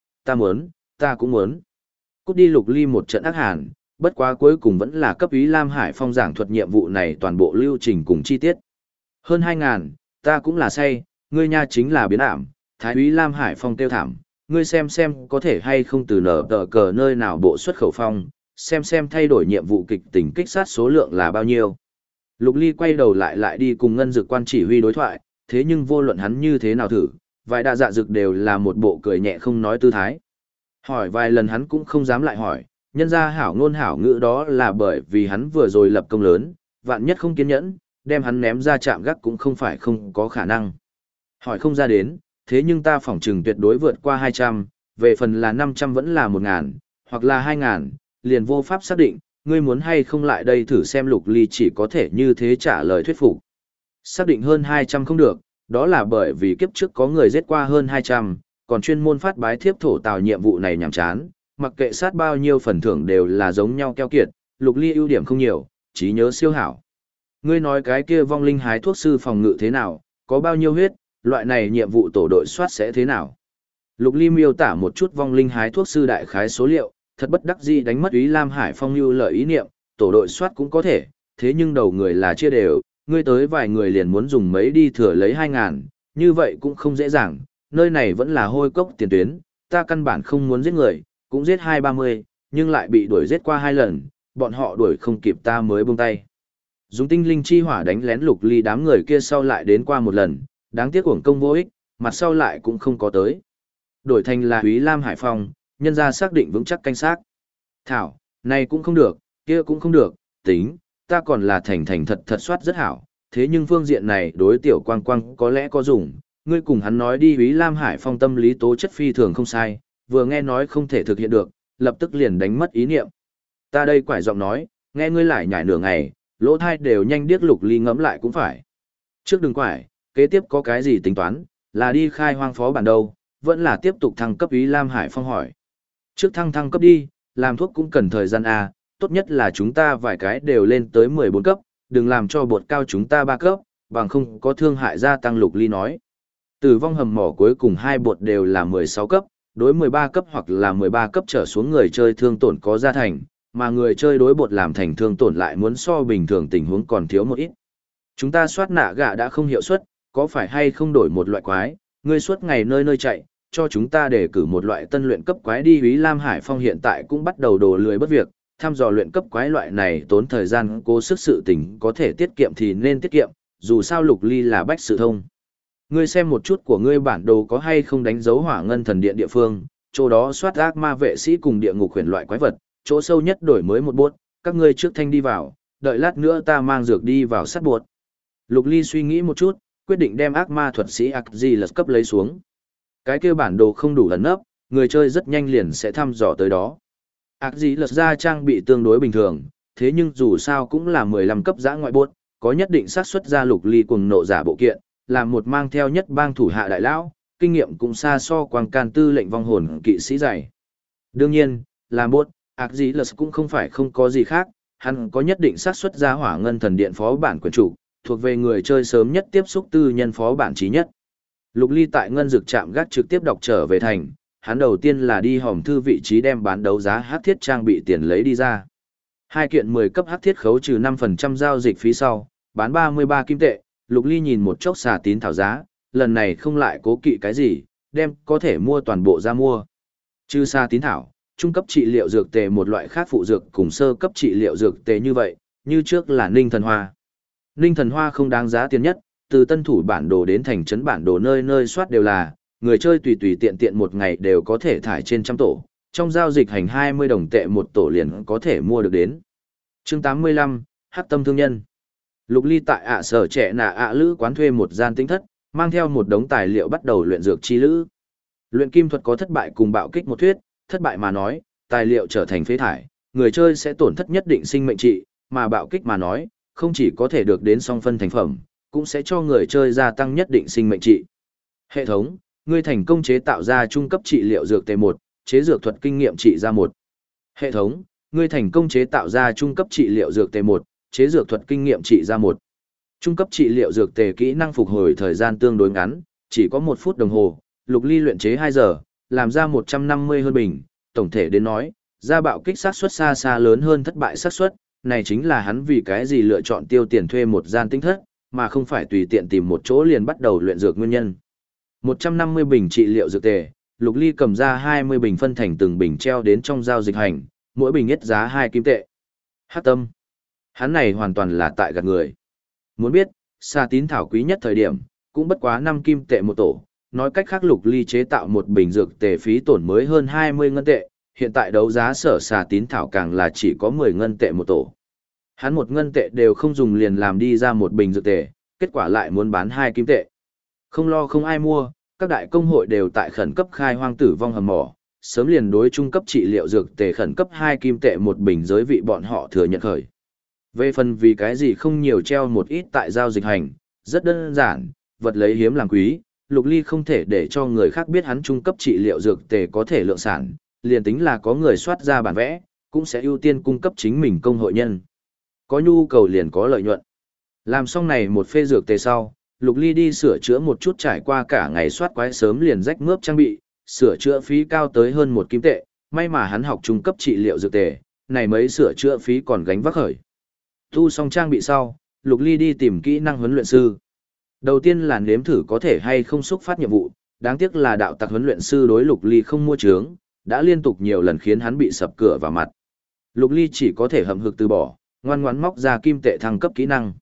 ta cũng muốn. Cút đi Lục Ly một trận ác hàn, bất quá cuối cùng vẫn là cấp Úy Lam Hải Phong giảng thuật nhiệm vụ này toàn bộ lưu trình cùng chi tiết. Hơn 2.000, ta cũng là say, ngươi nha chính là biến ảm, Thái Úy Lam Hải Phong tiêu thảm, ngươi xem có thể hay không từ nở tờ cờ nơi nào bộ xuất khẩu phong, xem thay đổi nhiệm vụ kịch tình kích sát số lượng là bao nhiêu. Lục Ly quay đầu lại đi cùng ngân dực quan chỉ huy đối thoại, thế nhưng vô luận hắn như thế nào thử, vài đa dạ dực đều là một bộ cười nhẹ không nói tư thái. Hỏi vài lần hắn cũng không dám lại hỏi, nhân ra hảo ngôn hảo ngữ đó là bởi vì hắn vừa rồi lập công lớn, vạn nhất không kiên nhẫn, đem hắn ném ra chạm gác cũng không phải không có khả năng. Hỏi không ra đến, thế nhưng ta phỏng trừng tuyệt đối vượt qua 200, về phần là 500 vẫn là 1.000, hoặc là 2.000, liền vô pháp xác định, ngươi muốn hay không lại đây thử xem. Lục Ly chỉ có thể như thế trả lời thuyết phục. Xác định hơn 200 không được, đó là bởi vì kiếp trước có người giết qua hơn 200, còn chuyên môn phát bái thiếp thổ tào nhiệm vụ này nhảm chán, mặc kệ sát bao nhiêu phần thưởng đều là giống nhau keo kiệt. Lục Ly ưu điểm không nhiều, trí nhớ siêu hảo. Ngươi nói cái kia vong linh hái thuốc sư phòng ngự thế nào, có bao nhiêu huyết, loại này nhiệm vụ tổ đội soát sẽ thế nào? Lục Ly miêu tả một chút vong linh hái thuốc sư đại khái số liệu, thật bất đắc dĩ đánh mất Úy Lam Hải Phong lưu lợi ý niệm, tổ đội soát cũng có thể, thế nhưng đầu người là chia đều, ngươi tới vài người liền muốn dùng mấy đi thừa lấy 2.000, như vậy cũng không dễ dàng, nơi này vẫn là hôi cốc tiền tuyến, ta căn bản không muốn giết người, cũng giết 2-30, nhưng lại bị đuổi giết qua 2 lần, bọn họ đuổi không kịp ta mới buông tay. Dùng tinh linh chi hỏa đánh lén Lục Ly đám người kia sau lại đến qua một lần, đáng tiếc uổng công vô ích, mặt sau lại cũng không có tới. Đổi thành là Úy Lam Hải Phong, nhân ra xác định vững chắc canh xác. Thảo, này cũng không được, kia cũng không được, tính, ta còn là thành thật soát rất hảo, thế nhưng phương diện này đối tiểu quang quang có lẽ có dùng, ngươi cùng hắn nói đi. Úy Lam Hải Phong tâm lý tố chất phi thường không sai, vừa nghe nói không thể thực hiện được, lập tức liền đánh mất ý niệm. Ta đây quải giọng nói, nghe ngươi lại nhảy nửa ngày, lỗ thai đều nhanh điếc. Lục Ly ngẫm lại cũng phải. Trước đừng quải, kế tiếp có cái gì tính toán, là đi khai hoang phó bản đâu, vẫn là tiếp tục thăng cấp? Úy Lam Hải Phong hỏi. Trước thăng cấp đi, làm thuốc cũng cần thời gian à, tốt nhất là chúng ta vài cái đều lên tới 14 cấp, đừng làm cho bột cao chúng ta 3 cấp, bằng không có thương hại gia tăng. Lục Ly nói. Tử vong hầm mỏ cuối cùng 2 bột đều là 16 cấp, đối 13 cấp hoặc là 13 cấp trở xuống người chơi thương tổn có gia thành, mà người chơi đối bột làm thành thương tổn lại muốn so bình thường tình huống còn thiếu một ít. Chúng ta soát nạ gạ đã không hiệu suất, có phải hay không đổi một loại quái, ngươi suốt ngày nơi nơi chạy, cho chúng ta đề cử một loại tân luyện cấp quái đi. Úy Lam Hải Phong hiện tại cũng bắt đầu đồ lười bất việc, thăm dò luyện cấp quái loại này tốn thời gian cố sức sự tình, có thể tiết kiệm thì nên tiết kiệm, dù sao Lục Ly là bách sự thông. Ngươi xem một chút của ngươi bản đồ có hay không đánh dấu Hỏa Ngân Thần Điện địa phương, chỗ đó soát ác ma vệ sĩ cùng địa ngục huyền loại quái vật, chỗ sâu nhất đổi mới một bốt, các ngươi trước thanh đi vào, đợi lát nữa ta mang dược đi vào sát bột. Lục Ly suy nghĩ một chút, quyết định đem ác ma thuật sĩ Akzilas cấp lấy xuống. Cái kia bản đồ không đủ ẩn nấp, người chơi rất nhanh liền sẽ thăm dò tới đó. Akzilas ra trang bị tương đối bình thường, thế nhưng dù sao cũng là 15 cấp giã ngoại bốt, có nhất định xác suất ra Lục Ly cùng nộ giả bộ kiện, là một mang theo nhất bang thủ hạ đại lão, kinh nghiệm cũng xa so Quang Can tư lệnh vong hồn kỵ sĩ dày. Đương nhiên, làm bốt, Akzilas cũng không phải không có gì khác, hắn có nhất định xác suất ra Hỏa Ngân Thần Điện phó bản quyền chủ, thuộc về người chơi sớm nhất tiếp xúc tư nhân phó bản trí nhất. Lục Ly tại ngân dược trạm gác trực tiếp đọc trở về thành, hắn đầu tiên là đi hòm thư vị trí đem bán đấu giá hắc thiết trang bị tiền lấy đi ra. 2 kiện 10 cấp hắc thiết khấu trừ 5% giao dịch phí sau, bán 33 kim tệ. Lục Ly nhìn một chốc xà tín thảo giá, lần này không lại cố kỵ cái gì, đem có thể mua toàn bộ ra mua. Trừ xà tín thảo, trung cấp trị liệu dược tề một loại khác phụ dược cùng sơ cấp trị liệu dược tề như vậy, như trước là Ninh Thần Hoa. Ninh Thần Hoa không đáng giá tiền nhất, từ tân thủ bản đồ đến thành trấn bản đồ nơi nơi soát đều là, người chơi tùy tiện một ngày đều có thể thải trên trăm tổ, trong giao dịch hành 20 đồng tệ một tổ liền có thể mua được đến. Chương 85, Hắc tâm thương nhân. Lục Ly tại sở trẻ nạ lữ quán thuê một gian tĩnh thất, mang theo một đống tài liệu bắt đầu luyện dược chi lữ. Luyện kim thuật có thất bại cùng bạo kích một thuyết, thất bại mà nói, tài liệu trở thành phế thải, người chơi sẽ tổn thất nhất định sinh mệnh trị, mà bạo kích mà nói, không chỉ có thể được đến song phân thành phẩm, cũng sẽ cho người chơi gia tăng nhất định sinh mệnh trị. Hệ thống, ngươi thành công chế tạo ra trung cấp trị liệu dược T1, chế dược thuật kinh nghiệm trị ra 1. Hệ thống, ngươi thành công chế tạo ra trung cấp trị liệu dược T1, chế dược thuật kinh nghiệm trị ra 1. Trung cấp trị liệu dược tề kỹ năng phục hồi thời gian tương đối ngắn, chỉ có 1 phút đồng hồ, Lục Ly luyện chế 2 giờ, làm ra 150 hơn bình, tổng thể đến nói, ra bạo kích xác suất xa xa lớn hơn thất bại xác suất, này chính là hắn vì cái gì lựa chọn tiêu tiền thuê một gian tinh thất, mà không phải tùy tiện tìm một chỗ liền bắt đầu luyện dược nguyên nhân. 150 bình trị liệu dược tề, Lục Ly cầm ra 20 bình phân thành từng bình treo đến trong giao dịch hành, mỗi bình ít giá 2 kim tệ. Hắc tâm. Hắn này hoàn toàn là tại gạt người. Muốn biết, Sa Tín thảo quý nhất thời điểm, cũng bất quá 5 kim tệ một tổ, nói cách khác Lục Ly chế tạo một bình dược tề phí tổn mới hơn 20 ngân tệ, hiện tại đấu giá sở Sa Tín thảo càng là chỉ có 10 ngân tệ một tổ. Hắn 1 ngân tệ đều không dùng liền làm đi ra một bình dược tề, kết quả lại muốn bán 2 kim tệ. Không lo không ai mua, các đại công hội đều tại khẩn cấp khai hoang tử vong hầm mỏ, sớm liền đối trung cấp trị liệu dược tề khẩn cấp 2 kim tệ một bình giới vị bọn họ thừa nhận khởi. Về phần vì cái gì không nhiều treo một ít tại giao dịch hành, rất đơn giản, vật lấy hiếm làm quý, Lục Ly không thể để cho người khác biết hắn trung cấp trị liệu dược tề có thể lượng sản, liền tính là có người soát ra bản vẽ, cũng sẽ ưu tiên cung cấp chính mình công hội nhân. Có nhu cầu liền có lợi nhuận. Làm xong này một phê dược tề sau, Lục Ly đi sửa chữa một chút trải qua cả ngày soát quái sớm liền rách mướp trang bị, sửa chữa phí cao tới hơn 1 kim tệ, may mà hắn học trung cấp trị liệu dược tề, này mấy sửa chữa phí còn gánh vác khởi. Tu xong trang bị sau, Lục Ly đi tìm kỹ năng huấn luyện sư. Đầu tiên là nếm thử có thể hay không xúc phát nhiệm vụ, đáng tiếc là đạo tặc huấn luyện sư đối Lục Ly không mua trướng, đã liên tục nhiều lần khiến hắn bị sập cửa vào mặt. Lục Ly chỉ có thể hậm hực từ bỏ, ngoan ngoãn móc ra kim tệ thăng cấp kỹ năng.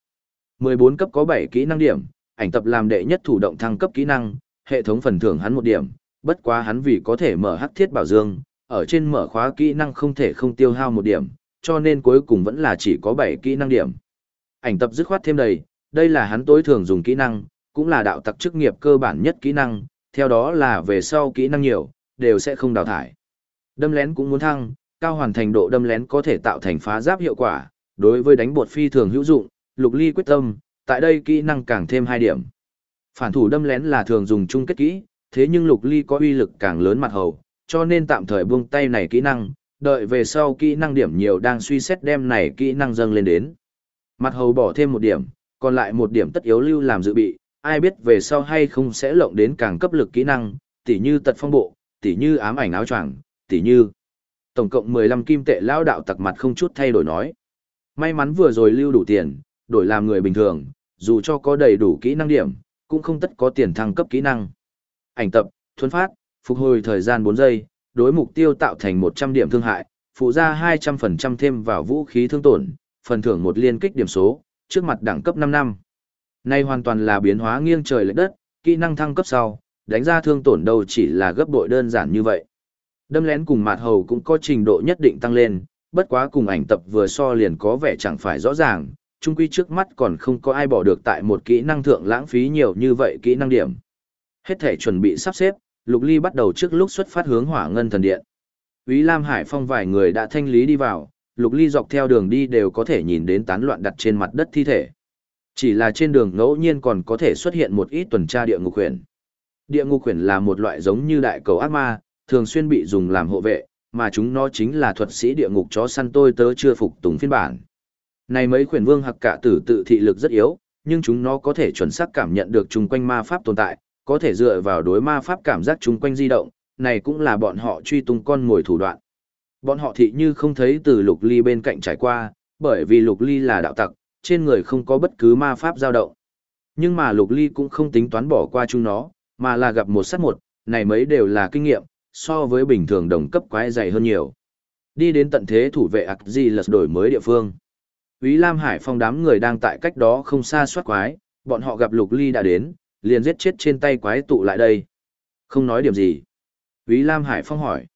14 cấp có 7 kỹ năng điểm, ảnh tập làm đệ nhất thủ động thăng cấp kỹ năng, hệ thống phần thưởng hắn 1 điểm, bất quá hắn vì có thể mở hắc thiết bảo dương, ở trên mở khóa kỹ năng không thể không tiêu hao 1 điểm, cho nên cuối cùng vẫn là chỉ có 7 kỹ năng điểm. Ảnh tập dứt khoát thêm đầy, đây là hắn tối thường dùng kỹ năng, cũng là đạo tặc chức nghiệp cơ bản nhất kỹ năng, theo đó là về sau kỹ năng nhiều, đều sẽ không đào thải. Đâm lén cũng muốn thăng, cao hoàn thành độ đâm lén có thể tạo thành phá giáp hiệu quả, đối với đánh bột phi thường hữu dụng, Lục Ly quyết tâm, tại đây kỹ năng càng thêm 2 điểm. Phản thủ đâm lén là thường dùng chung kết kỹ, thế nhưng Lục Ly có uy lực càng lớn mặt hầu, cho nên tạm thời buông tay này kỹ năng, đợi về sau kỹ năng điểm nhiều đang suy xét đem này kỹ năng dâng lên đến. Mặt hầu bỏ thêm 1 điểm, còn lại 1 điểm tất yếu lưu làm dự bị, ai biết về sau hay không sẽ lộng đến càng cấp lực kỹ năng, tỉ như tật phong bộ, tỉ như ám ảnh áo choàng, tỉ như tổng cộng 15 kim tệ lão đạo tặc mặt không chút thay đổi nói. May mắn vừa rồi lưu đủ tiền, đổi làm người bình thường, dù cho có đầy đủ kỹ năng điểm, cũng không tất có tiền thăng cấp kỹ năng. Ảnh tập, thuấn phát, phục hồi thời gian 4 giây, đối mục tiêu tạo thành 100 điểm thương hại, phụ ra 200% thêm vào vũ khí thương tổn, phần thưởng 1 liên kích điểm số, trước mặt đẳng cấp 5 năm. Nay hoàn toàn là biến hóa nghiêng trời lệch đất, kỹ năng thăng cấp sau, đánh ra thương tổn đâu chỉ là gấp bội đơn giản như vậy. Đâm lén cùng mạt hầu cũng có trình độ nhất định tăng lên, bất quá cùng ảnh tập vừa so liền có vẻ chẳng phải rõ ràng, chung quy trước mắt còn không có ai bỏ được tại một kỹ năng thượng lãng phí nhiều như vậy kỹ năng điểm. Hết thể chuẩn bị sắp xếp, Lục Ly bắt đầu trước lúc xuất phát hướng Hỏa Ngân Thần Điện. Úy Lam Hải Phong vài người đã thanh lý đi vào, Lục Ly dọc theo đường đi đều có thể nhìn đến tán loạn đặt trên mặt đất thi thể. Chỉ là trên đường ngẫu nhiên còn có thể xuất hiện một ít tuần tra địa ngục huyền. Địa ngục huyền là một loại giống như đại cầu ác ma, thường xuyên bị dùng làm hộ vệ, mà chúng nó chính là thuật sĩ địa ngục chó săn tôi tớ chưa phục tùng phiên bản. Này mấy khuyển vương hặc cả tử tự thị lực rất yếu, nhưng chúng nó có thể chuẩn xác cảm nhận được chung quanh ma pháp tồn tại, có thể dựa vào đối ma pháp cảm giác chung quanh di động, này cũng là bọn họ truy tung con ngồi thủ đoạn. Bọn họ thị như không thấy từ Lục Ly bên cạnh trải qua, bởi vì Lục Ly là đạo tặc, trên người không có bất cứ ma pháp dao động. Nhưng mà Lục Ly cũng không tính toán bỏ qua chúng nó, mà là gặp một sát một, này mấy đều là kinh nghiệm, so với bình thường đồng cấp quái dày hơn nhiều. Đi đến tận thế thủ vệ Axilus đổi mới địa phương. Úy Lam Hải Phong đám người đang tại cách đó không xa soát quái, bọn họ gặp Lục Ly đã đến, liền giết chết trên tay quái tụ lại đây. Không nói điểm gì. Úy Lam Hải Phong hỏi.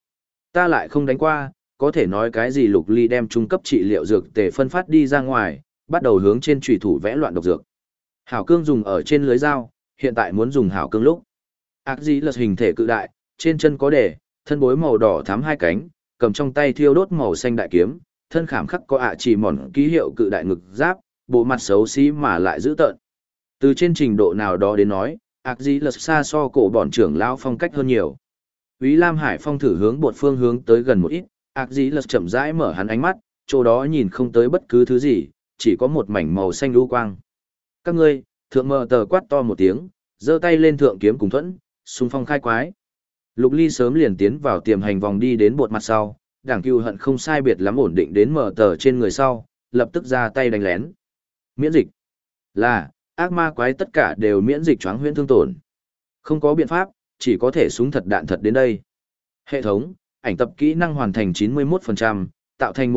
Ta lại không đánh qua, có thể nói cái gì. Lục Ly đem trung cấp trị liệu dược tề phân phát đi ra ngoài, bắt đầu hướng trên chủy thủ vẽ loạn độc dược. Hảo cương dùng ở trên lưới dao, hiện tại muốn dùng hảo cương lúc. Ác dĩ lật hình thể cự đại, trên chân có đề, thân bối màu đỏ thắm hai cánh, cầm trong tay thiêu đốt màu xanh đại kiếm, thân khảm khắc có chỉ mòn ký hiệu cự đại ngực giáp, bộ mặt xấu xí mà lại dữ tợn. Từ trên trình độ nào đó đến nói, ác dĩ lật xa so cổ bọn trưởng lão phong cách hơn nhiều. Úy Lam Hải Phong thử hướng bột phương hướng tới gần một ít, ác dĩ lật chậm rãi mở hắn ánh mắt, chỗ đó nhìn không tới bất cứ thứ gì, chỉ có một mảnh màu xanh lưu quang. Các ngươi, thượng mờ tờ quát to một tiếng, giơ tay lên thượng kiếm cùng thuẫn, xung phong khai quái. Lục Ly sớm liền tiến vào tiềm hành vòng đi đến bột mặt sau, đảng cừu hận không sai biệt lắm ổn định đến mở tờ trên người sau, lập tức ra tay đánh lén. Miễn dịch. Là, ác ma quái tất cả đều miễn dịch choáng huyễn thương tổn. Không có biện pháp, chỉ có thể súng thật đạn thật đến đây. Hệ thống, ảnh tập kỹ năng hoàn thành 91%, tạo thành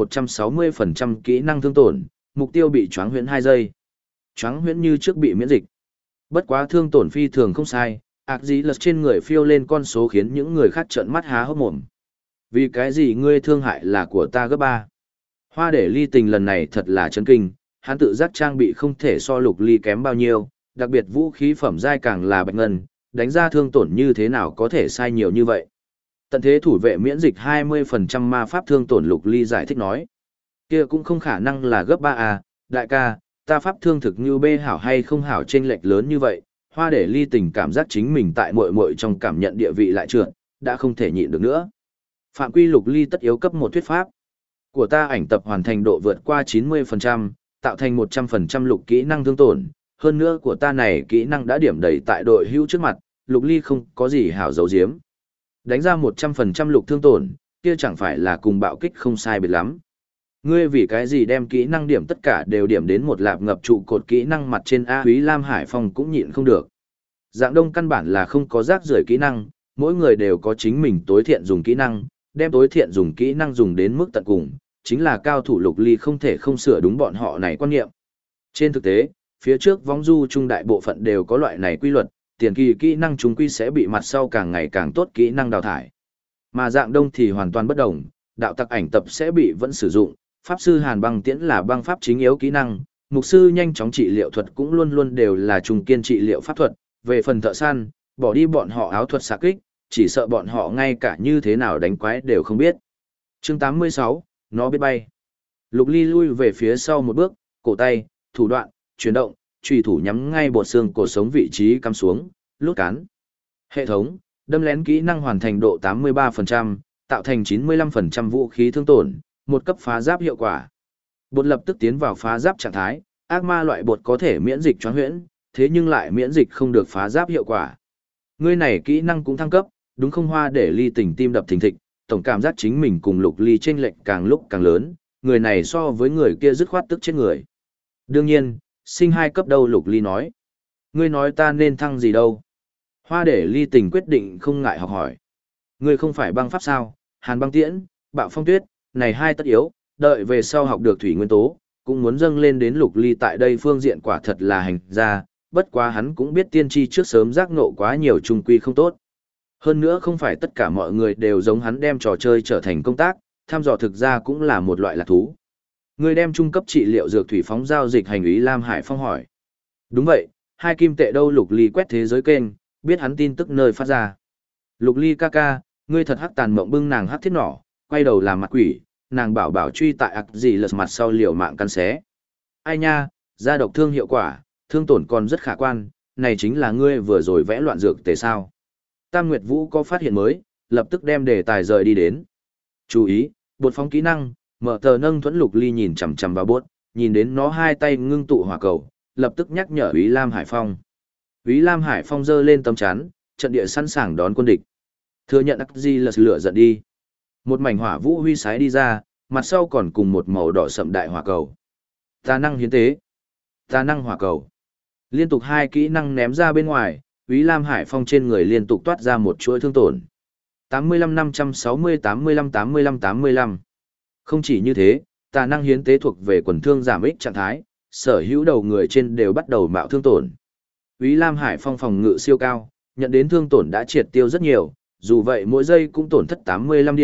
160% kỹ năng thương tổn, mục tiêu bị choáng huyễn 2 giây. Choáng huyễn như trước bị miễn dịch. Bất quá thương tổn phi thường không sai, ác dĩ lật trên người phiêu lên con số khiến những người khác trợn mắt há hốc mồm. Vì cái gì ngươi thương hại là của ta gấp 3? Hoa để ly tình lần này thật là chấn kinh, hắn tự giác trang bị không thể so Lục Ly kém bao nhiêu, đặc biệt vũ khí phẩm giai càng là bạch ngân, đánh ra thương tổn như thế nào có thể sai nhiều như vậy. Tận thế thủ vệ miễn dịch 20% ma pháp thương tổn. Lục Ly giải thích nói. Kia cũng không khả năng là gấp 3 đại ca, ta pháp thương thực như bê hảo hay không hảo chênh lệch lớn như vậy. Hoa để ly tình cảm giác chính mình tại muội muội trong cảm nhận địa vị lại trượt, đã không thể nhịn được nữa. Phạm quy Lục Ly tất yếu cấp một thuyết pháp. Của ta ảnh tập hoàn thành độ vượt qua 90%, tạo thành 100% lục kỹ năng thương tổn. Hơn nữa của ta này kỹ năng đã điểm đầy tại đội hữu trước mặt, Lục Ly không có gì hảo giấu giếm. Đánh ra 100% lục thương tổn, kia chẳng phải là cùng bạo kích không sai biệt lắm. Ngươi vì cái gì đem kỹ năng điểm tất cả đều điểm đến một lạp ngập trụ cột kỹ năng mặt trên A. Úy Lam Hải Phong cũng nhịn không được. Dạng đông căn bản là không có rác rưởi kỹ năng, mỗi người đều có chính mình tối thiện dùng kỹ năng, đem tối thiện dùng kỹ năng dùng đến mức tận cùng, chính là cao thủ Lục Ly không thể không sửa đúng bọn họ này quan niệm. Trên thực tế, phía trước vong du trung đại bộ phận đều có loại này quy luật, tiền kỳ kỹ năng chúng quy sẽ bị mặt sau càng ngày càng tốt kỹ năng đào thải. Mà dạng đông thì hoàn toàn bất đồng, đạo tặc ảnh tập sẽ bị vẫn sử dụng, pháp sư hàn băng tiễn là băng pháp chính yếu kỹ năng, mục sư nhanh chóng trị liệu thuật cũng luôn luôn đều là trùng kiên trị liệu pháp thuật, về phần thợ săn, bỏ đi bọn họ áo thuật xạ kích, chỉ sợ bọn họ ngay cả như thế nào đánh quái đều không biết. Chương 86, nó biết bay. Lục Ly lui về phía sau một bước, cổ tay, thủ đoạn, chuyển động, chùy thủ nhắm ngay bột xương cổ sống vị trí cắm xuống, lút cán. Hệ thống, đâm lén kỹ năng hoàn thành độ 83%, tạo thành 95% vũ khí thương tổn, một cấp phá giáp hiệu quả. Bột lập tức tiến vào phá giáp trạng thái, ác ma loại bột có thể miễn dịch choáng huyễn, thế nhưng lại miễn dịch không được phá giáp hiệu quả. Ngươi này kỹ năng cũng thăng cấp, đúng không? Hoa để ly tình tim đập thình thịch, tổng cảm giác chính mình cùng Lục Ly chênh lệch càng lúc càng lớn, người này so với người kia dứt khoát tức chết người. Đương nhiên, sinh 2 cấp đâu? Lục Ly nói. Ngươi nói ta nên thăng gì đâu? Hoa để ly tình quyết định không ngại học hỏi. Ngươi không phải băng pháp sao? Hàn băng tiễn, bạo phong tuyết, này 2 tất yếu, đợi về sau học được thủy nguyên tố, cũng muốn dâng lên đến Lục Ly tại đây phương diện quả thật là hành ra, bất quá hắn cũng biết tiên tri trước sớm giác ngộ quá nhiều trung quy không tốt. Hơn nữa không phải tất cả mọi người đều giống hắn đem trò chơi trở thành công tác, tham dò thực ra cũng là một loại lạc thú. Người đem trung cấp trị liệu dược thủy phóng giao dịch hành ý Lam Hải Phong hỏi. Đúng vậy, 2 kim tệ đâu? Lục Ly quét thế giới kênh, biết hắn tin tức nơi phát ra. Lục Ly ca ca, ngươi thật hắc tàn mộng bưng nàng hắc thiết nỏ, quay đầu làm mặt quỷ, nàng bảo bảo truy tại ặc gì lật mặt sau liều mạng căn xé. Ai nha, ra độc thương hiệu quả, thương tổn còn rất khả quan, này chính là ngươi vừa rồi vẽ loạn dược tề sao. Tam Nguyệt Vũ có phát hiện mới, lập tức đem đề tài rời đi đến. Chú ý, bột phóng kỹ năng, mở tờ nâng thuẫn. Lục Ly nhìn chằm chằm vào bốt, nhìn đến nó 2 tay ngưng tụ hỏa cầu, lập tức nhắc nhở Úy Lam Hải Phong. Úy Lam Hải Phong giơ lên tấm chắn, trận địa sẵn sàng đón quân địch. Thừa nhận ắc gì là lửa giận đi. Một mảnh hỏa vũ huy sái đi ra, mặt sau còn cùng một màu đỏ sậm đại hỏa cầu. Tà năng hiến tế, tà năng hỏa cầu. Liên tục 2 kỹ năng ném ra bên ngoài, Úy Lam Hải Phong trên người liên tục toát ra một chuỗi thương tổn. 85-560-85-85-85. Không chỉ như thế, tà năng hiến tế thuộc về quần thương giảm ích trạng thái, sở hữu đầu người trên đều bắt đầu mạo thương tổn. Úy Lam Hải Phong phòng ngự siêu cao, nhận đến thương tổn đã triệt tiêu rất nhiều, dù vậy mỗi giây cũng tổn thất 85 điểm,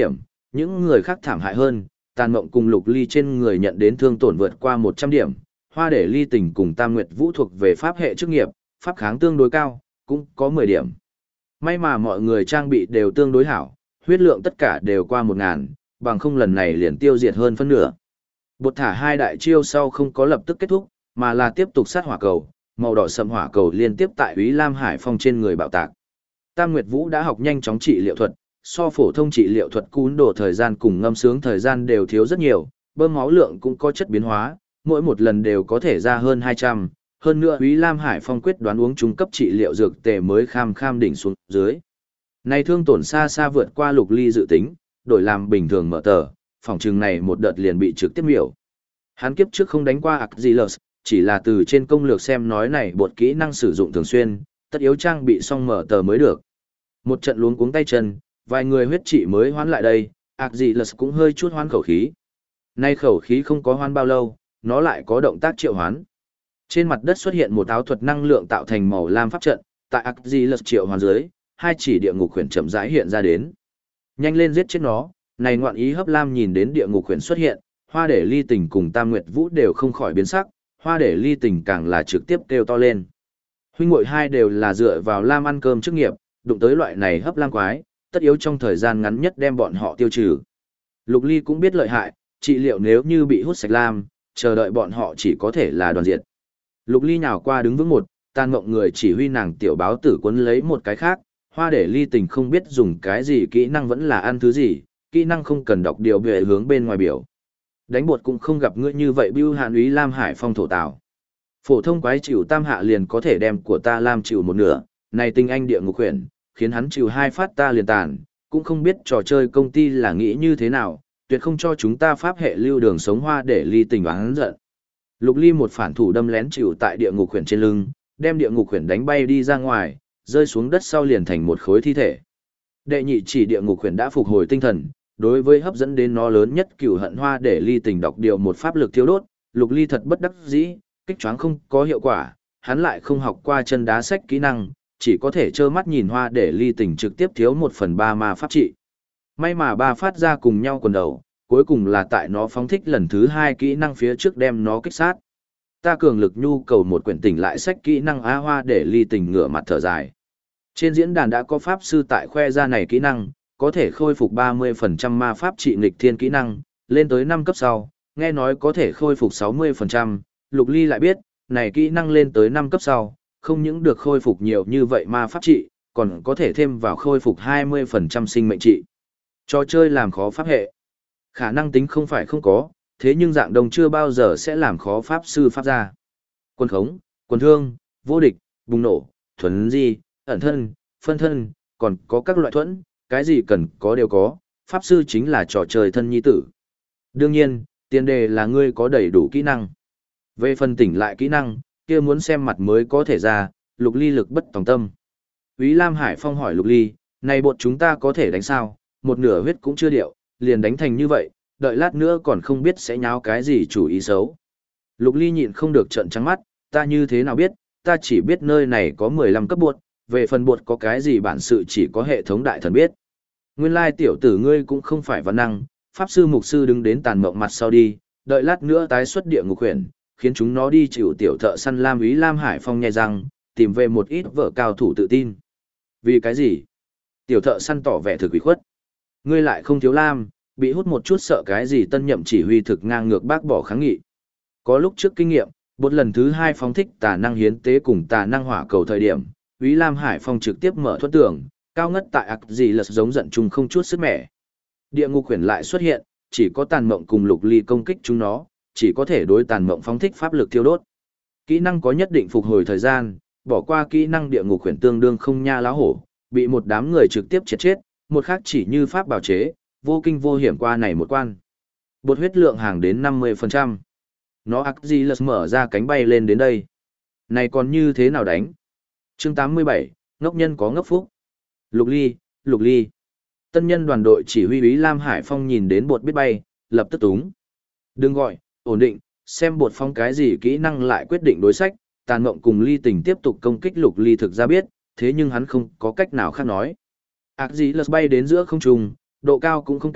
những người khác thảm hại hơn, Tàn Mộng cùng Lục Ly trên người nhận đến thương tổn vượt qua 100 điểm, Hoa Để Ly Tình cùng Tam Nguyệt Vũ thuộc về pháp hệ chức nghiệp, pháp kháng tương đối cao, cũng có 10 điểm. May mà mọi người trang bị đều tương đối hảo, huyết lượng tất cả đều qua 1000, bằng không lần này liền tiêu diệt hơn phân nửa. Bột thả hai đại chiêu sau không có lập tức kết thúc, mà là tiếp tục sát hỏa cầu, màu đỏ sẫm hỏa cầu liên tiếp tại Úy Lam Hải Phong trên người bạo tạc. Tam Nguyệt Vũ đã học nhanh chóng trị liệu thuật, so phổ thông trị liệu thuật cún đồ thời gian cùng ngâm sướng thời gian đều thiếu rất nhiều, bơm máu lượng cũng có chất biến hóa, mỗi một lần đều có thể ra hơn 200, hơn nữa Úy Lam Hải Phong quyết đoán uống trung cấp trị liệu dược tề mới kham đỉnh xuống dưới. Này thương tổn xa xa vượt qua Lục Ly dự tính, đổi làm bình thường mở tờ, phòng trừng này một đợt liền bị trực tiếp miểu. Hắn kiếp trước không đánh qua Axilus, chỉ là từ trên công lược xem nói này bột kỹ năng sử dụng thường xuyên, tất yếu trang bị xong mở tờ mới được. Một trận luống cuống tay chân, vài người huyết trị mới hoán lại đây, Axilus cũng hơi chút hoán khẩu khí. Nay khẩu khí không có hoán bao lâu, nó lại có động tác triệu hoán. Trên mặt đất xuất hiện một áo thuật năng lượng tạo thành màu lam pháp trận, tại Axilus triệu hoán dưới, hai chỉ địa ngục huyền chậm rãi hiện ra đến. Nhanh lên giết chết nó, này ngoạn ý hấp lam nhìn đến địa ngục huyền xuất hiện, Hoa Để Ly Tình cùng Tam Nguyệt Vũ đều không khỏi biến sắc, Hoa Để Ly Tình càng là trực tiếp kêu to lên. Huynh muội hai đều là dựa vào lam ăn cơm chức nghiệp, đụng tới loại này hấp lam quái, tất yếu trong thời gian ngắn nhất đem bọn họ tiêu trừ. Lục Ly cũng biết lợi hại, trị liệu nếu như bị hút sạch lam, chờ đợi bọn họ chỉ có thể là đoàn diệt. Lục Ly nhào qua đứng vững một, Tàn Mộng người chỉ huy nàng tiểu báo tử quấn lấy một cái khác, Hoa Để Ly Tình không biết dùng cái gì kỹ năng vẫn là ăn thứ gì, kỹ năng không cần đọc điều về hướng bên ngoài biểu. Đánh bột cũng không gặp ngươi như vậy bưu hạn Úy Lam Hải Phong thổ tào. Phổ thông quái chịu tam hạ liền có thể đem của ta Lam chịu một nửa, này tinh anh địa ngục huyền, khiến hắn chịu hai phát ta liền tàn, cũng không biết trò chơi công ty là nghĩ như thế nào, tuyệt không cho chúng ta pháp hệ lưu đường sống Hoa Để Ly Tình oán giận. Lục Ly một phản thủ đâm lén chịu tại địa ngục huyền trên lưng, đem địa ngục huyền đánh bay đi ra ngoài, rơi xuống đất sau liền thành một khối thi thể. Đệ nhị chỉ địa ngục huyền đã phục hồi tinh thần, đối với hấp dẫn đến nó lớn nhất cửu hận Hoa Để Ly Tình đọc điều một pháp lực thiêu đốt, Lục Ly thật bất đắc dĩ, kích choáng không có hiệu quả, hắn lại không học qua chân đá sách kỹ năng, chỉ có thể trơ mắt nhìn Hoa Để Ly Tình trực tiếp thiếu 1/3 ma pháp trị. May mà ba phát ra cùng nhau quần đầu, cuối cùng là tại nó phóng thích lần thứ 2 kỹ năng phía trước đem nó kích sát. Ta cường lực nhu cầu một quyển tỉnh lại sách kỹ năng á. Hoa Để Ly Tình ngửa mặt thở dài. Trên diễn đàn đã có pháp sư tại khoe ra này kỹ năng, có thể khôi phục 30% ma pháp trị nghịch thiên kỹ năng, lên tới 5 cấp sau, nghe nói có thể khôi phục 60%, Lục Ly lại biết, này kỹ năng lên tới 5 cấp sau, không những được khôi phục nhiều như vậy ma pháp trị, còn có thể thêm vào khôi phục 20% sinh mệnh trị. Trò chơi làm khó pháp hệ. Khả năng tính không phải không có, thế nhưng dạng đồng chưa bao giờ sẽ làm khó pháp sư pháp gia. Quân khống, quân thương, vô địch, bùng nổ, thuấn di, ẩn thân, phân thân, còn có các loại thuẫn, cái gì cần có đều có, pháp sư chính là trò chơi thân nhi tử. Đương nhiên, tiền đề là ngươi có đầy đủ kỹ năng. Về phần tỉnh lại kỹ năng, kia muốn xem mặt mới có thể ra, Lục Ly lực bất tòng tâm. Úy Lam Hải Phong hỏi Lục Ly, này bột chúng ta có thể đánh sao, một nửa huyết cũng chưa điệu, liền đánh thành như vậy, đợi lát nữa còn không biết sẽ nháo cái gì chủ ý xấu. Lục Ly nhịn không được trợn trắng mắt, ta như thế nào biết, ta chỉ biết nơi này có 15 cấp bột, về phần bột có cái gì bản sự chỉ có hệ thống đại thần biết. Nguyên lai tiểu tử ngươi cũng không phải văn năng, pháp sư mục sư đứng đến Tàn Mộng mặt sau đi, đợi lát nữa tái xuất địa ngục huyền, khiến chúng nó đi chịu tiểu thợ săn Lam Úy Lam Hải Phong nhai răng, tìm về một ít vợ cao thủ tự tin. Vì cái gì? Tiểu thợ săn tỏ vẻ thực ủy khuất. Ngươi lại không thiếu lam, bị hút một chút sợ cái gì tân nhậm chỉ huy thực ngang ngược bác bỏ kháng nghị. Có lúc trước kinh nghiệm, bột lần thứ 2 phóng thích tà năng hiến tế cùng tà năng hỏa cầu thời điểm, Úy Lam Hải Phong trực tiếp mở thuẫn tường, cao ngất tại ạc gì lật giống giận chung không chút sức mẻ. Địa ngục huyền lại xuất hiện, chỉ có Tàn Mộng cùng Lục Ly công kích chúng nó, chỉ có thể đối Tàn Mộng phóng thích pháp lực thiêu đốt. Kỹ năng có nhất định phục hồi thời gian, bỏ qua kỹ năng địa ngục huyền tương đương không nha láo hổ, bị một đám người trực tiếp chết chết, một khác chỉ như pháp bảo chế, vô kinh vô hiểm qua này một quan. Bột huyết lượng hàng đến 50%. Nó Axilus mở ra cánh bay lên đến đây. Này còn như thế nào đánh? Chương 87, ngốc nhân có ngốc phúc. Lục Ly, Lục Ly. Tân nhân đoàn đội chỉ huy Úy Lam Hải Phong nhìn đến bột biết bay, lập tức túng. Đừng gọi, ổn định, xem bột phong cái gì kỹ năng lại quyết định đối sách. Tàn Mộng cùng Ly Tình tiếp tục công kích Lục Ly thực ra biết, thế nhưng hắn không có cách nào khác nói. Axilus bay đến giữa không trung, độ cao cũng không cao,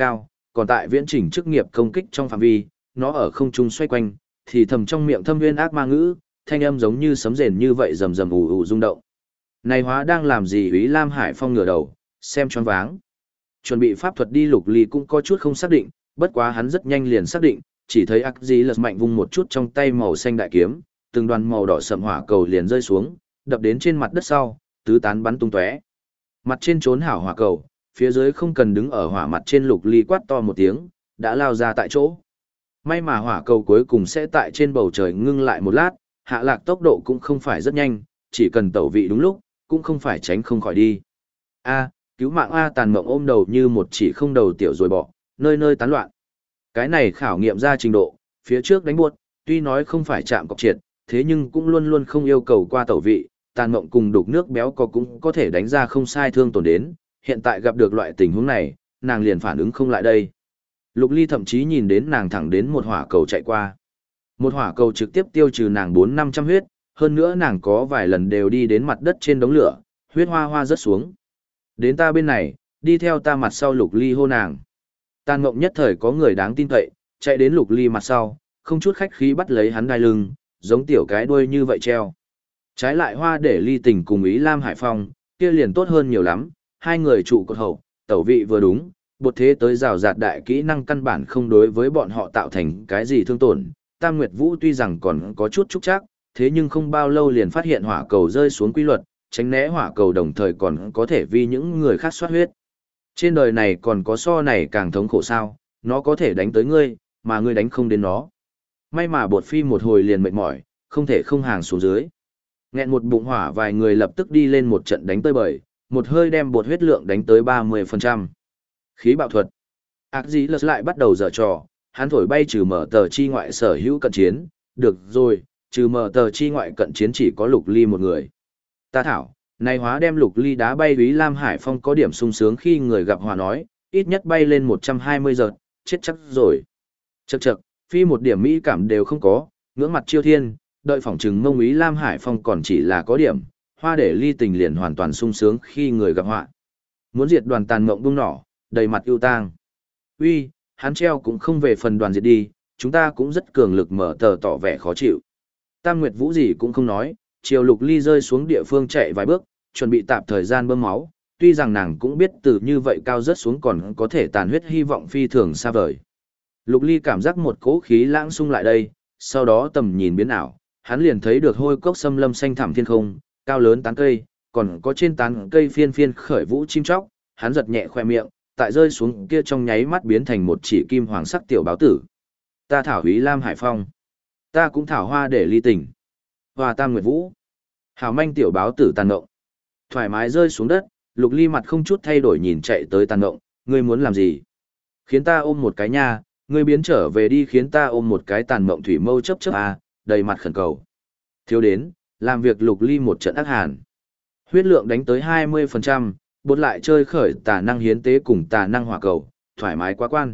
còn tại viễn trình chức nghiệp công kích trong phạm vi, nó ở không trung xoay quanh, thì thầm trong miệng thâm nguyên ác ma ngữ, thanh âm giống như sấm rền như vậy rầm rầm ù ù rung động. Này hóa đang làm gì? Úy Lam Hải Phong ngửa đầu, xem choáng váng. Chuẩn bị pháp thuật đi Lục Ly cũng có chút không xác định, bất quá hắn rất nhanh liền xác định, chỉ thấy ác dí lật mạnh vung một chút trong tay màu xanh đại kiếm, từng đoàn màu đỏ sậm hỏa cầu liền rơi xuống, đập đến trên mặt đất sau, tứ tán bắn tung tóe. Mặt trên trốn hảo hỏa cầu, phía dưới không cần đứng ở hỏa mặt trên. Lục Ly quát to một tiếng, đã lao ra tại chỗ. May mà hỏa cầu cuối cùng sẽ tại trên bầu trời ngưng lại một lát, hạ lạc tốc độ cũng không phải rất nhanh, chỉ cần tẩu vị đúng lúc, cũng không phải tránh không khỏi đi. A, cứu mạng A! Tàn Mộng ôm đầu như một chỉ không đầu tiểu rồi bỏ, nơi nơi tán loạn. Cái này khảo nghiệm ra trình độ, phía trước đánh buốt, tuy nói không phải chạm cọc triệt, thế nhưng cũng luôn luôn không yêu cầu qua tẩu vị. Tàn Mộng cùng đục nước béo có cũng có thể đánh ra không sai thương tổn đến, hiện tại gặp được loại tình huống này, nàng liền phản ứng không lại đây. Lục Ly thậm chí nhìn đến nàng thẳng đến một hỏa cầu chạy qua. Một hỏa cầu trực tiếp tiêu trừ nàng 400-500 huyết, hơn nữa nàng có vài lần đều đi đến mặt đất trên đống lửa, huyết hoa hoa rớt xuống. Đến ta bên này, đi theo ta mặt sau. Lục Ly hô nàng. Tàn Mộng nhất thời có người đáng tin cậy, chạy đến Lục Ly mặt sau, không chút khách khí bắt lấy hắn đai lưng, giống tiểu cái đuôi như vậy treo. Trái lại Hoa Để Ly Tình cùng Ý Lam Hải Phong, kia liền tốt hơn nhiều lắm, hai người trụ cột hậu, tẩu vị vừa đúng, bột thế tới rào rạt đại kỹ năng căn bản không đối với bọn họ tạo thành cái gì thương tổn. Tam Nguyệt Vũ tuy rằng còn có chút trúc chắc, thế nhưng không bao lâu liền phát hiện hỏa cầu rơi xuống quy luật, tránh né hỏa cầu đồng thời còn có thể vì những người khác soát huyết. Trên đời này còn có so này càng thống khổ sao, nó có thể đánh tới ngươi, mà ngươi đánh không đến nó. May mà bột phi một hồi liền mệt mỏi, không thể không hàng xuống dưới. Nghẹn một bụng hỏa, vài người lập tức đi lên một trận đánh tơi bời, một hơi đem bột huyết lượng đánh tới 30%. Khí bạo thuật. Ác dĩ lật lại bắt đầu dở trò, hắn thổi bay trừ mở tờ chi ngoại sở hữu cận chiến. Được rồi, trừ mở tờ chi ngoại cận chiến chỉ có Lục Ly một người. Ta thảo, này hóa đem Lục Ly đá bay. Úy Lam Hải Phong có điểm sung sướng khi người gặp hòa nói, ít nhất bay lên 120 giờ, chết chắc rồi. Chậc chậc, phi một điểm mỹ cảm đều không có, ngưỡng mặt chiêu thiên, đợi phỏng chừng mông. Úy Lam Hải Phong còn chỉ là có điểm, Hoa Để Ly Tình liền hoàn toàn sung sướng khi người gặp họa. Muốn diệt đoàn Tàn Mộng bung nỏ, đầy mặt ưu tang. Uy, hắn treo cũng không về phần đoàn diệt đi, chúng ta cũng rất cường lực. Mở tờ tỏ vẻ khó chịu. Tam Nguyệt Vũ gì cũng không nói, chiều Lục Ly rơi xuống địa phương chạy vài bước, chuẩn bị tạm thời gian bơm máu, tuy rằng nàng cũng biết từ như vậy cao rớt xuống còn có thể tàn huyết hy vọng phi thường xa vời. Lục Ly cảm giác một cỗ khí lãng xung lại đây, sau đó tầm nhìn biến ảo, hắn liền thấy được hôi cốc xâm lâm xanh thẳm thiên không, cao lớn tán cây, còn có trên tán cây phiên phiên khởi vũ chim chóc, hắn giật nhẹ khoe miệng, tại rơi xuống kia trong nháy mắt biến thành một chỉ kim hoàng sắc tiểu báo tử. Ta thảo Úy Lam Hải Phong, ta cũng thảo Hoa Để Ly Tình. Hoa Tam Nguyệt Vũ, hảo manh tiểu báo tử Tàn Mộng. Thoải mái rơi xuống đất, Lục Ly mặt không chút thay đổi nhìn chạy tới Tàn Mộng, ngươi muốn làm gì? Khiến ta ôm một cái nha, ngươi biến trở về đi, khiến ta ôm một cái. Tàn Mộng thủy mâu chấp chấp đầy mặt khẩn cầu. Thiếu đến, làm việc Lục Ly một trận ác hàn. Huyết lượng đánh tới 20%, bột lại chơi khởi tà năng hiến tế cùng tà năng hỏa cầu, thoải mái quá quan.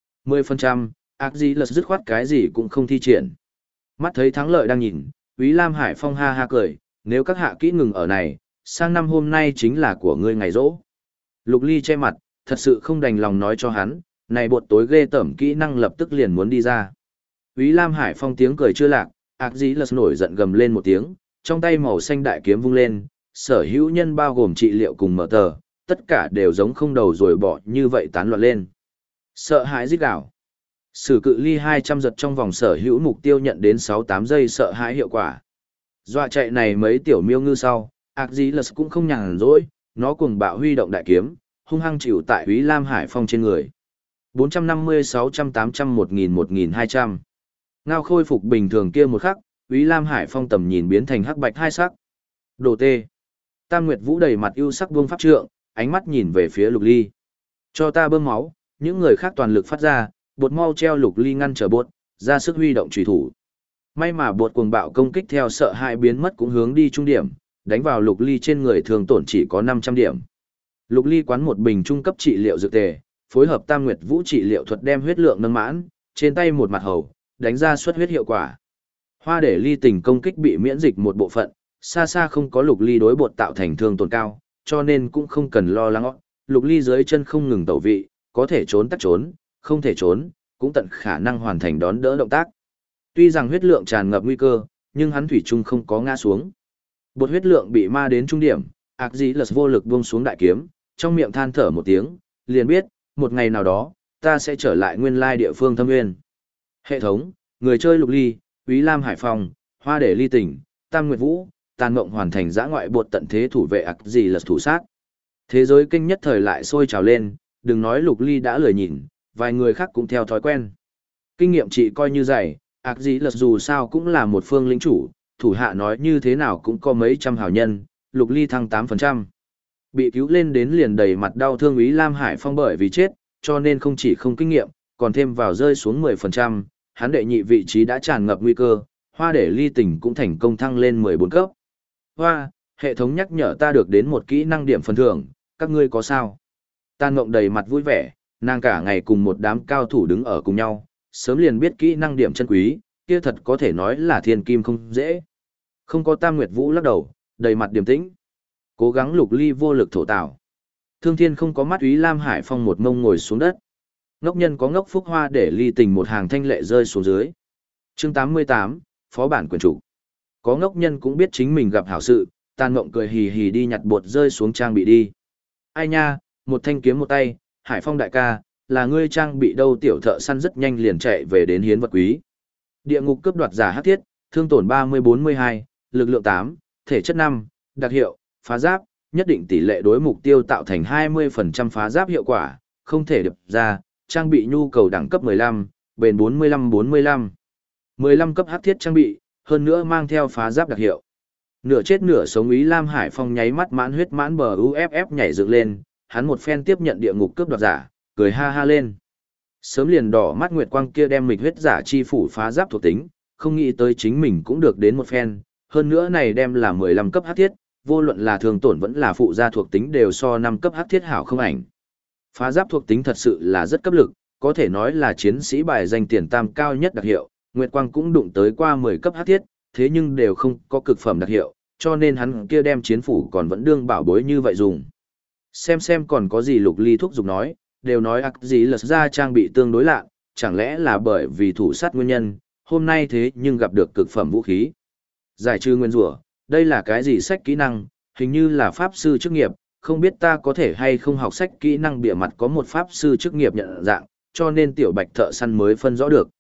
10%, ác dĩ lật dứt khoát cái gì cũng không thi triển. Mắt thấy thắng lợi đang nhìn, Úy Lam Hải Phong ha ha cười, nếu các hạ kỹ ngừng ở này, sang năm hôm nay chính là của ngươi ngày rỗ. Lục Ly che mặt, thật sự không đành lòng nói cho hắn, này bột tối ghê tởm kỹ năng lập tức liền muốn đi ra. Úy Lam Hải Phong tiếng cười chưa lạc, ác dĩ lật nổi giận gầm lên một tiếng, trong tay màu xanh đại kiếm vung lên, sở hữu nhân bao gồm trị liệu cùng mở tờ, tất cả đều giống không đầu rồi bỏ như vậy tán loạn lên. Sợ hãi rít gào. Sử cự ly 200 giật trong vòng sở hữu mục tiêu nhận đến 6-8 giây sợ hãi hiệu quả. Dọa chạy này mấy tiểu miêu ngư sau, Axilus cũng không nhàn rỗi, nó cuồng bạo huy động đại kiếm, hung hăng chịu tại Úy Lam Hải Phong trên người. 450, 600, 800, 1000, 1200. Ngao khôi phục bình thường kia một khắc, Úy Lam Hải Phong tầm nhìn biến thành hắc bạch hai sắc. Đồ tê. Tam Nguyệt Vũ đầy mặt ưu sắc buông pháp trượng, ánh mắt nhìn về phía Lục Ly. Cho ta bơm máu, những người khác toàn lực phát ra, bột mau treo Lục Ly ngăn trở bột, ra sức huy động chủy thủ. May mà bột cuồng bạo công kích theo sợ hãi biến mất cũng hướng đi trung điểm, đánh vào Lục Ly trên người thường tổn chỉ có 500 điểm. Lục Ly quán một bình trung cấp trị liệu dược tề, phối hợp Tam Nguyệt Vũ trị liệu thuật đem huyết lượng nâng mãn, trên tay một mặt hầu, đánh ra xuất huyết hiệu quả. Hoa Để Ly Tình công kích bị miễn dịch một bộ phận, xa xa không có Lục Ly đối bột tạo thành thương tổn cao, cho nên cũng không cần lo lắng. Lục Ly dưới chân không ngừng tẩu vị, có thể trốn tắt trốn, không thể trốn, cũng tận khả năng hoàn thành đón đỡ động tác. Tuy rằng huyết lượng tràn ngập nguy cơ, nhưng hắn thủy chung không có ngã xuống. Bột huyết lượng bị ma đến trung điểm, ác dĩ lật vô lực buông xuống đại kiếm, trong miệng than thở một tiếng, liền biết, một ngày nào đó, ta sẽ trở lại nguyên lai địa phương thâm nguyên. Hệ thống, người chơi Lục Ly, Úy Lam Hải Phòng, Hoa Để Ly Tỉnh, Tam Nguyệt Vũ, Tàn Mộng hoàn thành dã ngoại bột tận thế thủ vệ ác dĩ lật thủ sát. Thế giới kinh nhất thời lại sôi trào lên, đừng nói Lục Ly đã lười nhìn, vài người khác cũng theo thói quen. Kinh nghiệm chị coi như dày, ác dĩ lật dù sao cũng là một phương lĩnh chủ, thủ hạ nói như thế nào cũng có mấy trăm hảo nhân, Lục Ly thăng 8%. Bị cứu lên đến liền đầy mặt đau thương Úy Lam Hải Phong bởi vì chết, cho nên không chỉ không kinh nghiệm, còn thêm vào rơi xuống 10%, hắn đệ nhị vị trí đã tràn ngập nguy cơ, Hoa Để Ly Tỉnh cũng thành công thăng lên 14 cấp. Hoa, hệ thống nhắc nhở ta được đến một kỹ năng điểm phần thưởng, các ngươi có sao? Tàn Mộng đầy mặt vui vẻ, nàng cả ngày cùng một đám cao thủ đứng ở cùng nhau, sớm liền biết kỹ năng điểm chân quý, kia thật có thể nói là thiên kim không dễ. Không có Tam Nguyệt Vũ lắc đầu, đầy mặt điềm tĩnh. Cố gắng Lục Ly vô lực thổ tạo. Thương Thiên không có mắt Úy Lam Hải Phong một mông ngồi xuống đất. Ngốc nhân có ngốc phúc Hoa Để Ly Tình một hàng thanh lệ rơi xuống dưới. Chương 88, Phó bản quyền chủ. Có ngốc nhân cũng biết chính mình gặp hảo sự, Tàn Mộng cười hì hì đi nhặt bột rơi xuống trang bị đi. Ai nha, một thanh kiếm một tay, Hải Phong đại ca, là ngươi trang bị đâu? Tiểu thợ săn rất nhanh liền chạy về đến hiến vật quý. Địa ngục cướp đoạt giả hắc thiết, thương tổn 30-42, lực lượng 8, thể chất 5, đặc hiệu, phá giáp, nhất định tỷ lệ đối mục tiêu tạo thành 20% phá giáp hiệu quả, không thể đập ra, trang bị nhu cầu đẳng cấp 15, bền 45-45. 15 cấp hắc thiết trang bị, hơn nữa mang theo phá giáp đặc hiệu. Nửa chết nửa sống Úy Lam Hải Phong nháy mắt mãn huyết mãn bờ UFF nhảy dựng lên, hắn một phen tiếp nhận địa ngục cướp đoạt giả, cười ha ha lên. Sớm liền đỏ mắt nguyệt quang kia đem mịch huyết giả chi phủ phá giáp thuộc tính, không nghĩ tới chính mình cũng được đến một phen, hơn nữa này đem là 15 cấp hắc thiết, vô luận là thường tổn vẫn là phụ gia thuộc tính đều so 5 cấp hắc thiết hảo không ảnh. Phá giáp thuộc tính thật sự là rất cấp lực, có thể nói là chiến sĩ bài danh tiền tam cao nhất đặc hiệu, nguyệt quang cũng đụng tới qua 10 cấp hắc thiết, thế nhưng đều không có cực phẩm đặc hiệu, cho nên hắn kia đem chiến phủ còn vẫn đương bảo bối như vậy dùng. Xem còn có gì Lục Ly thúc giục nói, đều nói ác gì lật ra trang bị tương đối lạ, chẳng lẽ là bởi vì thủ sát nguyên nhân, hôm nay thế nhưng gặp được cực phẩm vũ khí. Giải trừ nguyên rủa, đây là cái gì sách kỹ năng, hình như là pháp sư chức nghiệp, không biết ta có thể hay không học sách kỹ năng bìa mặt có một pháp sư chức nghiệp nhận dạng, cho nên tiểu bạch thợ săn mới phân rõ được.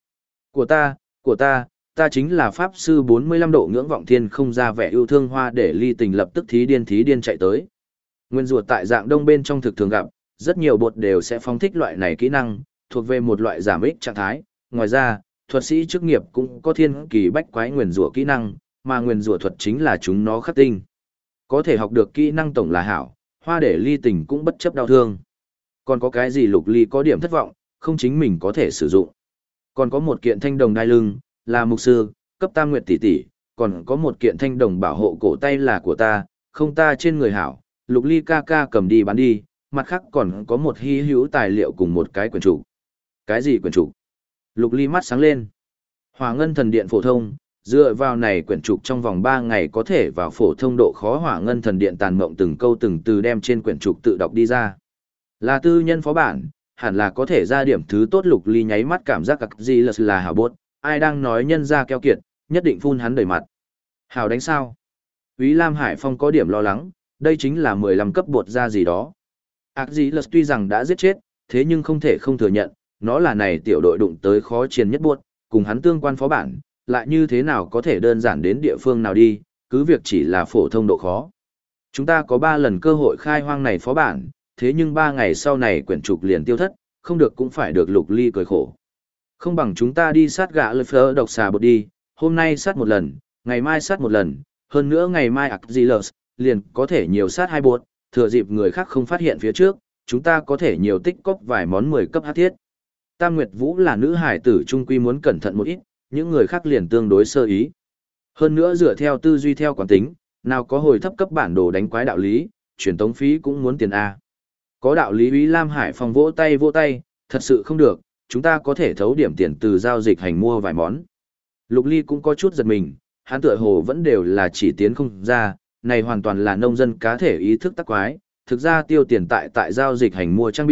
Của ta chính là pháp sư 45 độ ngưỡng vọng thiên không ra vẻ yêu thương Hoa Để Ly Tình lập tức thí điên chạy tới. Nguyên rủa tại dạng đông bên trong thực thường gặp, rất nhiều bột đều sẽ phóng thích loại này kỹ năng, thuộc về một loại giảm ích trạng thái. Ngoài ra, thuật sĩ chức nghiệp cũng có thiên kỳ bách quái nguyền rủa kỹ năng, mà nguyền rủa thuật chính là chúng nó khắc tinh. Có thể học được kỹ năng tổng là hảo, Hoa Để Ly Tình cũng bất chấp đau thương. Còn có cái gì Lục Ly có điểm thất vọng, không chính mình có thể sử dụng. Còn có một kiện thanh đồng đai lưng, là mục sư, cấp tam nguyệt tỷ tỷ, còn có một kiện thanh đồng bảo hộ cổ tay là của ta, không ta trên người hảo, Lục Ly ca ca cầm đi bán đi, mặt khác còn có một hy hữu tài liệu cùng một cái quyển trục. Cái gì quyển trục? Lục Ly mắt sáng lên. Hỏa ngân thần điện phổ thông, dựa vào này quyển trục trong vòng 3 ngày có thể vào phổ thông độ khó Hỏa ngân thần điện Tàn Mộng từng câu từng từ đem trên quyển trục tự đọc đi ra. Là tư nhân phó bản, hẳn là có thể ra điểm thứ tốt. Lục Ly nháy mắt cảm giác cặc gì là hảo bốt, ai đang nói nhân ra keo kiệt, nhất định phun hắn đầy mặt. Hảo đánh sao? Úy Lam Hải Phong có điểm lo lắng, đây chính là 15 cấp bột ra gì đó. Ác dĩ lật tuy rằng đã giết chết, thế nhưng không thể không thừa nhận, nó là này tiểu đội đụng tới khó chiến nhất buốt, cùng hắn tương quan phó bản, lại như thế nào có thể đơn giản đến địa phương nào đi, cứ việc chỉ là phổ thông độ khó. Chúng ta có 3 lần cơ hội khai hoang này phó bản, thế nhưng 3 ngày sau này quyển trục liền tiêu thất, không được cũng phải được. Lục Ly cười khổ. Không bằng chúng ta đi sát gã lơ phơ độc xà bột đi, hôm nay sát một lần, ngày mai sát một lần, hơn nữa ngày mai Axilus liền có thể nhiều sát 2 bột, thừa dịp người khác không phát hiện phía trước, chúng ta có thể nhiều tích cóp vài món 10 cấp hắc thiết. Tam Nguyệt Vũ là nữ hải tử trung quy muốn cẩn thận một ít, những người khác liền tương đối sơ ý. Hơn nữa dựa theo tư duy theo quán tính, nào có hồi thấp cấp bản đồ đánh quái đạo lý, truyền tống phí cũng muốn tiền A. Có đạo lý. Úy Lam Hải Phong vỗ tay, thật sự không được, chúng ta có thể thấu điểm tiền từ giao dịch hành mua vài món. Lục Ly cũng có chút giật mình, hắn tựa hồ vẫn đều là chỉ tiến không ra, này hoàn toàn là nông dân cá thể ý thức tắc quái, thực ra tiêu tiền tại giao dịch hành mua trang bị,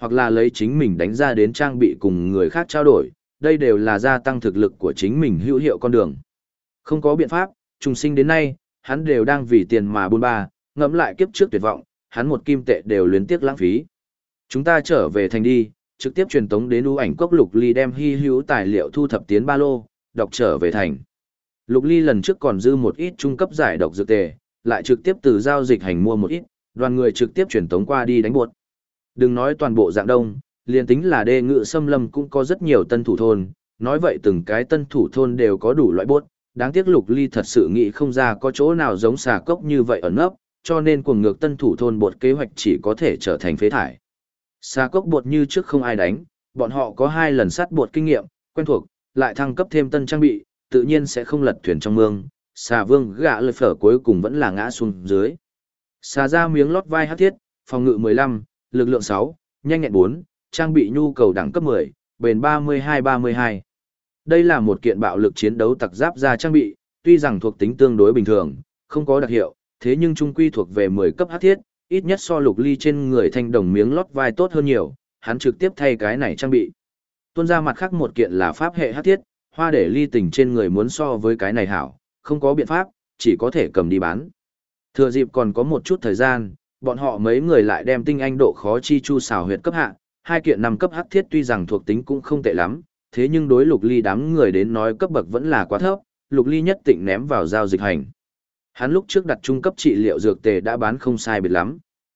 hoặc là lấy chính mình đánh ra đến trang bị cùng người khác trao đổi, đây đều là gia tăng thực lực của chính mình hữu hiệu con đường. Không có biện pháp, trùng sinh đến nay, hắn đều đang vì tiền mà buôn ba, ngẫm lại kiếp trước tuyệt vọng, hắn một kim tệ đều luyến tiếc lãng phí. Chúng ta trở về thành đi, trực tiếp truyền tống đến ưu ảnh cốc Lục Ly đem hy hữu tài liệu thu thập tiến ba lô, đọc trở về thành. Lục Ly lần trước còn dư một ít trung cấp giải độc dược tề, lại trực tiếp từ giao dịch hành mua một ít, đoàn người trực tiếp truyền tống qua đi đánh buột. Đừng nói toàn bộ dạng đông, liền tính là đê ngự xâm lâm cũng có rất nhiều tân thủ thôn, nói vậy từng cái tân thủ thôn đều có đủ loại bốt, đáng tiếc Lục Ly thật sự nghĩ không ra có chỗ nào giống xà cốc như vậy ẩn nấp, cho nên cuồng ngược tân thủ thôn bột kế hoạch chỉ có thể trở thành phế thải. Xà cốc bột như trước không ai đánh, bọn họ có 2 lần sát bột kinh nghiệm, quen thuộc, lại thăng cấp thêm tân trang bị, tự nhiên sẽ không lật thuyền trong mương, xà vương gạ lời phở cuối cùng vẫn là ngã xuống dưới. Xà ra miếng lót vai hắc thiết, phòng ngự 15, lực lượng 6, nhanh nhẹn 4, trang bị nhu cầu đẳng cấp 10, bền 32-32. Đây là một kiện bạo lực chiến đấu tặc giáp ra trang bị, tuy rằng thuộc tính tương đối bình thường, không có đặc hiệu, thế nhưng trung quy thuộc về 10 cấp hắc thiết, ít nhất so Lục Ly trên người thanh đồng miếng lót vai tốt hơn nhiều, hắn trực tiếp thay cái này trang bị. Tuôn ra mặt khác một kiện là pháp hệ hắc thiết, hoa để ly tình trên người muốn so với cái này hảo, không có biện pháp, chỉ có thể cầm đi bán. Thừa dịp còn có một chút thời gian, bọn họ mấy người lại đem tinh anh độ khó chi chu xào huyệt cấp hạ, 2 kiện 5 cấp hắc thiết tuy rằng thuộc tính cũng không tệ lắm, thế nhưng đối Lục Ly đám người đến nói cấp bậc vẫn là quá thấp, Lục Ly nhất định ném vào giao dịch hành. Hắn lúc trước đặt trung cấp trị liệu dược tề đã bán không sai biệt lắm.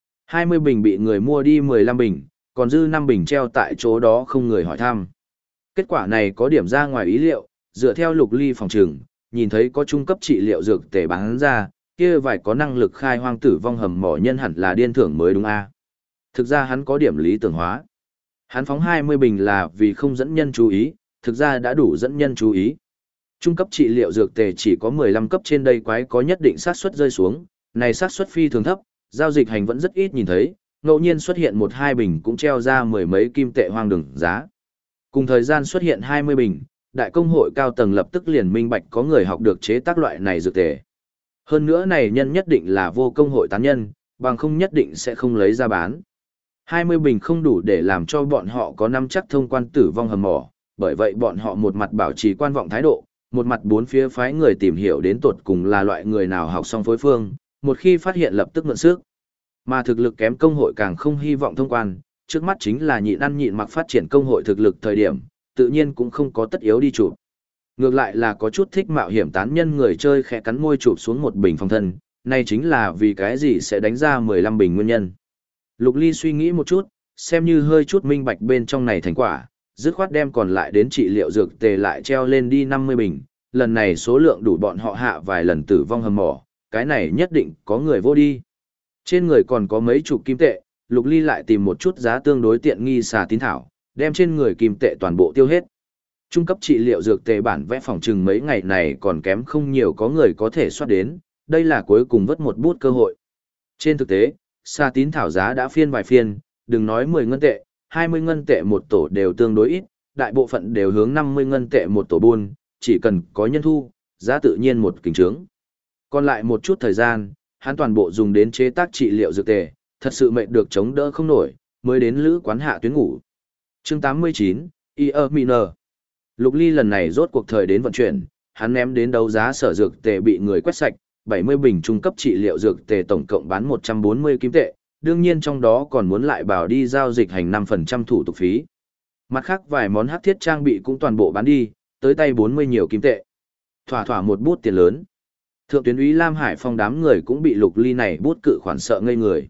20 bình bị người mua đi 15 bình, còn dư 5 bình treo tại chỗ đó không người hỏi thăm. Kết quả này có điểm ra ngoài ý liệu, dựa theo Lục Ly phòng trừng, nhìn thấy có trung cấp trị liệu dược tề bán ra, kia vài có năng lực khai hoang tử vong hầm mỏ nhân hẳn là điên thưởng mới đúng a. Thực ra hắn có điểm lý tưởng hóa. Hắn phóng 20 bình là vì không dẫn nhân chú ý, thực ra đã đủ dẫn nhân chú ý. Trung cấp trị liệu dược tề chỉ có 15 cấp trên đây quái có nhất định xác suất rơi xuống, này xác suất phi thường thấp, giao dịch hành vẫn rất ít nhìn thấy, ngẫu nhiên xuất hiện 1-2 bình cũng treo ra mười mấy kim tệ hoang đường giá. Cùng thời gian xuất hiện 20 bình, đại công hội cao tầng lập tức liền minh bạch có người học được chế tác loại này dược tề. Hơn nữa này nhân nhất định là vô công hội tán nhân, bằng không nhất định sẽ không lấy ra bán. 20 bình không đủ để làm cho bọn họ có năm chắc thông quan tử vong hầm mỏ, bởi vậy bọn họ một mặt bảo trì quan vọng thái độ, một mặt bốn phía phái người tìm hiểu đến tột cùng là loại người nào học xong phối phương, một khi phát hiện lập tức mượn sức. Mà thực lực kém công hội càng không hy vọng thông quan, trước mắt chính là nhịn ăn nhịn mặc phát triển công hội thực lực thời điểm, tự nhiên cũng không có tất yếu đi chụp. Ngược lại là có chút thích mạo hiểm tán nhân người chơi khẽ cắn môi chụp xuống một bình phòng thân, này chính là vì cái gì sẽ đánh ra 15 bình nguyên nhân. Lục Ly suy nghĩ một chút, xem như hơi chút minh bạch bên trong này thành quả, dứt khoát đem còn lại đến trị liệu dược tề lại treo lên đi 50 bình, lần này số lượng đủ bọn họ hạ vài lần tử vong hầm mỏ, cái này nhất định có người vô đi. Trên người còn có mấy chục kim tệ, Lục Ly lại tìm một chút giá tương đối tiện nghi xà tín thảo, đem trên người kim tệ toàn bộ tiêu hết. Trung cấp trị liệu dược tề bản vẽ phòng trừng mấy ngày này còn kém không nhiều có người có thể soát đến, đây là cuối cùng vớt một bút cơ hội. Trên thực tế, xà tín thảo giá đã phiên vài phiên, đừng nói 10 ngân tệ, 20 ngân tệ một tổ đều tương đối ít, đại bộ phận đều hướng 50 ngân tệ một tổ buôn, chỉ cần có nhân thu, giá tự nhiên một kính trướng. Còn lại một chút thời gian, hắn toàn bộ dùng đến chế tác trị liệu dược tề, thật sự mệt được chống đỡ không nổi, mới đến lữ quán hạ tuyến ngủ. Chương 89, Minor. Lục Ly lần này rốt cuộc thời đến vận chuyển, hắn ném đến đấu giá sở dược tề bị người quét sạch, 70 bình trung cấp trị liệu dược tề tổng cộng bán 140 kim tệ, đương nhiên trong đó còn muốn lại bảo đi giao dịch hành 5% thủ tục phí. Mặt khác vài món hắc thiết trang bị cũng toàn bộ bán đi, tới tay 40 nhiều kim tệ. Thỏa thỏa một bút tiền lớn. Thượng tuyến úy Lam Hải Phong đám người cũng bị Lục Ly này bút cự khoản sợ ngây người.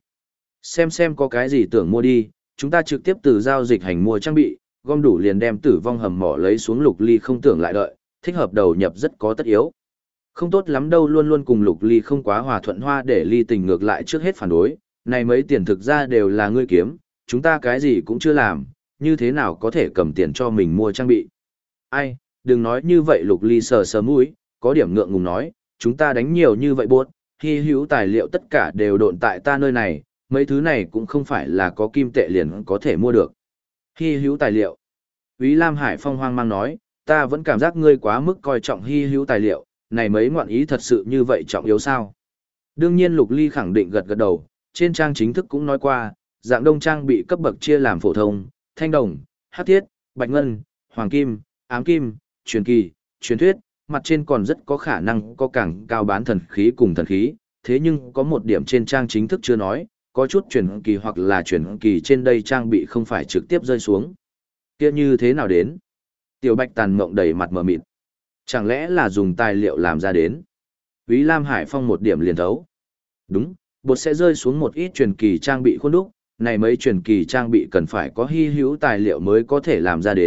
Xem có cái gì tưởng mua đi, chúng ta trực tiếp từ giao dịch hành mua trang bị, gom đủ liền đem tử vong hầm mỏ lấy xuống. Lục Ly không tưởng lại đợi, thích hợp đầu nhập rất có tất yếu. Không tốt lắm đâu, luôn luôn cùng Lục Ly không quá hòa thuận hoa để Ly tình ngược lại trước hết phản đối, này mấy tiền thực ra đều là ngươi kiếm, chúng ta cái gì cũng chưa làm, như thế nào có thể cầm tiền cho mình mua trang bị. Ai, đừng nói như vậy. Lục Ly sờ sờ mũi, có điểm ngượng ngùng nói, chúng ta đánh nhiều như vậy buốt, hy hữu tài liệu tất cả đều độn tại ta nơi này, mấy thứ này cũng không phải là có kim tệ liền có thể mua được. Hy hữu tài liệu. Úy Lam Hải Phong hoang mang nói, ta vẫn cảm giác ngươi quá mức coi trọng hy hữu tài liệu, này mấy ngoạn ý thật sự như vậy trọng yếu sao? Đương nhiên Lục Ly khẳng định gật gật đầu, trên trang chính thức cũng nói qua, dạng đông trang bị cấp bậc chia làm phổ thông, thanh đồng, hắc thiết, bạch ngân, hoàng kim, ám kim, truyền kỳ, truyền thuyết, mặt trên còn rất có khả năng có càng cao bán thần khí cùng thần khí, thế nhưng có một điểm trên trang chính thức chưa nói, có chút truyền kỳ hoặc là truyền kỳ trên đây trang bị không phải trực tiếp rơi xuống. Kia như thế nào đến? Tiểu Bạch Tàn mộng đầy mặt mờ mịt. Chẳng lẽ là dùng tài liệu làm ra đến? Úy Lam Hải Phong một điểm liền thấu. Đúng, bột sẽ rơi xuống một ít truyền kỳ trang bị khuôn đúc, này mấy truyền kỳ trang bị cần phải có hy hữu tài liệu mới có thể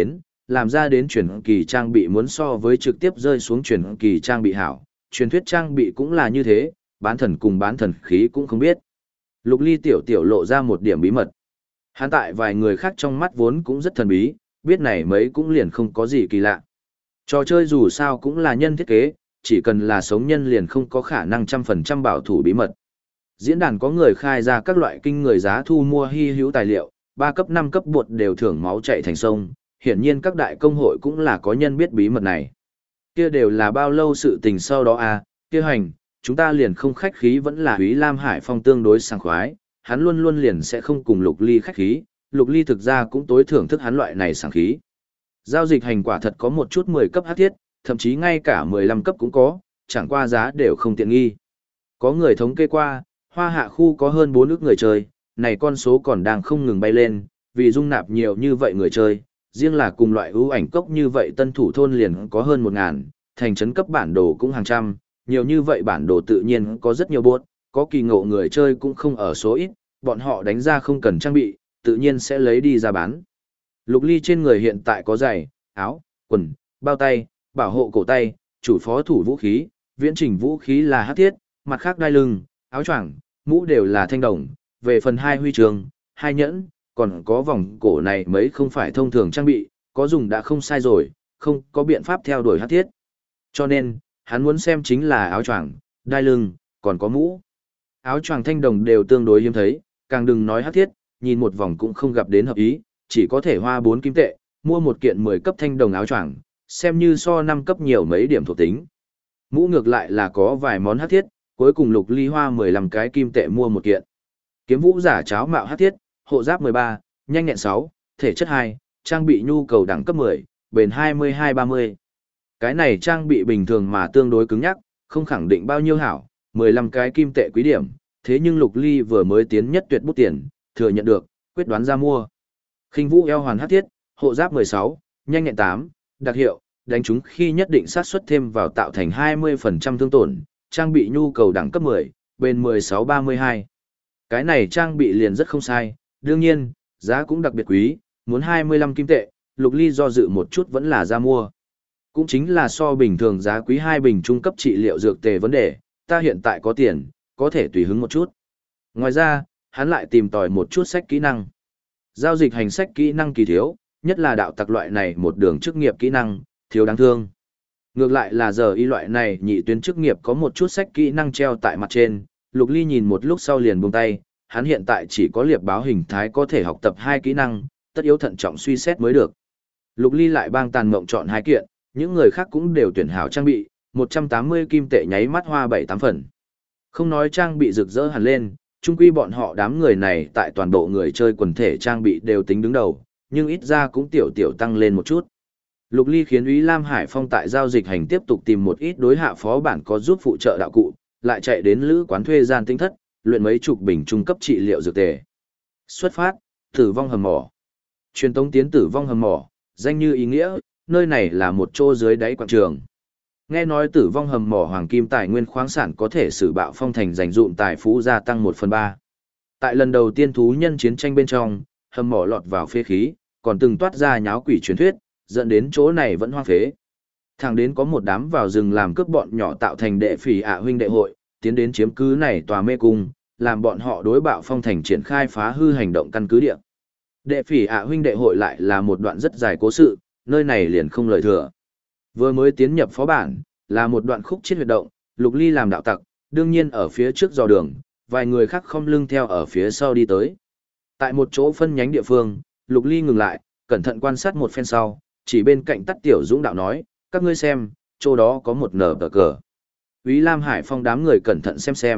làm ra đến truyền kỳ trang bị muốn so với trực tiếp rơi xuống truyền kỳ trang bị hảo, truyền thuyết trang bị cũng là như thế, bán thần cùng bán thần khí cũng không biết. Lục Ly tiểu lộ ra một điểm bí mật. Hắn tại vài người khác trong mắt vốn cũng rất thần bí, biết này mấy cũng liền không có gì kỳ lạ. Trò chơi dù sao cũng là nhân thiết kế, chỉ cần là sống nhân liền không có khả năng 100% bảo thủ bí mật. Diễn đàn có người khai ra các loại kinh người giá thu mua hy hữu tài liệu, 3 cấp 5 cấp bột đều thưởng máu chạy thành sông, hiển nhiên các đại công hội cũng là có nhân biết bí mật này. Kia đều là bao lâu sự tình sau đó à, kia hành, chúng ta liền không khách khí vẫn là Úy Lam Hải Phong tương đối sảng khoái, hắn luôn luôn liền sẽ không cùng Lục Ly khách khí, Lục Ly thực ra cũng tối thưởng thức hắn loại này sảng khí. Giao dịch hành quả thật có một chút 10 cấp hắc thiết, thậm chí ngay cả 15 cấp cũng có, chẳng qua giá đều không tiện nghi. Có người thống kê qua, Hoa Hạ khu có hơn 4 ức người chơi, này con số còn đang không ngừng bay lên, vì dung nạp nhiều như vậy người chơi, riêng là cùng loại ưu ảnh cốc như vậy tân thủ thôn liền có hơn 1000, thành trấn cấp bản đồ cũng hàng trăm, nhiều như vậy bản đồ tự nhiên có rất nhiều bot, có kỳ ngộ người chơi cũng không ở số ít, bọn họ đánh ra không cần trang bị, tự nhiên sẽ lấy đi ra bán. Lục Ly trên người hiện tại có giày, áo, quần, bao tay, bảo hộ cổ tay, chủ phó thủ vũ khí, viễn trình vũ khí là hắc thiết, mặt khác đai lưng, áo choàng, mũ đều là thanh đồng, về phần 2 huy chương, 2 nhẫn, còn có vòng cổ này mấy không phải thông thường trang bị, có dùng đã không sai rồi, không có biện pháp theo đuổi hắc thiết. Cho nên, hắn muốn xem chính là áo choàng, đai lưng, còn có mũ. Áo choàng thanh đồng đều tương đối hiếm thấy, càng đừng nói hắc thiết, nhìn một vòng cũng không gặp đến hợp ý, chỉ có thể hoa 4 kim tệ, mua một kiện 10 cấp thanh đồng áo choàng, xem như so 5 cấp nhiều mấy điểm thuộc tính. Mũ ngược lại là có vài món hắc thiết, cuối cùng Lục Ly hoa 15 cái kim tệ mua một kiện. Kiếm vũ giả cháo mạo hắc thiết, hộ giáp 13, nhanh nhẹn 6, thể chất 2, trang bị nhu cầu đẳng cấp 10, bền 22-30. Cái này trang bị bình thường mà tương đối cứng nhắc, không khẳng định bao nhiêu hảo, 15 cái kim tệ quý điểm, thế nhưng Lục Ly vừa mới tiến nhất tuyệt bút tiền, thừa nhận được, quyết đoán ra mua. Khinh vũ eo hoàn hắc thiết, hộ giáp 16, nhanh nhẹn 8, đặc hiệu, đánh chúng khi nhất định sát suất thêm vào tạo thành 20% thương tổn, trang bị nhu cầu đẳng cấp 10, bền 16-32. Cái này trang bị liền rất không sai, đương nhiên, giá cũng đặc biệt quý, muốn 25 kim tệ, Lục Ly do dự một chút vẫn là ra mua. Cũng chính là so bình thường giá quý 2 bình trung cấp trị liệu dược tề vấn đề, ta hiện tại có tiền, có thể tùy hứng một chút. Ngoài ra, hắn lại tìm tòi một chút sách kỹ năng. Giao dịch hành sách kỹ năng kỳ thiếu, nhất là đạo tặc loại này một đường chức nghiệp kỹ năng, thiếu đáng thương. Ngược lại là giờ y loại này nhị tuyến chức nghiệp có một chút sách kỹ năng treo tại mặt trên, Lục Ly nhìn một lúc sau liền buông tay, hắn hiện tại chỉ có liệp báo hình thái có thể học tập 2 kỹ năng, tất yếu thận trọng suy xét mới được. Lục Ly lại bang tàn mộng chọn 2 kiện, những người khác cũng đều tuyển hảo trang bị, 180 kim tệ nháy mắt hoa 7-8 phần. Không nói trang bị rực rỡ hẳn lên, chung quy bọn họ đám người này tại toàn bộ người chơi quần thể trang bị đều tính đứng đầu, nhưng ít ra cũng tiểu tăng lên một chút. Lục Ly khiến Úy Lam Hải Phong tại giao dịch hành tiếp tục tìm một ít đối hạ phó bản có giúp phụ trợ đạo cụ, lại chạy đến lữ quán thuê gian tinh thất, luyện mấy chục bình trung cấp trị liệu dược tề. Xuất phát, tử vong hầm mỏ. Truyền tống tiến tử vong hầm mỏ, danh như ý nghĩa, nơi này là một chỗ dưới đáy quảng trường. Nghe nói tử vong hầm mỏ hoàng kim tài nguyên khoáng sản có thể sử bạo phong thành dành dụm tài phú gia tăng 1/3. Tại lần đầu tiên thú nhân chiến tranh bên trong, hầm mỏ lọt vào phế khí, còn từng toát ra nháo quỷ truyền thuyết, dẫn đến chỗ này vẫn hoang phế. Thẳng đến có một đám vào rừng làm cướp bọn nhỏ tạo thành đệ phỉ ạ huynh đệ hội, tiến đến chiếm cứ này tòa mê cung, làm bọn họ đối bạo phong thành triển khai phá hư hành động căn cứ địa. Đệ phỉ ạ huynh đệ hội lại là một đoạn rất dài cố sự, nơi này liền không lời thừa. Vừa mới tiến nhập phó bản, là một đoạn khúc chết huyệt động, Lục Ly làm đạo tặc, đương nhiên ở phía trước dò đường, vài người khác không lưng theo ở phía sau đi tới. Tại một chỗ phân nhánh địa phương, Lục Ly ngừng lại, cẩn thận quan sát một phen sau, chỉ bên cạnh Tắt Tiểu Dũng đạo nói, các ngươi xem, chỗ đó có một nở tờ cờ. Úy Lam Hải Phong đám người cẩn thận xem,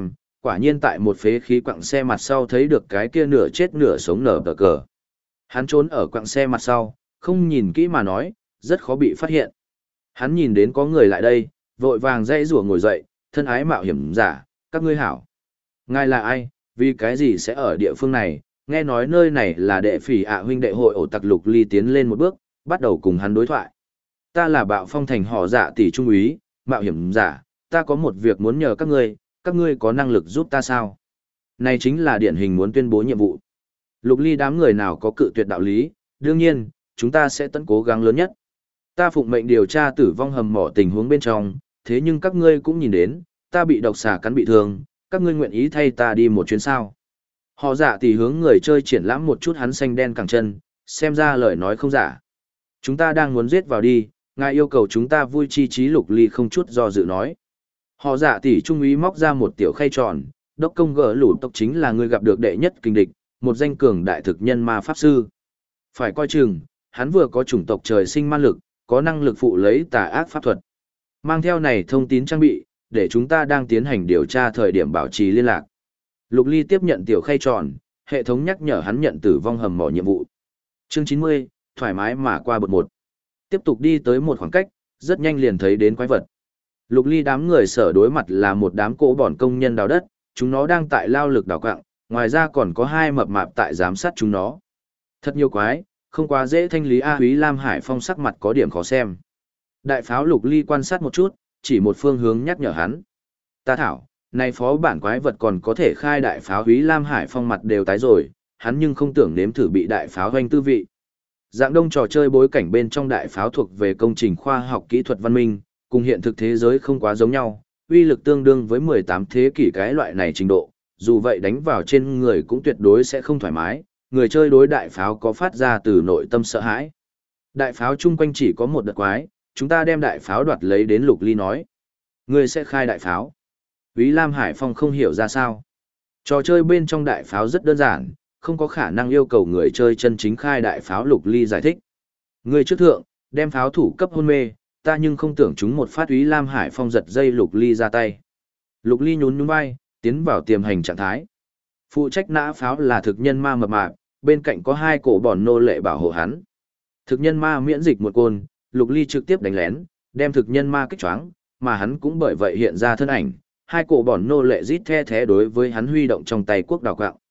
quả nhiên tại một phế khí quặng xe mặt sau thấy được cái kia nửa chết nửa sống nở tờ cờ. Hắn trốn ở quặng xe mặt sau, không nhìn kỹ mà nói, rất khó bị phát hiện. Hắn nhìn đến có người lại đây, vội vàng dãy rủa ngồi dậy, thân ái mạo hiểm giả, các ngươi hảo. Ngài là ai, vì cái gì sẽ ở địa phương này, nghe nói nơi này là đệ phỉ ạ huynh đệ hội ổ tặc Lục Ly tiến lên một bước, bắt đầu cùng hắn đối thoại. Ta là Bạo Phong thành họ Dạ tỷ trung úy, mạo hiểm giả, ta có một việc muốn nhờ các ngươi có năng lực giúp ta sao? Này chính là điển hình muốn tuyên bố nhiệm vụ. Lục Ly đám người nào có cự tuyệt đạo lý, đương nhiên, chúng ta sẽ tận cố gắng lớn nhất. Ta phụng mệnh điều tra tử vong hầm mỏ tình huống bên trong, thế nhưng các ngươi cũng nhìn đến, ta bị độc xà cắn bị thương, các ngươi nguyện ý thay ta đi một chuyến sao? Họ Dạ tỷ hướng người chơi triển lãm một chút hắn xanh đen cẳng chân, xem ra lời nói không giả. Chúng ta đang muốn giết vào đi, ngài yêu cầu chúng ta vui chi trí. Lục Ly không chút do dự nói. Họ Dạ tỷ trung úy móc ra một tiểu khay tròn, đốc công gỡ lũ tộc chính là người gặp được đệ nhất kinh địch, một danh cường đại thực nhân ma pháp sư. Phải coi chừng, hắn vừa có chủng tộc trời sinh ma lực, có năng lực phụ lấy tà ác pháp thuật. Mang theo này thông tin trang bị, để chúng ta đang tiến hành điều tra thời điểm bảo trì liên lạc. Lục Ly tiếp nhận tiểu khay tròn, hệ thống nhắc nhở hắn nhận tử vong hầm mỏ nhiệm vụ. Chương 90, thoải mái mà qua bậc 1. Tiếp tục đi tới một khoảng cách, rất nhanh liền thấy đến quái vật. Lục Ly đám người sở đối mặt là một đám cỗ bỏn công nhân đào đất, chúng nó đang tại lao lực đào quặng, ngoài ra còn có hai mập mạp tại giám sát chúng nó. Thật nhiều quái, không quá dễ thanh lý. A Úy Lam Hải Phong sắc mặt có điểm khó xem. Đại pháo Lục Ly quan sát một chút, chỉ một phương hướng nhắc nhở hắn. Ta thảo, này phó bản quái vật còn có thể khai đại pháo. Úy Lam Hải Phong mặt đều tái rồi, hắn nhưng không tưởng nếm thử bị đại pháo hoành tư vị. Dạng đông trò chơi bối cảnh bên trong đại pháo thuộc về công trình khoa học kỹ thuật văn minh, cùng hiện thực thế giới không quá giống nhau, uy lực tương đương với 18 thế kỷ cái loại này trình độ, dù vậy đánh vào trên người cũng tuyệt đối sẽ không thoải mái, người chơi đối đại pháo có phát ra từ nội tâm sợ hãi. Đại pháo chung quanh chỉ có một đợt quái, chúng ta đem đại pháo đoạt lấy đến. Lục Ly nói. Người sẽ khai đại pháo. Úy Lam Hải Phong không hiểu ra sao. Trò chơi bên trong đại pháo rất đơn giản, không có khả năng yêu cầu người chơi chân chính khai đại pháo. Lục Ly giải thích. Người trước thượng, đem pháo thủ cấp hôn mê, ta nhưng không tưởng chúng một phát. Úy Lam Hải Phong giật dây Lục Ly ra tay. Lục Ly nhún nhún vai, tiến vào tiềm hành trạng thái. Phụ trách nã pháo là thực nhân ma mập mạp, bên cạnh có hai cổ bòn nô lệ bảo hộ hắn. Thực nhân ma miễn dịch một côn, Lục Ly trực tiếp đánh lén, đem thực nhân ma kích choáng, mà hắn cũng bởi vậy hiện ra thân ảnh, hai cổ bòn nô lệ rít the thé đối với hắn huy động trong tay quốc đào quạng.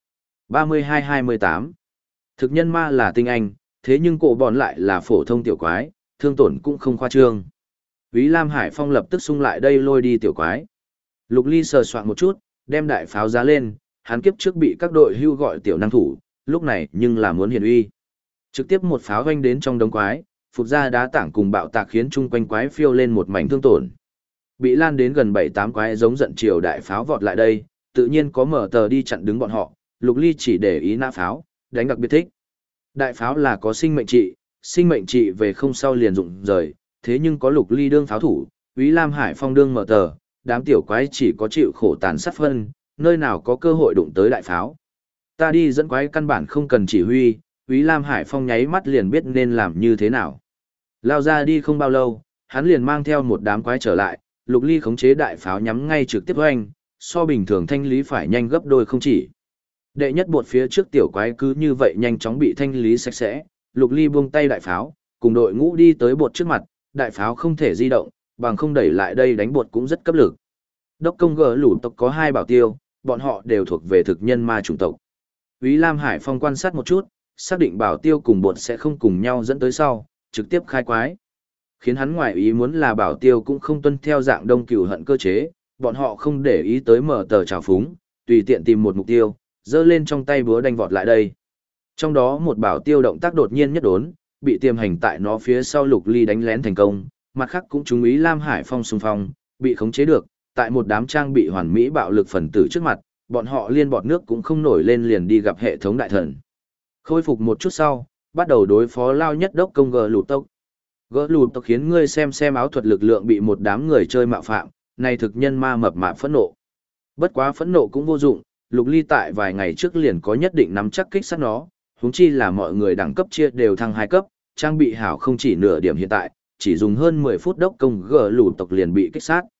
32-28. Thực nhân ma là tinh anh, thế nhưng cổ bòn lại là phổ thông tiểu quái, thương tổn cũng không khoa trương. Úy Lam Hải Phong lập tức xung lại đây lôi đi tiểu quái. Lục Ly sờ soạn một chút, đem đại pháo giá lên, hắn kiếp trước bị các đội hưu gọi tiểu năng thủ, lúc này nhưng là muốn hiển uy. Trực tiếp một pháo vanh đến trong đống quái, phục ra đá tảng cùng bạo tạc khiến chung quanh quái phiêu lên một mảnh thương tổn. Bị lan đến gần 7-8 quái giống giận chiều đại pháo vọt lại đây, tự nhiên có mở tờ đi chặn đứng bọn họ, Lục Ly chỉ để ý nã pháo, đánh đặc biệt thích. Đại pháo là có sinh mệnh trị về không sau liền dụng rời, thế nhưng có Lục Ly đương pháo thủ, Úy Lam Hải Phong đương mở tờ, đám tiểu quái chỉ có chịu khổ tàn sát phân, nơi nào có cơ hội đụng tới đại pháo. Ta đi dẫn quái căn bản không cần chỉ huy, Úy Lam Hải Phong nháy mắt liền biết nên làm như thế nào. Lao ra đi không bao lâu, hắn liền mang theo một đám quái trở lại, Lục Ly khống chế đại pháo nhắm ngay trực tiếp oanh, so bình thường thanh lý phải nhanh gấp đôi không chỉ. Đệ nhất bột phía trước tiểu quái cứ như vậy nhanh chóng bị thanh lý sạch sẽ, Lục Ly buông tay đại pháo, cùng đội ngũ đi tới bột trước mặt, đại pháo không thể di động, bằng không đẩy lại đây đánh bột cũng rất cấp lực. Đốc công gỡ lũ tộc có hai bảo tiêu, bọn họ đều thuộc về thực nhân ma chủng tộc. Úy Lam Hải Phong quan sát một chút, xác định bảo tiêu cùng bột sẽ không cùng nhau dẫn tới sau, trực tiếp khai quái. Khiến hắn ngoài ý muốn là bảo tiêu cũng không tuân theo dạng đông cửu hận cơ chế, bọn họ không để ý tới mở tờ trào phúng, tùy tiện tìm một mục tiêu, giơ lên trong tay búa đánh vọt lại đây. Trong đó một bảo tiêu động tác đột nhiên nhất đốn, bị tiềm hành tại nó phía sau Lục Ly đánh lén thành công, mặt khác cũng trúng Úy Lam Hải Phong xung phong, bị khống chế được, tại một đám trang bị hoàn mỹ bạo lực phần tử trước mặt, bọn họ liên bọt nước cũng không nổi lên liền đi gặp hệ thống đại thần. Khôi phục một chút sau, bắt đầu đối phó lao nhất đốc công gỡ lụt tốc. Gỡ lụt tộc khiến ngươi xem áo thuật lực lượng bị một đám người chơi mạo phạm, này thực nhân ma mập mạp phẫn nộ. Bất quá phẫn nộ cũng vô dụng, Lục Ly tại vài ngày trước liền có nhất định nắm chắc kích sát nó, huống chi là mọi người đẳng cấp chia đều thăng 2 cấp, trang bị hảo không chỉ nửa điểm hiện tại, chỉ dùng hơn 10 phút đốc công gỡ lụt tộc liền bị kích sát.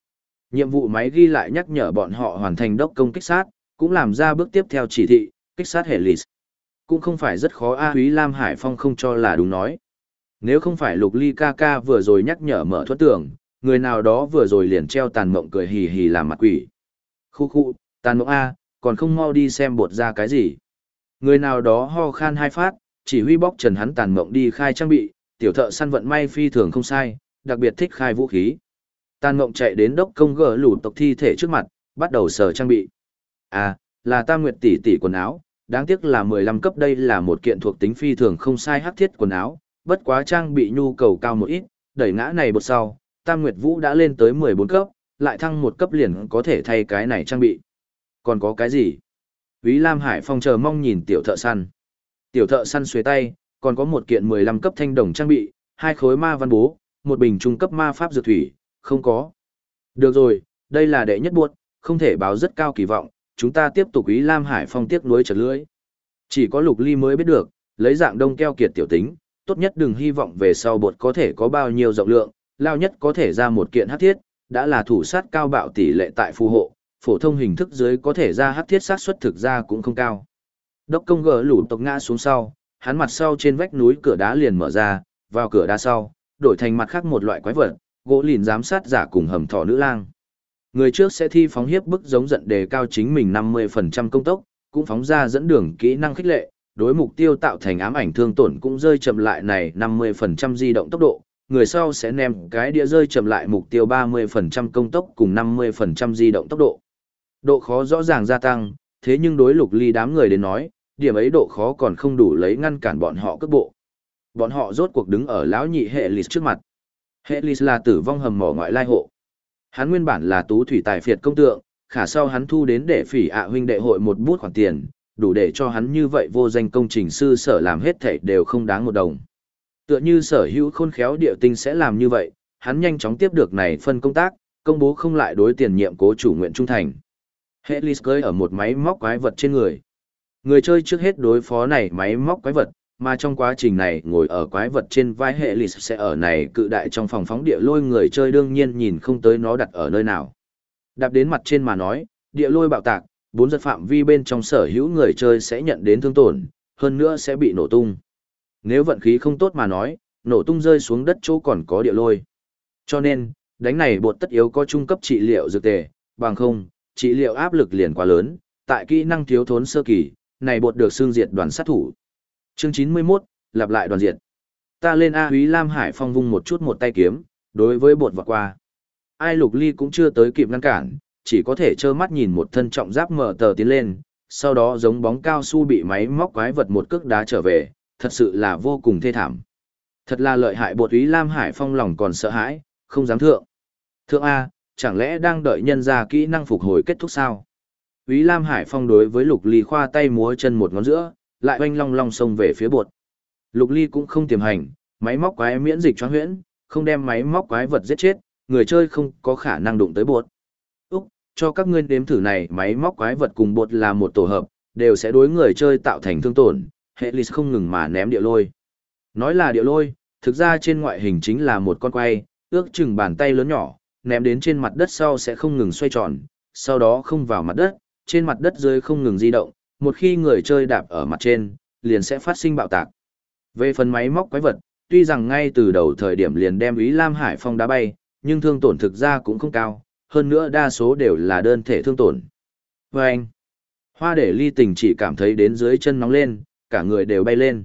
Nhiệm vụ máy ghi lại nhắc nhở bọn họ hoàn thành đốc công kích sát, cũng làm ra bước tiếp theo chỉ thị, kích sát hệ lì. Cũng không phải rất khó A Úy Lam Hải Phong không cho là đúng nói. Nếu không phải Lục Ly ca ca vừa rồi nhắc nhở mở thuẫn tường, người nào đó vừa rồi liền treo tàn mộng cười hì hì làm mặt quỷ. Khu khu, tàn mộng A, còn không mau đi xem bột ra cái gì. Người nào đó ho khan hai phát, chỉ huy bóc trần hắn tàn mộng đi khai trang bị, tiểu thợ săn vận may phi thường không sai, đặc biệt thích khai vũ khí. Tàn mộng chạy đến đốc công gỡ lủ tộc thi thể trước mặt, bắt đầu sờ trang bị. À, là Tam Nguyệt tỷ tỷ quần áo, đáng tiếc là 15 cấp, đây là một kiện thuộc tính phi thường không sai hắc thiết quần áo, bất quá trang bị nhu cầu cao một ít, đẩy ngã này bột sau, Tam Nguyệt Vũ đã lên tới 14 cấp, lại thăng một cấp liền có thể thay cái này trang bị. Còn có cái gì? Úy Lam Hải Phong chờ mong nhìn tiểu thợ săn. Tiểu thợ săn xuề tay, còn có một kiện 15 cấp thanh đồng trang bị, 2 khối ma văn bố, một bình trung cấp ma pháp dược thủy, không có. Được rồi, đây là đệ nhất buộc, không thể báo rất cao kỳ vọng, chúng ta tiếp tục. Úy Lam Hải Phong tiếc nuối chật lưỡi. Chỉ có Lục Ly mới biết được, lấy dạng đông keo kiệt tiểu tính, tốt nhất đừng hy vọng về sau bột có thể có bao nhiêu rộng lượng, lao nhất có thể ra một kiện hắc thiết, đã là thủ sát cao bạo tỷ lệ tại phù hộ, phổ thông hình thức dưới có thể ra hắc thiết sát suất thực ra cũng không cao. Đốc công gỡ lũ tộc ngã xuống sau, hắn mặt sau trên vách núi cửa đá liền mở ra, vào cửa đá sau, đổi thành mặt khác một loại quái vật, gỗ lìn giám sát giả cùng hầm thỏ nữ lang. Người trước sẽ thi phóng hiếp bức giống giận đề cao chính mình 50% công tốc, cũng phóng ra dẫn đường kỹ năng khích lệ, đối mục tiêu tạo thành ám ảnh thương tổn cũng rơi chậm lại này 50% di động tốc độ, người sau sẽ ném cái đĩa rơi chậm lại mục tiêu 30% công tốc cùng 50% di động tốc độ. Độ khó rõ ràng gia tăng, thế nhưng đối Lục Ly đám người đến nói, điểm ấy độ khó còn không đủ lấy ngăn cản bọn họ cước bộ. Bọn họ rốt cuộc đứng ở lão nhị hệ Lys trước mặt. Hệ Lys là tử vong hầm mỏ ngoại lai hộ. Hắn nguyên bản là tú thủy tài phiệt công tượng, khả sau hắn thu đến để phỉ ạ huynh đệ hội một bút khoản tiền, đủ để cho hắn như vậy vô danh công trình sư sở làm hết thảy đều không đáng một đồng. Tựa như sở hữu khôn khéo địa tinh sẽ làm như vậy, hắn nhanh chóng tiếp được này phân công tác, công bố không lại đối tiền nhiệm cố chủ nguyện trung thành. Hệ Lys cưỡi ở một máy móc quái vật trên người. Người chơi trước hết đối phó này máy móc quái vật, mà trong quá trình này ngồi ở quái vật trên vai hệ Lys sẽ ở này cự đại trong phòng phóng địa lôi, người chơi đương nhiên nhìn không tới nó đặt ở nơi nào. Đạp đến mặt trên mà nói, địa lôi bạo tạc, 4 giật phạm vi bên trong sở hữu người chơi sẽ nhận đến thương tổn, hơn nữa sẽ bị nổ tung. Nếu vận khí không tốt mà nói, nổ tung rơi xuống đất chỗ còn có địa lôi. Cho nên, đánh này bột tất yếu có trung cấp trị liệu dược tề, bằng không, trị liệu áp lực liền quá lớn, tại kỹ năng thiếu thốn sơ kỳ, này bột được xương diệt đoàn sát thủ. Chương 91, lặp lại đoàn diệt. Ta lên A Úy Lam Hải Phong vung một chút một tay kiếm, đối với bột vọt qua. Ai Lục Ly cũng chưa tới kịp ngăn cản, chỉ có thể trơ mắt nhìn một thân trọng giáp mở tờ tiến lên, sau đó giống bóng cao su bị máy móc quái vật một cước đá trở về, thật sự là vô cùng thê thảm. Thật là lợi hại bột. Úy Lam Hải Phong lòng còn sợ hãi, không dám thượng. Thượng A, chẳng lẽ đang đợi nhân ra kỹ năng phục hồi kết thúc sao? Úy Lam Hải Phong đối với Lục Ly khoa tay múa chân một ngón giữa, lại oanh long long xông về phía bột. Lục Ly cũng không tiềm hành, máy móc quái miễn dịch choáng huyễn, không đem máy móc quái vật giết chết, người chơi không có khả năng đụng tới bột. Úc, cho các ngươi đếm thử này, máy móc quái vật cùng bột là một tổ hợp, đều sẽ đối người chơi tạo thành thương tổn, hệ Lys không ngừng mà ném địa lôi. Nói là địa lôi, thực ra trên ngoại hình chính là một con quay, ước chừng bàn tay lớn nhỏ, ném đến trên mặt đất sau sẽ không ngừng xoay tròn, sau đó không vào mặt đất, trên mặt đất dưới không ngừng di động, một khi người chơi đạp ở mặt trên, liền sẽ phát sinh bạo tạc. Về phần máy móc quái vật, tuy rằng ngay từ đầu thời điểm liền đem Úy Lam Hải Phong đá bay, nhưng thương tổn thực ra cũng không cao, hơn nữa đa số đều là đơn thể thương tổn. Và anh, Hoa Để Ly Tình chỉ cảm thấy đến dưới chân nóng lên, cả người đều bay lên.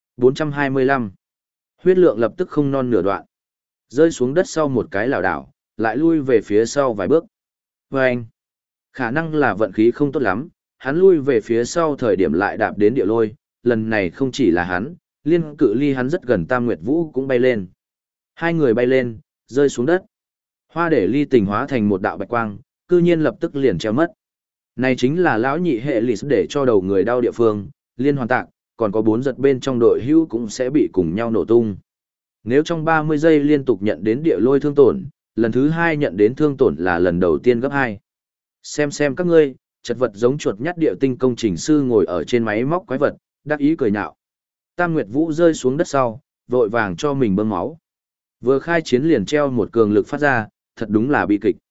425. Huyết lượng lập tức không non nửa đoạn. Rơi xuống đất sau một cái lảo đảo, lại lui về phía sau vài bước. Và anh, khả năng là vận khí không tốt lắm, hắn lui về phía sau thời điểm lại đạp đến địa lôi, lần này không chỉ là hắn, liên cự ly hắn rất gần Tam Nguyệt Vũ cũng bay lên. Hai người bay lên, rơi xuống đất. Hoa Để Ly Tình hóa thành một đạo bạch quang, cư nhiên lập tức liền treo mất. Này chính là lão nhị hệ Lys để cho đầu người đau địa phương, liên hoàn tạc, còn có 4 giật bên trong đội hữu cũng sẽ bị cùng nhau nổ tung. Nếu trong 30 giây liên tục nhận đến địa lôi thương tổn, lần thứ 2 nhận đến thương tổn là lần đầu tiên gấp 2. Xem các ngươi, chật vật giống chuột nhắt địa tinh công trình sư ngồi ở trên máy móc quái vật, đắc ý cười nhạo. Tam Nguyệt Vũ rơi xuống đất sau, vội vàng cho mình bơm máu. Vừa khai chiến liền treo một cường lực phát ra, thật đúng là bi kịch.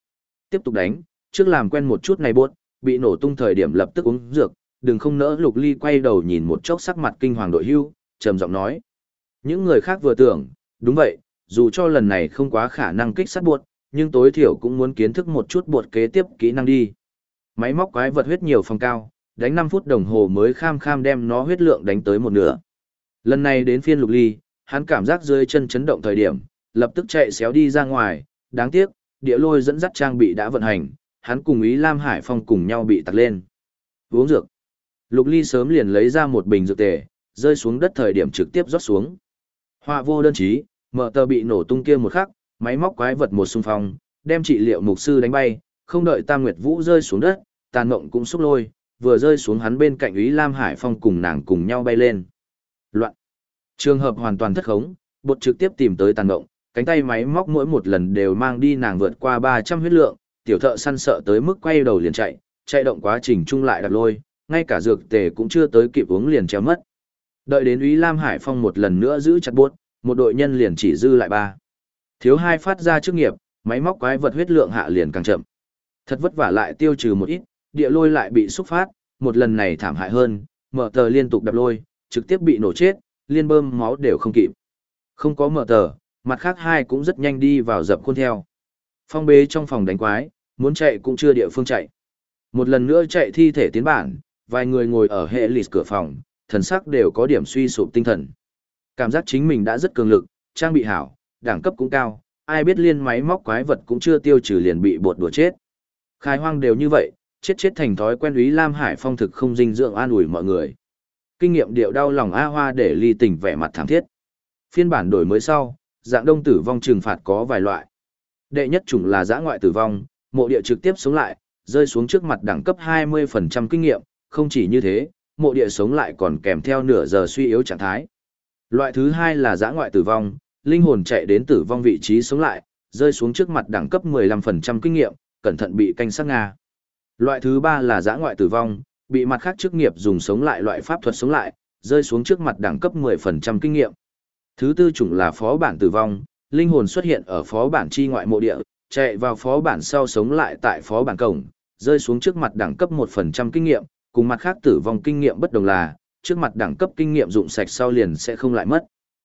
Tiếp tục đánh, trước làm quen một chút này buốt, bị nổ tung thời điểm lập tức uống dược, đừng không nỡ. Lục Ly quay đầu nhìn một chốc sắc mặt kinh hoàng đội hưu, trầm giọng nói. Những người khác vừa tưởng, đúng vậy, dù cho lần này không quá khả năng kích sát buột, nhưng tối thiểu cũng muốn kiến thức một chút buột kế tiếp kỹ năng đi. Máy móc quái vật huyết nhiều phòng cao, đánh 5 phút đồng hồ mới kham kham đem nó huyết lượng đánh tới một nửa. Lần này đến phiên Lục Ly, hắn cảm giác dưới chân chấn động thời điểm, lập tức chạy xéo đi ra ngoài, đáng tiếc, địa lôi dẫn dắt trang bị đã vận hành, hắn cùng Ý Lam Hải Phong cùng nhau bị tạt lên. Uống dược. Lục Ly sớm liền lấy ra một bình dược tề, rơi xuống đất thời điểm trực tiếp rót xuống. Họa vô đơn chí, mở tờ bị nổ tung kia một khắc, máy móc quái vật một xung phong, đem trị liệu mục sư đánh bay, không đợi Tam Nguyệt Vũ rơi xuống đất, Tàn Mộng cũng xúc lôi, vừa rơi xuống hắn bên cạnh Ý Lam Hải Phong cùng nàng cùng nhau bay lên. Loạn. Trường hợp hoàn toàn thất khống, bột trực tiếp tìm tới Tàn Mộng, cánh tay máy móc mỗi một lần đều mang đi nàng vượt qua 300 huyết lượng, tiểu thợ săn sợ tới mức quay đầu liền chạy, chạy động quá trình chung lại đạp lôi, ngay cả dược tề cũng chưa tới kịp uống liền treo mất. Đợi đến Úy Lam Hải Phong một lần nữa giữ chặt buốt, một đội nhân liền chỉ dư lại 3. Thiếu 2 phát ra chức nghiệp, máy móc quái vật huyết lượng hạ liền càng chậm. Thật vất vả lại tiêu trừ một ít, địa lôi lại bị xúc phát, một lần này thảm hại hơn, mở tờ liên tục đập lôi, trực tiếp bị nổ chết, liên bơm máu đều không kịp. Không có mở tờ, mặt khác 2 cũng rất nhanh đi vào dập khuôn theo. Phong bế trong phòng đánh quái, muốn chạy cũng chưa địa phương chạy. Một lần nữa chạy thi thể tiến bản, vài người ngồi ở hệ lịt cửa phòng, thần sắc đều có điểm suy sụp tinh thần. Cảm giác chính mình đã rất cường lực, trang bị hảo, đẳng cấp cũng cao, ai biết liên máy móc quái vật cũng chưa tiêu trừ liền bị bột đùa chết. Khai hoang đều như vậy, chết thành thói quen. Úy Lam Hải Phong thực không dinh dưỡng an ủi mọi người. Kinh nghiệm điệu đau lòng A Hoa để Ly Tình vẻ mặt thảm thiết. Phiên bản đổi mới sau, dạng đông tử vong trừng phạt có vài loại. Đệ nhất chủng là dã ngoại tử vong, mộ địa trực tiếp sống lại, rơi xuống trước mặt đẳng cấp 20% kinh nghiệm, không chỉ như thế, mộ địa sống lại còn kèm theo nửa giờ suy yếu trạng thái. Loại thứ 2 là dã ngoại tử vong, linh hồn chạy đến tử vong vị trí sống lại, rơi xuống trước mặt đẳng cấp 15% kinh nghiệm, cẩn thận bị canh sát Nga. Loại thứ 3 là dã ngoại tử vong, bị mặt khác chức nghiệp dùng sống lại loại pháp thuật sống lại, rơi xuống trước mặt đẳng cấp 10% kinh nghiệm. Thứ tư chủng là phó bản tử vong, linh hồn xuất hiện ở phó bản chi ngoại mộ địa, chạy vào phó bản sau sống lại tại phó bản cổng, rơi xuống trước mặt đẳng cấp 1% kinh nghiệm, cùng mặt khác tử vong kinh nghiệm bất đồng là, trước mặt đẳng cấp kinh nghiệm dụng sạch sau liền sẽ không lại mất.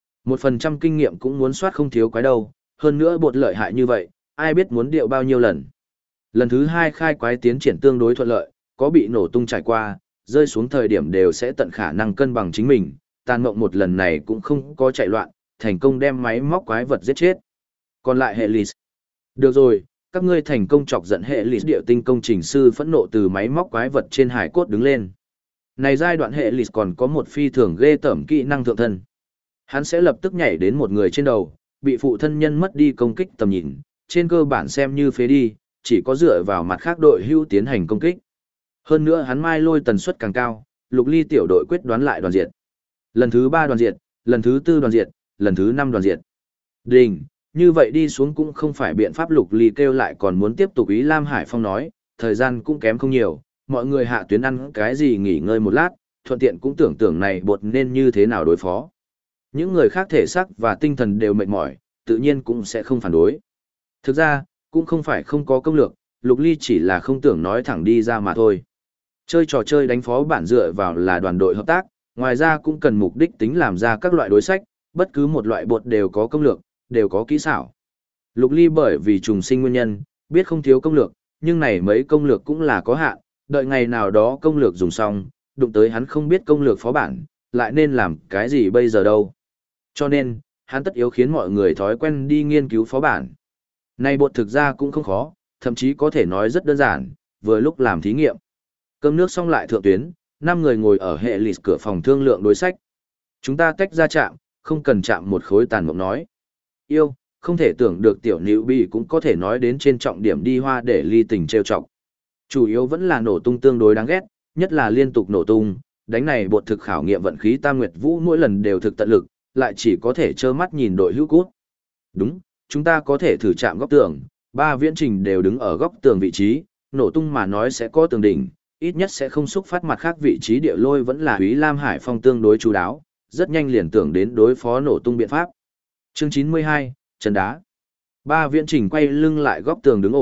1% kinh nghiệm cũng muốn soát không thiếu quái đâu, hơn nữa bột lợi hại như vậy, ai biết muốn điệu bao nhiêu lần. Lần thứ 2 khai quái tiến triển tương đối thuận lợi, có bị nổ tung trải qua, rơi xuống thời điểm đều sẽ tận khả năng cân bằng chính mình, Tàn Mộng một lần này cũng không có chạy loạn, thành công đem máy móc quái vật giết chết. Còn lại hệ lịt. Được rồi, các ngươi thành công chọc giận hệ lịt. Điệu tinh công trình sư phẫn nộ từ máy móc quái vật trên hải cốt đứng lên. Này giai đoạn hệ lịt còn có một phi thường ghê tởm kỹ năng thượng thân. Hắn sẽ lập tức nhảy đến một người trên đầu, bị phụ thân nhân mất đi công kích tầm nhìn, trên cơ bản xem như phế đi, chỉ có dựa vào mặt khác đội hưu tiến hành công kích. Hơn nữa hắn mai lôi tần suất càng cao, Lục Ly tiểu đội quyết đoán lại đoàn diệt. Lần thứ 3 đoàn diệt, lần thứ 4 đoàn diệt, lần thứ 5 đoàn diệt. Đình, như vậy đi xuống cũng không phải biện pháp. Lục Ly kêu lại còn muốn tiếp tục. Ý Lam Hải Phong nói, thời gian cũng kém không nhiều, mọi người hạ tuyến ăn cái gì nghỉ ngơi một lát, thuận tiện cũng tưởng tượng này bột nên như thế nào đối phó. Những người khác thể xác và tinh thần đều mệt mỏi, tự nhiên cũng sẽ không phản đối. Thực ra, cũng không phải không có công lược, Lục Ly chỉ là không tưởng nói thẳng đi ra mà thôi. Chơi trò chơi đánh phó bản dựa vào là đoàn đội hợp tác, ngoài ra cũng cần mục đích tính làm ra các loại đối sách, bất cứ một loại bột đều có công lược, đều có kỹ xảo. Lục Ly bởi vì trùng sinh nguyên nhân, biết không thiếu công lược, nhưng này mấy công lược cũng là có hạn, đợi ngày nào đó công lược dùng xong, đụng tới hắn không biết công lược phó bản, lại nên làm cái gì bây giờ đâu. Cho nên, hắn tất yếu khiến mọi người thói quen đi nghiên cứu phó bản. Này bột thực ra cũng không khó, thậm chí có thể nói rất đơn giản, vừa lúc làm thí nghiệm. Cơm nước xong lại thượng tuyến, 5 người ngồi ở hệ lịt cửa phòng thương lượng đối sách. Chúng ta tách ra chạm, không cần chạm. Một khối Tàn Mộng nói. Yêu, không thể tưởng được tiểu nữ bị cũng có thể nói đến trên trọng điểm đi hoa để Ly Tình trêu chọc. Chủ yếu vẫn là nổ tung tương đối đáng ghét, nhất là liên tục nổ tung, đánh này bột thực khảo nghiệm vận khí. Tam Nguyệt Vũ mỗi lần đều thực tận lực, lại chỉ có thể trơ mắt nhìn đội hữu cút. Đúng, chúng ta có thể thử chạm góc tường, 3 viễn trình đều đứng ở góc tường vị trí, nổ tung mà nói sẽ có tường đỉnh, ít nhất sẽ không xúc phát mặt khác. Vị trí địa lôi vẫn là Úy Lam Hải Phong tương đối chú đáo, rất nhanh liền tưởng đến đối phó nổ tung biện pháp. Chương 92, chân đá. 3 viễn trình quay lưng lại góc tường đứng ổn,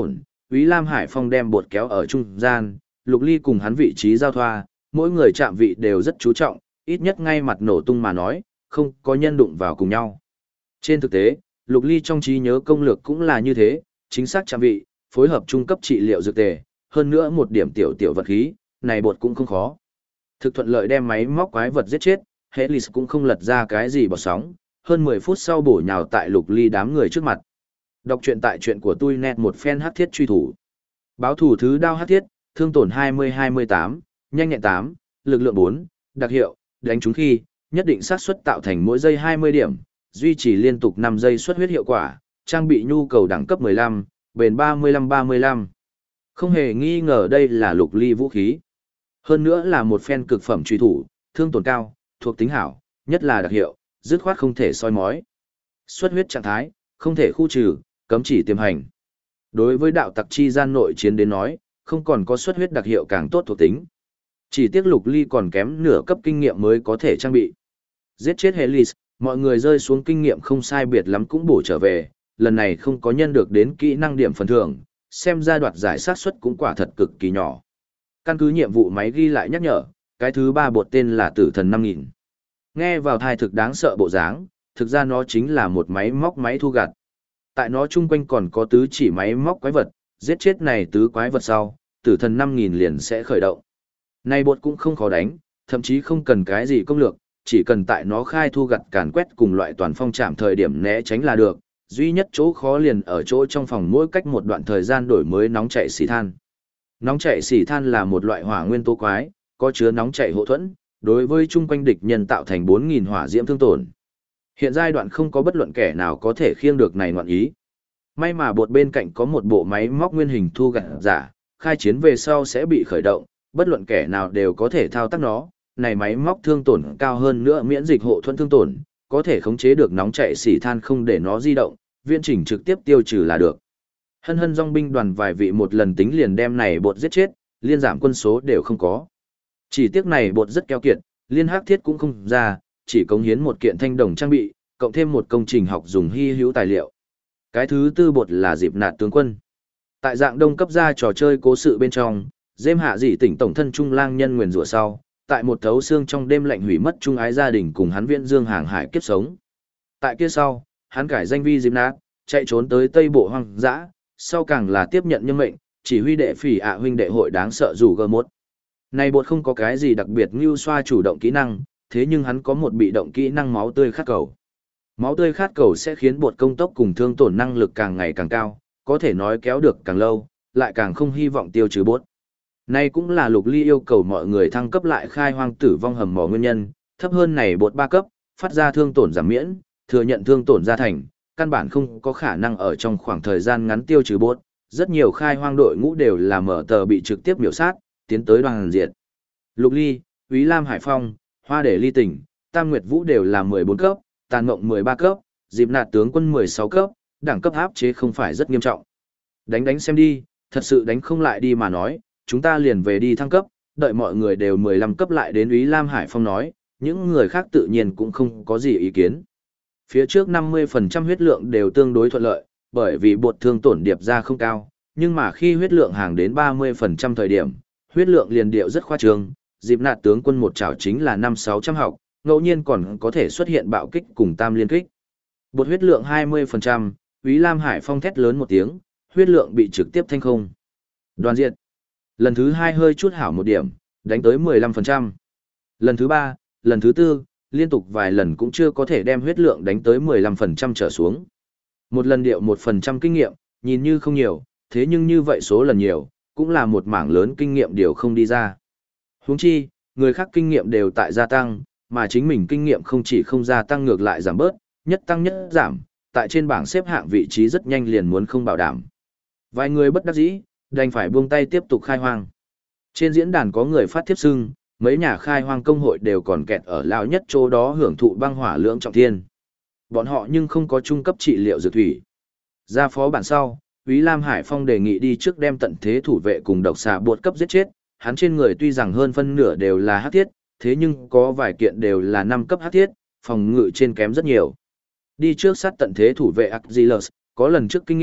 Úy Lam Hải Phong đem bột kéo ở trung gian, Lục Ly cùng hắn vị trí giao thoa, mỗi người chạm vị đều rất chú trọng, ít nhất ngay mặt nổ tung mà nói, không có nhân đụng vào cùng nhau. Trên thực tế, Lục Ly trong trí nhớ công lược cũng là như thế, chính xác chạm vị, phối hợp trung cấp trị liệu dược tề, hơn nữa một điểm tiểu tiểu vật khí, này bột cũng không khó. Thực thuận lợi đem máy móc quái vật giết chết, Helis cũng không lật ra cái gì bọt sóng, hơn 10 phút sau bổ nhào tại Lục Ly đám người trước mặt. Đọc truyện tại truyện của tôi net một fan hắc thiết truy thủ. Báo thủ thứ đao hắc thiết, thương tổn 20-28, nhanh nhẹn 8, lực lượng 4, đặc hiệu, đánh trúng khi, nhất định xác suất tạo thành mỗi giây 20 điểm, duy trì liên tục 5 giây xuất huyết hiệu quả, trang bị nhu cầu đẳng cấp 15, bền 35-35. Không hề nghi ngờ đây là Lục Ly vũ khí. Hơn nữa là một phen cực phẩm truy thủ, thương tổn cao, thuộc tính hảo, nhất là đặc hiệu, dứt khoát không thể soi mói. Xuất huyết trạng thái, không thể khu trừ, cấm chỉ tiềm hành. Đối với đạo tặc chi gian nội chiến đến nói, không còn có xuất huyết đặc hiệu càng tốt thuộc tính. Chỉ tiếc Lục Ly còn kém nửa cấp kinh nghiệm mới có thể trang bị. Giết chết Helis, mọi người rơi xuống kinh nghiệm không sai biệt lắm cũng bổ trở về, lần này không có nhân được đến kỹ năng điểm phần thưởng, xem ra đoạt giải xác suất cũng quả thật cực kỳ nhỏ. Căn cứ nhiệm vụ máy ghi lại nhắc nhở, cái thứ 3 bột tên là Tử Thần 5000. Nghe vào thai thực đáng sợ bộ dáng, thực ra nó chính là một máy móc máy thu gặt. Tại nó chung quanh còn có tứ chỉ máy móc quái vật, giết chết này tứ quái vật sau, Tử Thần 5000 liền sẽ khởi động. Này bột cũng không khó đánh, thậm chí không cần cái gì công lược, chỉ cần tại nó khai thu gặt càn quét cùng loại toàn phong chạm thời điểm né tránh là được, duy nhất chỗ khó liền ở chỗ trong phòng mỗi cách một đoạn thời gian đổi mới nóng chảy xỉ than. Nóng chảy xỉ than là một loại hỏa nguyên tố quái, có chứa nóng chảy hộ thuẫn, đối với chung quanh địch nhân tạo thành 4000 hỏa diễm thương tổn. Hiện giai đoạn không có bất luận kẻ nào có thể khiêng được này ngoạn ý. May mà bột bên cạnh có một bộ máy móc nguyên hình thu gặt giả, khai chiến về sau sẽ bị khởi động, bất luận kẻ nào đều có thể thao tác nó. Này máy móc thương tổn cao hơn nữa miễn dịch hộ thuẫn thương tổn, có thể khống chế được nóng chảy xỉ than không để nó di động, viên chỉnh trực tiếp tiêu trừ là được. Hân hân dòng binh đoàn vài vị một lần tính liền đem này bột giết chết, liên giảm quân số đều không có. Chỉ tiếc này bột rất keo kiệt, liên hắc thiết cũng không ra, chỉ cống hiến một kiện thanh đồng trang bị, cộng thêm một công trình học dùng hy hữu tài liệu. Cái thứ tư bột là dịp nạt tướng quân. Tại dạng đông cấp ra trò chơi cố sự bên trong, dêm hạ dị tỉnh tổng thân trung lang nhân nguyền rủa sau, tại một thấu xương trong đêm lạnh hủy mất trung ái gia đình cùng hắn viễn dương hàng hải kiếp sống. Tại kia sau, hắn cải danh vi dịp nạt, chạy trốn tới Tây Bộ hoang dã, sau càng là tiếp nhận nhân mệnh, chỉ huy đệ phỉ ạ huynh đệ hội đáng sợ rủ G1. Này bột không có cái gì đặc biệt như xoa chủ động kỹ năng, thế nhưng hắn có một bị động kỹ năng máu tươi khát cầu. Máu tươi khát cầu sẽ khiến bột công tốc cùng thương tổn năng lực càng ngày càng cao, có thể nói kéo được càng lâu, lại càng không hy vọng tiêu trừ bột. Này cũng là Lục Ly yêu cầu mọi người thăng cấp lại khai hoang tử vong hầm mỏ nguyên nhân, thấp hơn này bột 3 cấp, phát ra thương tổn giảm miễn, thừa nhận thương tổn gia thành, căn bản không có khả năng ở trong khoảng thời gian ngắn tiêu trừ bột. Rất nhiều khai hoang đội ngũ đều là mở tờ bị trực tiếp miểu sát, tiến tới đoàn diệt. Lục Ly, Úy Lam Hải Phong, Hoa Để Ly Tỉnh, Tam Nguyệt Vũ đều là 14 cấp, Tàn Ngộng 13 cấp, Dịp Nạt tướng quân 16 cấp, đẳng cấp áp chế không phải rất nghiêm trọng. Đánh xem đi, thật sự đánh không lại đi mà nói, chúng ta liền về đi thăng cấp, đợi mọi người đều 15 cấp lại đến Úy Lam Hải Phong nói, những người khác tự nhiên cũng không có gì ý kiến. Phía trước 50% huyết lượng đều tương đối thuận lợi, bởi vì bột thương tổn điệp ra không cao, nhưng mà khi huyết lượng hàng đến 30% thời điểm, huyết lượng liền điệu rất khoa trương, Dịp Nạt tướng quân một chảo chính là 5-600 học, ngẫu nhiên còn có thể xuất hiện bạo kích cùng tam liên kích. Bột huyết lượng 20%, Úy Lam Hải Phong thét lớn một tiếng, huyết lượng bị trực tiếp thanh không. Đoàn diệt. Lần thứ 2 hơi chút hảo một điểm, đánh tới 15%. Lần thứ 3, lần thứ 4, liên tục vài lần cũng chưa có thể đem huyết lượng đánh tới 15% trở xuống. Một lần điệu 1% kinh nghiệm, nhìn như không nhiều, thế nhưng như vậy số lần nhiều, cũng là một mảng lớn kinh nghiệm điều không đi ra. Huống chi, người khác kinh nghiệm đều tại gia tăng, mà chính mình kinh nghiệm không chỉ không gia tăng ngược lại giảm bớt, nhất tăng nhất giảm, tại trên bảng xếp hạng vị trí rất nhanh liền muốn không bảo đảm. Vài người bất đắc dĩ, đành phải buông tay tiếp tục khai hoang. Trên diễn đàn có người phát thiếp xưng, mấy nhà khai hoang công hội đều còn kẹt ở lao nhất chỗ đó hưởng thụ băng hỏa lưỡng trọng thiên. Bọn họ nhưng không có trung cấp trị liệu dược thủy. Ra phó bản sau, Úy Lam Hải Phong đề nghị đi trước đem tận thế thủ vệ cùng độc xà bột cấp giết chết, hắn trên người tuy rằng hơn phân nửa đều là hắc thiết, thế nhưng có vài kiện đều là 5 cấp hắc thiết, phòng ngự trên kém rất nhiều. Đi trước sát tận thế thủ vệ Axilus, có lần trước kinh nghiệm,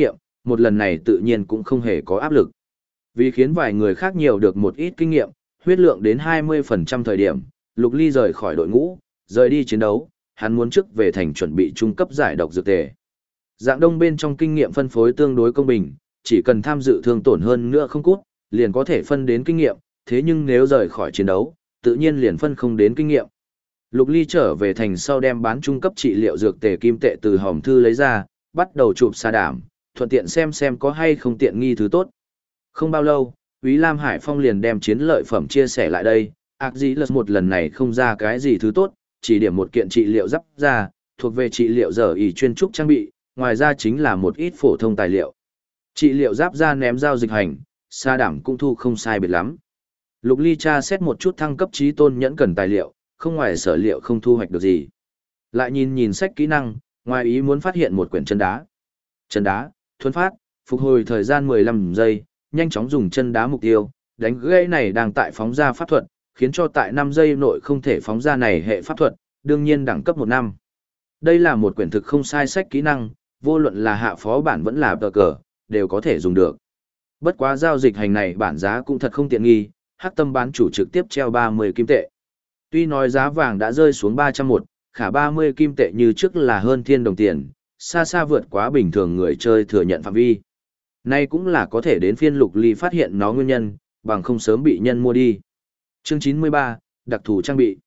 một lần này tự nhiên cũng không hề có áp lực. Vì khiến vài người khác nhiều được một ít kinh nghiệm, huyết lượng đến 20% thời điểm, Lục Ly rời khỏi đội ngũ, rời đi chiến đấu, hắn muốn trước về thành chuẩn bị trung cấp giải độc dược tề. Dạng đông bên trong kinh nghiệm phân phối tương đối công bình, chỉ cần tham dự thương tổn hơn nữa không cút, liền có thể phân đến kinh nghiệm, thế nhưng nếu rời khỏi chiến đấu, tự nhiên liền phân không đến kinh nghiệm. Lục Ly trở về thành sau đem bán trung cấp trị liệu dược tề kim tệ từ hòm thư lấy ra, bắt đầu chụp sa đảm, thuận tiện xem có hay không tiện nghi thứ tốt. Không bao lâu, Úy Lam Hải Phong liền đem chiến lợi phẩm chia sẻ lại đây, Axilus một lần này không ra cái gì thứ tốt, chỉ điểm một kiện trị liệu giáp ra, thuộc về trị liệu giờ ỷ chuyên trúc trang bị, ngoài ra chính là một ít phổ thông tài liệu. Trị liệu giáp ra ném giao dịch hành, sa đảm cũng thu không sai biệt lắm. Lục Ly tra xét một chút thăng cấp trí tôn nhẫn cần tài liệu, không ngoài sở liệu không thu hoạch được gì. Lại nhìn sách kỹ năng, ngoài ý muốn phát hiện một quyển chân đá. Chân đá, thuần phát, phục hồi thời gian 15 giây, nhanh chóng dùng chân đá mục tiêu, đánh gãy này đang tại phóng ra pháp thuật, khiến cho tại 5 giây nội không thể phóng ra này hệ pháp thuật, đương nhiên đẳng cấp 1 năm. Đây là một quyển thực không sai sách kỹ năng, vô luận là hạ phó bản vẫn là tờ cờ, đều có thể dùng được. Bất quá giao dịch hành này bản giá cũng thật không tiện nghi, Hắc Tâm bán chủ trực tiếp treo 30 kim tệ. Tuy nói giá vàng đã rơi xuống 301, khả 30 kim tệ như trước là hơn thiên đồng tiền, xa xa vượt quá bình thường người chơi thừa nhận phạm vi. Nay cũng là có thể đến phiên Lục Ly phát hiện nó nguyên nhân, bằng không sớm bị nhân mua đi. Chương 93, đặc thù trang bị.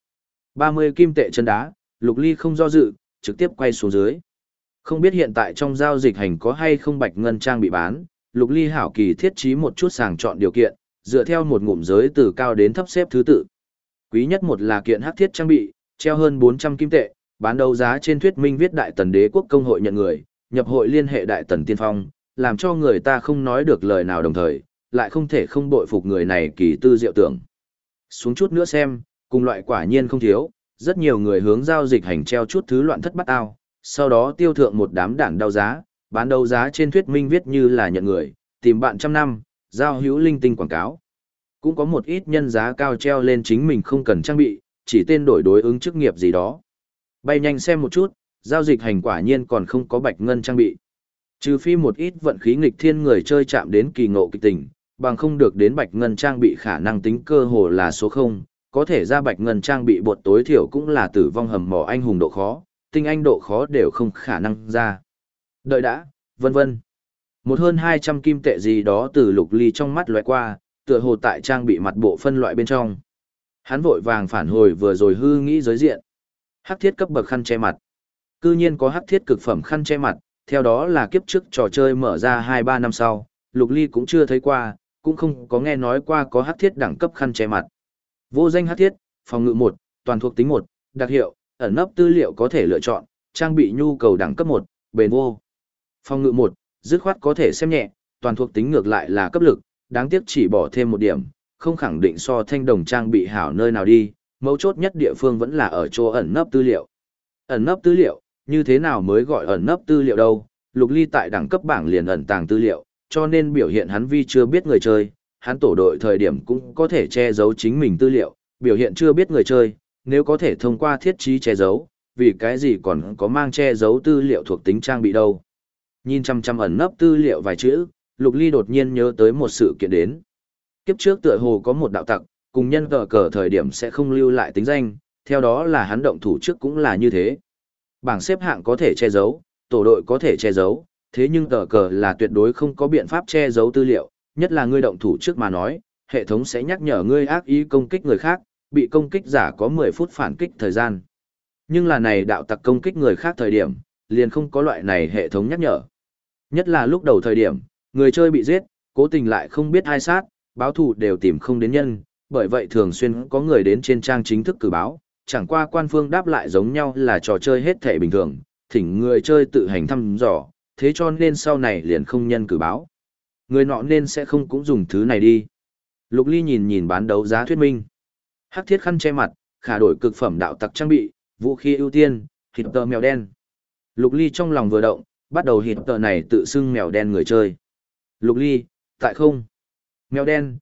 30 kim tệ chân đá, Lục Ly không do dự, trực tiếp quay xuống dưới. Không biết hiện tại trong giao dịch hành có hay không bạch ngân trang bị bán, Lục Ly hảo kỳ thiết trí một chút sàng chọn điều kiện, dựa theo một ngụm giới từ cao đến thấp xếp thứ tự. Quý nhất một là kiện hắc thiết trang bị, treo hơn 400 kim tệ, bán đấu giá trên thuyết minh viết Đại Tần Đế quốc công hội nhận người, nhập hội liên hệ Đại Tần Tiên Phong, làm cho người ta không nói được lời nào đồng thời, lại không thể không bội phục người này kỳ tư diệu tưởng. Xuống chút nữa xem, cùng loại quả nhiên không thiếu, rất nhiều người hướng giao dịch hành treo chút thứ loạn thất bắt ao, sau đó tiêu thượng một đám đảng đao giá, bán đấu giá trên thuyết minh viết như là nhận người, tìm bạn trăm năm, giao hữu linh tinh quảng cáo. Cũng có một ít nhân giá cao treo lên chính mình không cần trang bị, chỉ tên đổi đối ứng chức nghiệp gì đó. Bay nhanh xem một chút, giao dịch hành quả nhiên còn không có bạch ngân trang bị. Trừ phi một ít vận khí nghịch thiên người chơi chạm đến kỳ ngộ kịch tình, bằng không được đến bạch ngân trang bị khả năng tính cơ hồ là số 0, có thể ra bạch ngân trang bị bột tối thiểu cũng là tử vong hầm mỏ anh hùng độ khó, tinh anh độ khó đều không khả năng ra. Đợi đã, vân vân. Một hơn 200 kim tệ gì đó từ Lục Ly trong mắt lóe qua, tựa hồ tại trang bị mặt bộ phân loại bên trong. Hắn vội vàng phản hồi vừa rồi hư nghĩ giới diện. Hắc thiết cấp bậc khăn che mặt. Cư nhiên có hắc thiết cực phẩm khăn che mặt, theo đó là kiếp trước trò chơi mở ra 2-3 năm sau, Lục Ly cũng chưa thấy qua, cũng không có nghe nói qua có hắc thiết đẳng cấp khăn che mặt. Vô danh hắc thiết, phòng ngự 1, toàn thuộc tính 1, đặc hiệu, ẩn nấp tư liệu có thể lựa chọn, trang bị nhu cầu đẳng cấp 1, bền vô. Phòng ngự 1, dứt khoát có thể xem nhẹ, toàn thuộc tính ngược lại là cấp lực, đáng tiếc chỉ bỏ thêm một điểm, không khẳng định so thanh đồng trang bị hảo nơi nào đi, mấu chốt nhất địa phương vẫn là ở chỗ ẩn nấp tư liệu. Ẩn nấp tư liệu, như thế nào mới gọi ẩn nấp tư liệu đâu? Lục Ly tại đẳng cấp bảng liền ẩn tàng tư liệu, cho nên biểu hiện hắn vi chưa biết người chơi, hắn tổ đội thời điểm cũng có thể che giấu chính mình tư liệu, biểu hiện chưa biết người chơi, nếu có thể thông qua thiết trí che giấu, vì cái gì còn có mang che giấu tư liệu thuộc tính trang bị đâu. Nhìn chăm chăm ẩn nấp tư liệu vài chữ, Lục Ly đột nhiên nhớ tới một sự kiện đến. Kiếp trước tựa hồ có một đạo tặc, cùng nhân cờ thời điểm sẽ không lưu lại tính danh, theo đó là hắn động thủ trước cũng là như thế. Bảng xếp hạng có thể che giấu, tổ đội có thể che giấu, thế nhưng cờ là tuyệt đối không có biện pháp che giấu tư liệu, nhất là ngươi động thủ trước mà nói, hệ thống sẽ nhắc nhở ngươi ác ý công kích người khác, bị công kích giả có 10 phút phản kích thời gian. Nhưng là này đạo tặc công kích người khác thời điểm, liền không có loại này hệ thống nhắc nhở. Nhất là lúc đầu thời điểm, người chơi bị giết, cố tình lại không biết ai sát, báo thù đều tìm không đến nhân, bởi vậy thường xuyên có người đến trên trang chính thức cử báo, chẳng qua quan phương đáp lại giống nhau là trò chơi hết thể bình thường, thỉnh người chơi tự hành thăm dò, thế cho nên sau này liền không nhân cử báo. Người nọ nên sẽ không cũng dùng thứ này đi. Lục Ly nhìn bán đấu giá thuyết minh. Hắc thiết khăn che mặt, khả đổi cực phẩm đạo tặc trang bị, vũ khí ưu tiên, hít tờ mèo đen. Lục Ly trong lòng vừa động, bắt đầu hít tờ này tự xưng mèo đen người chơi. Lục Ly, tại không? Mèo đen,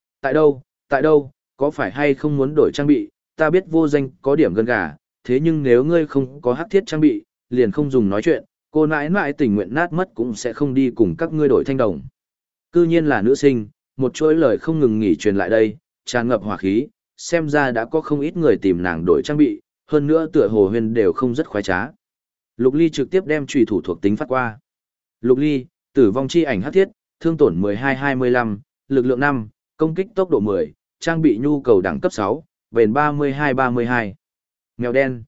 tại đâu, có phải hay không muốn đổi trang bị, ta biết vô danh có điểm gần gà, thế nhưng nếu ngươi không có hắc thiết trang bị, liền không dùng nói chuyện, cô nãi nãi tình nguyện nát mất cũng sẽ không đi cùng các ngươi đổi thanh đồng. Cư nhiên là nữ sinh, một chuỗi lời không ngừng nghỉ truyền lại đây, tràn ngập hỏa khí, xem ra đã có không ít người tìm nàng đổi trang bị, hơn nữa tựa hồ huyền đều không rất khoái trá. Lục Ly trực tiếp đem chùy thủ thuộc tính phát qua. Lục Ly, tử vong chi ảnh hắc thiết, thương tổn 12-25, lực lượng 5, công kích tốc độ 10, trang bị nhu cầu đẳng cấp 6, bền 32-32. Mèo đen,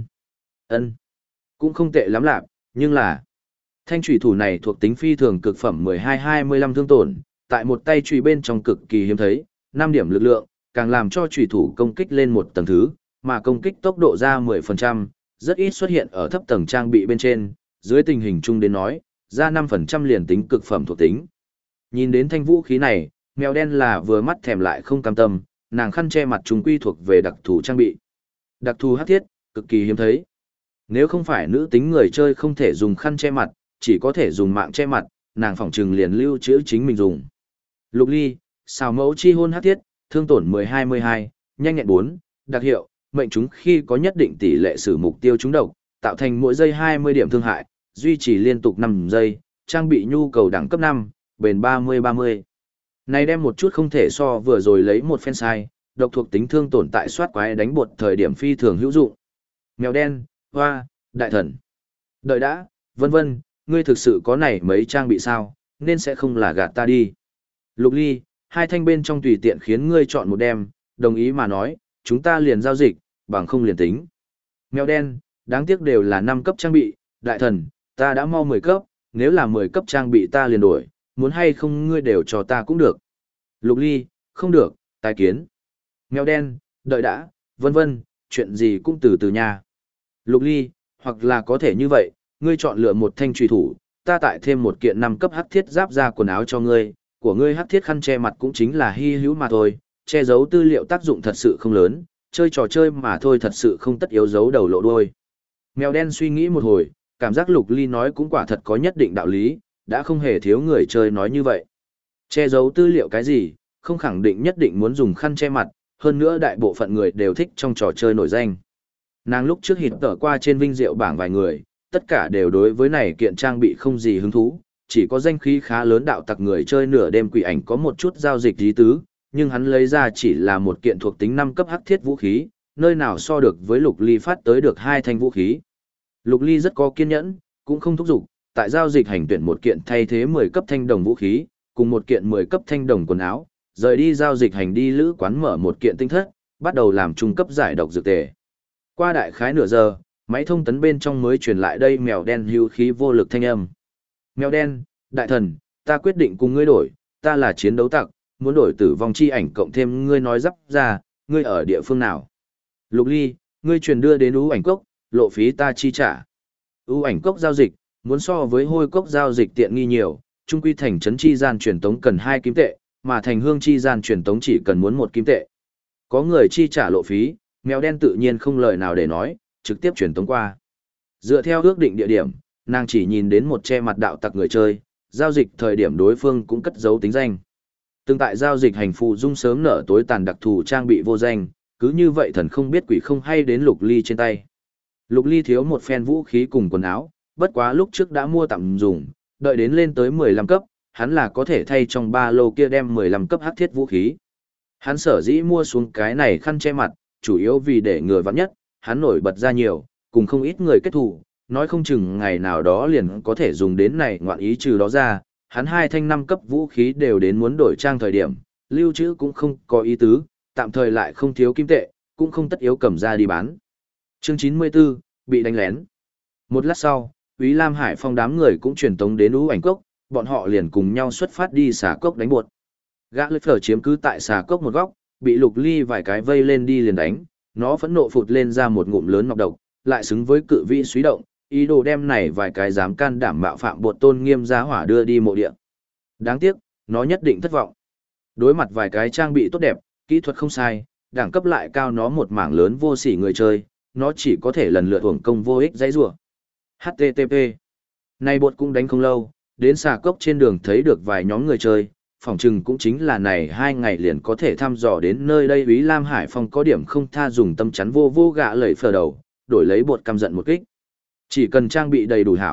ân. Cũng không tệ lắm lạc, nhưng là thanh chùy thủ này thuộc tính phi thường cực phẩm 12-25 thương tổn, tại một tay chùy bên trong cực kỳ hiếm thấy, 5 điểm lực lượng, càng làm cho chùy thủ công kích lên một tầng thứ, mà công kích tốc độ ra 10%, rất ít xuất hiện ở thấp tầng trang bị bên trên, dưới tình hình chung đến nói, ra 5% liền tính cực phẩm thuộc tính. Nhìn đến thanh vũ khí này, mèo đen là vừa mắt thèm lại không cam tâm, nàng khăn che mặt chúng quy thuộc về đặc thù trang bị. Đặc thù hắc thiết, cực kỳ hiếm thấy. Nếu không phải nữ tính người chơi không thể dùng khăn che mặt, chỉ có thể dùng mạng che mặt, nàng phỏng trừng liền lưu trữ chính mình dùng. Lục Ly, xào mẫu chi hôn hắc thiết, thương tổn 12-12, nhanh nhẹn 4, đặc hiệu, mệnh chúng khi có nhất định tỷ lệ sử mục tiêu trúng độc, tạo thành mỗi giây 20 điểm thương hại, duy trì liên tục 5 giây, trang bị nhu cầu đẳng cấp 5, bền 30-30. Này đem một chút không thể so vừa rồi lấy một phen sai, độc thuộc tính thương tổn tại soát quái đánh bột thời điểm phi thường hữu dụng. Mèo đen, hoa, đại thần. Đợi đã, vân vân, ngươi thực sự có này mấy trang bị sao, nên sẽ không là gạt ta đi. Lục Ly, hai thanh bên trong tùy tiện khiến ngươi chọn một đem, đồng ý mà nói, chúng ta liền giao dịch, bằng không liền tính. Mèo đen, đáng tiếc đều là 5 cấp trang bị, đại thần, ta đã mau 10 cấp, nếu là 10 cấp trang bị ta liền đổi, muốn hay không ngươi đều cho ta cũng được. Lục Ly, không được, tái kiến. Mèo đen, đợi đã, vân vân, chuyện gì cũng từ từ nha. Lục Ly, hoặc là có thể như vậy, ngươi chọn lựa một thanh truy thủ, ta tại thêm một kiện 5 cấp hắc thiết giáp ra quần áo cho ngươi, của ngươi hắc thiết khăn che mặt cũng chính là hy hữu mà thôi, che giấu tư liệu tác dụng thật sự không lớn, chơi trò chơi mà thôi thật sự không tất yếu giấu đầu lộ đuôi. Mèo đen suy nghĩ một hồi, cảm giác Lục Ly nói cũng quả thật có nhất định đạo lý, đã không hề thiếu người chơi nói như vậy. Che giấu tư liệu cái gì, không khẳng định nhất định muốn dùng khăn che mặt, hơn nữa đại bộ phận người đều thích trong trò chơi nổi danh. Nàng lúc trước hít tở qua trên vinh diệu bảng vài người, tất cả đều đối với này kiện trang bị không gì hứng thú, chỉ có danh khí khá lớn đạo tặc người chơi nửa đêm quỷ ảnh có một chút giao dịch ý tứ, nhưng hắn lấy ra chỉ là một kiện thuộc tính 5 cấp hắc thiết vũ khí, nơi nào so được với Lục Ly phát tới được 2 thanh vũ khí. Lục Ly rất có kiên nhẫn, cũng không thúc giục, tại giao dịch hành tuyển một kiện thay thế 10 cấp thanh đồng vũ khí, cùng một kiện 10 cấp thanh đồng quần áo, rời đi giao dịch hành đi lữ quán mở một kiện tinh thất, bắt đầu làm trung cấp giải độc dược tề. Qua đại khái nửa giờ, máy thông tấn bên trong mới truyền lại đây mèo đen hưu khí vô lực thanh âm. Mèo đen, đại thần, ta quyết định cùng ngươi đổi, ta là chiến đấu tặc, muốn đổi tử vong chi ảnh cộng thêm ngươi nói dắp ra, ngươi ở địa phương nào. Lục Ly, ngươi truyền đưa đến ưu ảnh cốc, lộ phí ta chi trả. Ưu ảnh cốc giao dịch, muốn so với hôi cốc giao dịch tiện nghi nhiều, trung quy thành trấn chi gian truyền tống cần 2 kim tệ, mà thành hương chi gian truyền tống chỉ cần muốn 1 kim tệ. Có người chi trả lộ phí, mèo đen tự nhiên không lời nào để nói, trực tiếp truyền tống qua. Dựa theo ước định địa điểm, nàng chỉ nhìn đến một che mặt đạo tặc người chơi, giao dịch thời điểm đối phương cũng cất giấu tính danh. Từng tại giao dịch hành phù dung sớm nở tối tàn đặc thù trang bị vô danh, cứ như vậy thần không biết quỷ không hay đến Lục Ly trên tay. Lục Ly thiếu một phen vũ khí cùng quần áo, bất quá lúc trước đã mua tạm dùng, đợi đến lên tới 15 cấp, hắn là có thể thay trong ba lô kia đem 15 cấp hắc thiết vũ khí. Hắn sở dĩ mua xuống cái này khăn che mặt, chủ yếu vì để người vắng nhất, hắn nổi bật ra nhiều, cùng không ít người kết thù, nói không chừng ngày nào đó liền có thể dùng đến này ngoạn ý trừ đó ra, hắn 2 thanh 5 cấp vũ khí đều đến muốn đổi trang thời điểm, lưu trữ cũng không có ý tứ, tạm thời lại không thiếu kim tệ, cũng không tất yếu cầm ra đi bán. Chương 94, bị đánh lén. Một lát sau, Úy Lam Hải Phong đám người cũng truyền tống đến ưu ảnh cốc, bọn họ liền cùng nhau xuất phát đi xà cốc đánh bột. Gã lưỡi phở chiếm cứ tại xà cốc một góc, bị Lục Ly vài cái vây lên đi liền đánh, nó phẫn nộ phụt lên ra một ngụm lớn nọc độc, lại xứng với cự vĩ suy động, ý đồ đem này vài cái dám can đảm mạo phạm bột tôn nghiêm giá hỏa đưa đi mộ địa. Đáng tiếc, nó nhất định thất vọng. Đối mặt vài cái trang bị tốt đẹp, kỹ thuật không sai, đẳng cấp lại cao nó một mảng lớn vô sỉ người chơi, nó chỉ có thể lần lượt uổng công vô ích dãy rủa. HTTP. Này bột cũng đánh không lâu, đến xà cốc trên đường thấy được vài nhóm người chơi, phỏng chừng cũng chính là này 2 ngày liền có thể thăm dò đến nơi đây. Úy Lam Hải Phong có điểm không tha dùng tâm chắn vô vô gạ lẩy phờ đầu, đổi lấy bột căm giận một kích. Chỉ cần trang bị đầy đủ hảo,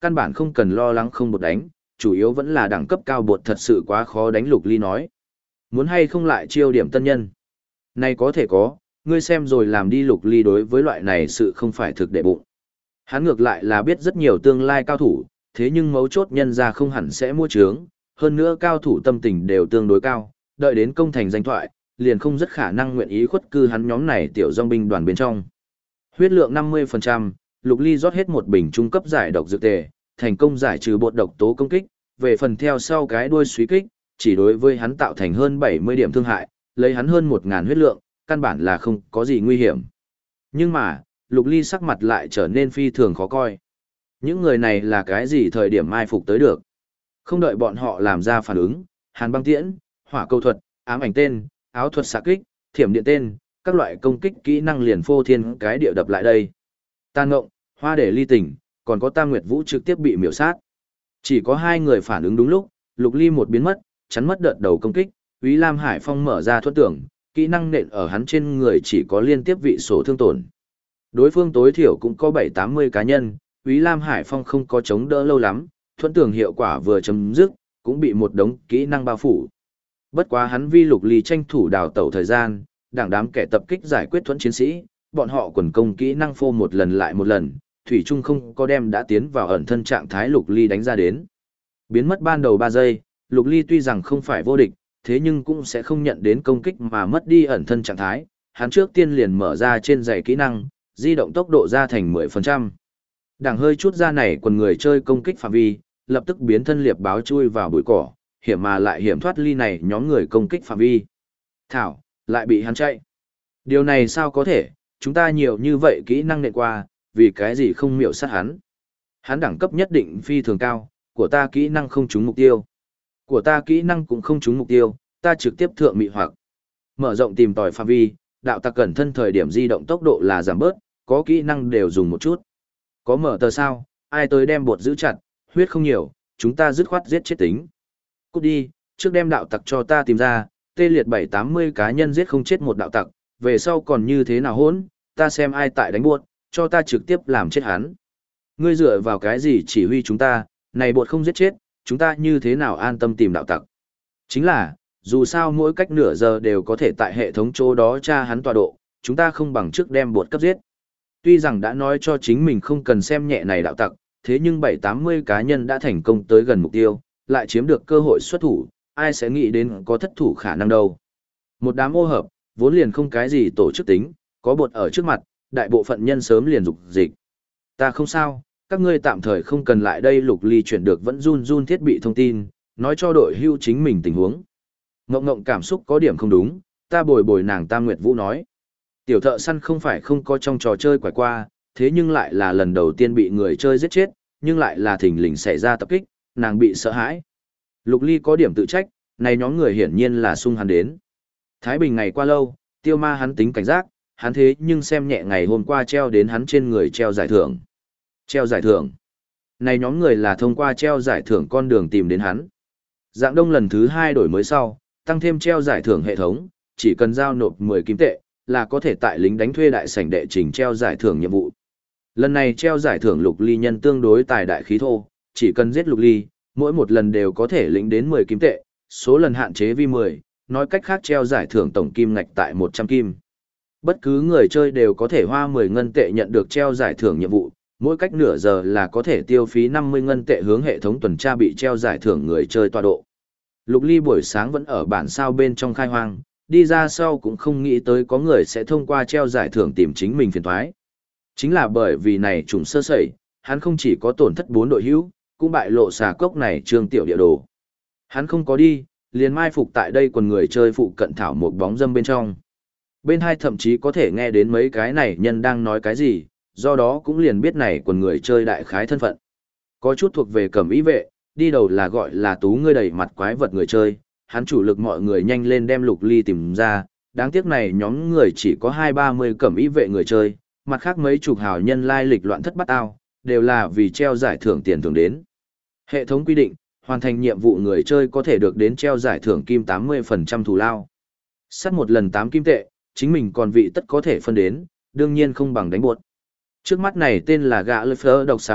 căn bản không cần lo lắng không bột đánh, chủ yếu vẫn là đẳng cấp cao bột thật sự quá khó đánh. Lục Ly nói. Muốn hay không lại chiêu điểm tân nhân? Này có thể có, ngươi xem rồi làm đi. Lục Ly đối với loại này sự không phải thực đệ bụng. Hắn ngược lại là biết rất nhiều tương lai cao thủ, thế nhưng mấu chốt nhân ra không hẳn sẽ mua trướng, hơn nữa cao thủ tâm tình đều tương đối cao, đợi đến công thành danh thoại, liền không rất khả năng nguyện ý khuất cư hắn nhóm này tiểu dòng binh đoàn bên trong. Huyết lượng 50%, Lục Ly rót hết một bình trung cấp giải độc dược tề, thành công giải trừ bột độc tố công kích, về phần theo sau cái đuôi suy kích, chỉ đối với hắn tạo thành hơn 70 điểm thương hại, lấy hắn hơn 1000 huyết lượng, căn bản là không có gì nguy hiểm. Nhưng mà, Lục Ly sắc mặt lại trở nên phi thường khó coi. Những người này là cái gì thời điểm mai phục tới được? Không đợi bọn họ làm ra phản ứng, hàn băng tiễn, hỏa câu thuật, ám ảnh tên, áo thuật xạ kích, thiểm điện tên, các loại công kích kỹ năng liền phô thiên cái địa đập lại đây. Tàn ngộng, hoa để ly tỉnh, còn có Tam Nguyệt Vũ trực tiếp bị miểu sát. Chỉ có hai người phản ứng đúng lúc, Lục Ly một biến mất, chắn mất đợt đầu công kích, Úy Lam Hải Phong mở ra thuẫn tưởng, kỹ năng nện ở hắn trên người chỉ có liên tiếp vị sổ thương tổn. Đối phương tối thiểu cũng có 7-80 cá nhân, Úy Lam Hải Phong không có chống đỡ lâu lắm, thuẫn tưởng hiệu quả vừa chấm dứt, cũng bị một đống kỹ năng bao phủ. Bất quá hắn vi Lục Ly tranh thủ đào tẩu thời gian, đảng đám kẻ tập kích giải quyết thuẫn chiến sĩ, bọn họ quần công kỹ năng phô một lần lại một lần, thủy chung không có đem đã tiến vào ẩn thân trạng thái Lục Ly đánh ra đến. Biến mất ban đầu 3 giây, Lục Ly tuy rằng không phải vô địch, thế nhưng cũng sẽ không nhận đến công kích mà mất đi ẩn thân trạng thái. Hắn trước tiên liền mở ra trên giày kỹ năng, di động tốc độ ra thành 10%. Đảng hơi chút ra này quần người chơi công kích phạm vi, lập tức biến thân liệp báo chui vào bụi cỏ, hiểm mà lại hiểm thoát ly này nhóm người công kích phạm vi. Thảo, lại bị hắn chạy. Điều này sao có thể, chúng ta nhiều như vậy kỹ năng nện qua, vì cái gì không miểu sát hắn. Hắn đẳng cấp nhất định phi thường cao, của ta kỹ năng không trúng mục tiêu. Của ta kỹ năng cũng không trúng mục tiêu, ta trực tiếp thượng mị hoặc. Mở rộng tìm tòi phạm vi, đạo tặc cẩn thân thời điểm di động tốc độ là giảm bớt, có kỹ năng đều dùng một chút. Có mở tờ sao, ai tới đem bột giữ chặt, huyết không nhiều, chúng ta dứt khoát giết chết tính. Cút đi, trước đem đạo tặc cho ta tìm ra, tê liệt 7-80 cá nhân giết không chết một đạo tặc, về sau còn như thế nào hỗn, ta xem ai tại đánh buột, cho ta trực tiếp làm chết hắn. Ngươi dựa vào cái gì chỉ huy chúng ta, này bột không giết chết, chúng ta như thế nào an tâm tìm đạo tặc. Chính là, dù sao mỗi cách nửa giờ đều có thể tại hệ thống chỗ đó tra hắn tọa độ, chúng ta không bằng trước đem bột cấp giết. Tuy rằng đã nói cho chính mình không cần xem nhẹ này đạo tặc, thế nhưng 7-80 cá nhân đã thành công tới gần mục tiêu, lại chiếm được cơ hội xuất thủ, ai sẽ nghĩ đến có thất thủ khả năng đâu. Một đám ô hợp, vốn liền không cái gì tổ chức tính, có bột ở trước mặt, đại bộ phận nhân sớm liền dục dịch. Ta không sao, các ngươi tạm thời không cần lại đây. Lục Ly chuyển được vẫn run run thiết bị thông tin, nói cho đội hưu chính mình tình huống. Ngộng ngộng cảm xúc có điểm không đúng, ta bồi bồi nàng. Tam Nguyệt Vũ nói. Tiểu thợ săn không phải không có trong trò chơi quải qua, thế nhưng lại là lần đầu tiên bị người chơi giết chết, nhưng lại là thình lình xảy ra tập kích, nàng bị sợ hãi. Lục Ly có điểm tự trách, này nhóm người hiển nhiên là sung hắn đến. Thái Bình ngày qua lâu, tiêu ma hắn tính cảnh giác, hắn thế nhưng xem nhẹ ngày hôm qua treo đến hắn trên người treo giải thưởng. Treo giải thưởng. Này nhóm người là thông qua treo giải thưởng con đường tìm đến hắn. Dạng đông lần thứ 2 đổi mới sau, tăng thêm treo giải thưởng hệ thống, chỉ cần giao nộp 10 kim tệ, là có thể tại lính đánh thuê đại sảnh đệ trình treo giải thưởng nhiệm vụ. Lần này treo giải thưởng Lục Ly nhân tương đối tài đại khí thô, chỉ cần giết Lục Ly, mỗi một lần đều có thể lĩnh đến 10 kim tệ, số lần hạn chế vi 10, nói cách khác treo giải thưởng tổng kim ngạch tại 100 kim. Bất cứ người chơi đều có thể hoa 10 ngân tệ nhận được treo giải thưởng nhiệm vụ, mỗi cách nửa giờ là có thể tiêu phí 50 ngân tệ hướng hệ thống tuần tra bị treo giải thưởng người chơi tọa độ. Lục Ly buổi sáng vẫn ở bản sao bên trong khai hoang, đi ra sau cũng không nghĩ tới có người sẽ thông qua treo giải thưởng tìm chính mình phiền toái. Chính là bởi vì này trùng sơ sẩy, hắn không chỉ có tổn thất 4 đội hữu, cũng bại lộ xà cốc này trương tiểu địa đồ. Hắn không có đi, liền mai phục tại đây quần người chơi phụ cận thảo một bóng dâm bên trong. Bên hai thậm chí có thể nghe đến mấy cái này nhân đang nói cái gì, do đó cũng liền biết này quần người chơi đại khái thân phận. Có chút thuộc về cẩm ý vệ, đi đầu là gọi là tú ngươi đầy mặt quái vật người chơi, hắn chủ lực mọi người nhanh lên đem Lục Ly tìm ra, đáng tiếc này nhóm người chỉ có 20-30 cẩm ý vệ người chơi, mặt khác mấy chục hào nhân lai lịch loạn thất bát ao, đều là vì treo giải thưởng tiền thưởng đến. Hệ thống quy định, hoàn thành nhiệm vụ người chơi có thể được đến treo giải thưởng kim 80% thù lao. Sát một lần 8 kim tệ, chính mình còn vị tất có thể phân đến, đương nhiên không bằng đánh buột. Trước mắt này tên là gã lơ phơ độc xà buột,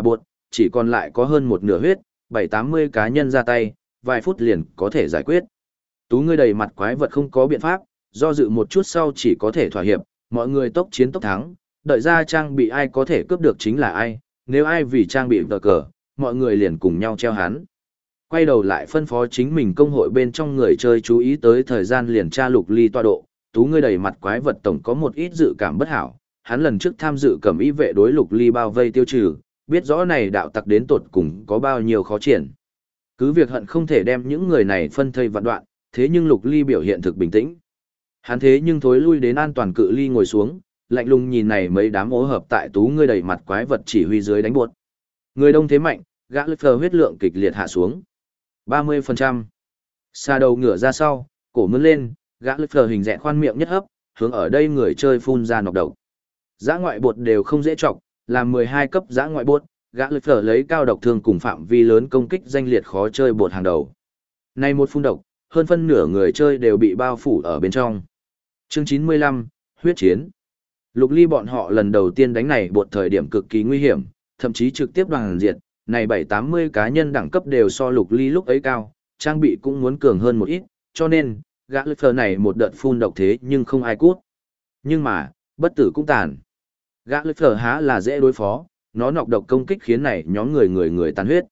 chỉ còn lại có hơn một nửa huyết, 7-80 cá nhân ra tay, vài phút liền có thể giải quyết. Tú ngươi đầy mặt quái vật không có biện pháp, do dự một chút sau chỉ có thể thỏa hiệp, mọi người tốc chiến tốc thắng, đợi ra trang bị ai có thể cướp được chính là ai, nếu ai vì trang bị vờ cờ, mọi người liền cùng nhau treo hắn. Quay đầu lại phân phó chính mình công hội bên trong người chơi chú ý tới thời gian liền tra Lục Ly tọa độ, Tú ngươi đầy mặt quái vật tổng có một ít dự cảm bất hảo, hắn lần trước tham dự cẩm y vệ đối Lục Ly bao vây tiêu trừ, biết rõ này đạo tặc đến tột cùng có bao nhiêu khó triển. Cứ việc hận không thể đem những người này phân thây vạn đoạn, thế nhưng Lục Ly biểu hiện thực bình tĩnh. Hắn thế nhưng thối lui đến an toàn cự ly ngồi xuống, lạnh lùng nhìn này mấy đám ố hợp tại Tú ngươi đầy mặt quái vật chỉ huy dưới đánh buột. Người đông thế mạnh, gã lực phờ huyết lượng kịch liệt hạ xuống. 30%. Xa đầu ngửa ra sau, cổ mướn lên, gã lực phờ hình dẹn khoan miệng nhất hấp, hướng ở đây người chơi phun ra nọc độc. Giã ngoại bột đều không dễ chọc, làm 12 cấp giã ngoại bột, gã lực phở lấy cao độc thương cùng phạm vi lớn công kích danh liệt khó chơi bột hàng đầu. Nay một phun độc, hơn phân nửa người chơi đều bị bao phủ ở bên trong. Chương 95, huyết chiến. Lục Ly bọn họ lần đầu tiên đánh này bột thời điểm cực kỳ nguy hiểm, thậm chí trực tiếp đoàn diệt, này 7-80 cá nhân đẳng cấp đều so Lục Ly lúc ấy cao, trang bị cũng muốn cường hơn một ít, cho nên, gã lực phở này một đợt phun độc thế nhưng không ai cút. Nhưng mà, bất tử cũng tàn. Gã lực phở há là dễ đối phó, nó nọc độc công kích khiến này nhóm người tàn huyết.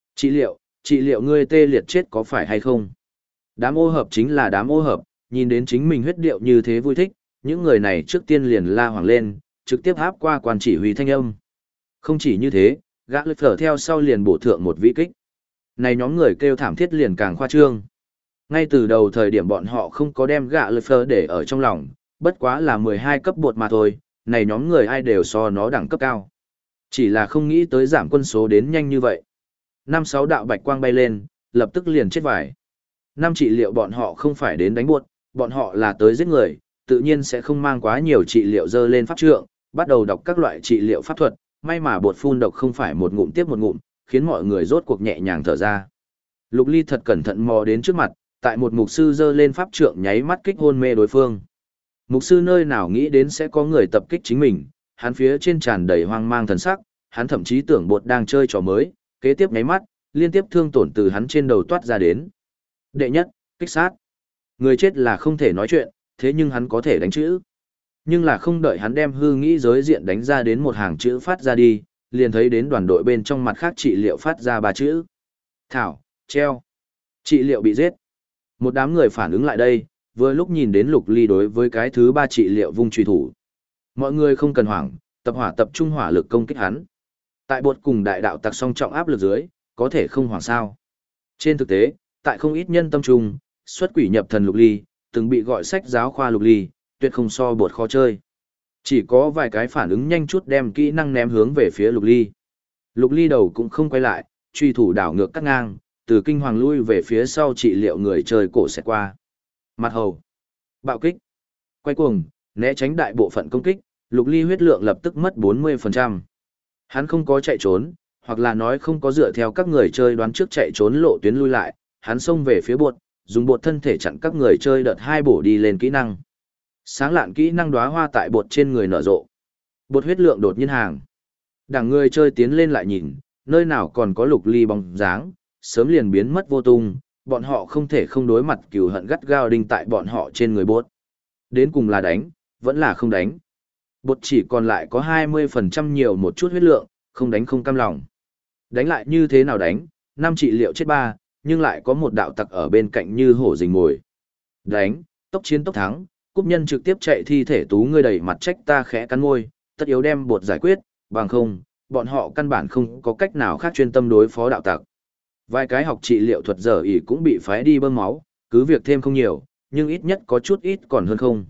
Trị liệu ngươi tê liệt chết có phải hay không? Đám ô hợp chính là đám ô hợp, nhìn đến chính mình huyết điệu như thế vui thích, những người này trước tiên liền la hoảng lên, trực tiếp áp qua quan chỉ huy thanh âm. Không chỉ như thế, gã lực phở theo sau liền bổ thượng một vĩ kích. Này nhóm người kêu thảm thiết liền càng khoa trương. Ngay từ đầu thời điểm bọn họ không có đem gã lực phở để ở trong lòng, bất quá là 12 cấp bột mà thôi, này nhóm người ai đều so nó đẳng cấp cao. Chỉ là không nghĩ tới giảm quân số đến nhanh như vậy. 5-6 đạo bạch quang bay lên, lập tức liền chết vải. Năm trị liệu bọn họ không phải đến đánh buột, bọn họ là tới giết người, tự nhiên sẽ không mang quá nhiều trị liệu dơ lên pháp trượng, bắt đầu đọc các loại trị liệu pháp thuật, may mà bột phun độc không phải một ngụm tiếp một ngụm, khiến mọi người rốt cuộc nhẹ nhàng thở ra. Lục Ly thật cẩn thận mò đến trước mặt, tại một mục sư dơ lên pháp trượng nháy mắt kích hôn mê đối phương. Mục sư nơi nào nghĩ đến sẽ có người tập kích chính mình, hắn phía trên tràn đầy hoang mang thần sắc, hắn thậm chí tưởng bột đang chơi trò mới, kế tiếp nháy mắt, liên tiếp thương tổn từ hắn trên đầu toát ra đến. Đệ nhất, kích sát. Người chết là không thể nói chuyện, thế nhưng hắn có thể đánh chữ. Nhưng là không đợi hắn đem hư nghĩ giới diện đánh ra đến một hàng chữ phát ra đi, liền thấy đến đoàn đội bên trong mặt khác trị liệu phát ra 3 chữ. Thảo, treo. Trị liệu bị giết. Một đám người phản ứng lại đây, vừa lúc nhìn đến Lục Ly đối với cái thứ 3 trị liệu vung truy thủ. Mọi người không cần hoảng, tập trung hỏa lực công kích hắn. Tại bột cùng đại đạo tặc song trọng áp lực dưới, có thể không hoảng sao. Trên thực tế, tại không ít nhân tâm trung, xuất quỷ nhập thần Lục Ly, từng bị gọi sách giáo khoa Lục Ly, tuyệt không so bột khó chơi. Chỉ có vài cái phản ứng nhanh chút đem kỹ năng ném hướng về phía Lục Ly. Lục Ly đầu cũng không quay lại, truy thủ đảo ngược cắt ngang, từ kinh hoàng lui về phía sau trị liệu người chơi cổ xẹt qua. Mặt hầu, bạo kích, quay cuồng, né tránh đại bộ phận công kích, Lục Ly huyết lượng lập tức mất 40%. Hắn không có chạy trốn, hoặc là nói không có dựa theo các người chơi đoán trước chạy trốn lộ tuyến lui lại, hắn xông về phía bột, dùng bột thân thể chặn các người chơi đợt 2 bổ đi lên kỹ năng. Sáng lạn kỹ năng đóa hoa tại bột trên người nở rộ. Bột huyết lượng đột nhiên hàng. Đảng người chơi tiến lên lại nhìn, nơi nào còn có Lục Ly bóng dáng, sớm liền biến mất vô tung, bọn họ không thể không đối mặt cừu hận gắt gao đinh tại bọn họ trên người bột. Đến cùng là đánh, vẫn là không đánh. Bột chỉ còn lại có 20% nhiều một chút huyết lượng, không đánh không cam lòng. Đánh lại như thế nào đánh, 5 trị liệu chết 3, nhưng lại có một đạo tặc ở bên cạnh như hổ rình mồi. Đánh, tốc chiến tốc thắng, cúp nhân trực tiếp chạy thi thể Tú ngươi đầy mặt trách ta khẽ cắn môi, tất yếu đem bột giải quyết, bằng không, bọn họ căn bản không có cách nào khác chuyên tâm đối phó đạo tặc. Vài cái học trị liệu thuật dở ỉ cũng bị phái đi bơm máu, cứ việc thêm không nhiều, nhưng ít nhất có chút ít còn hơn không.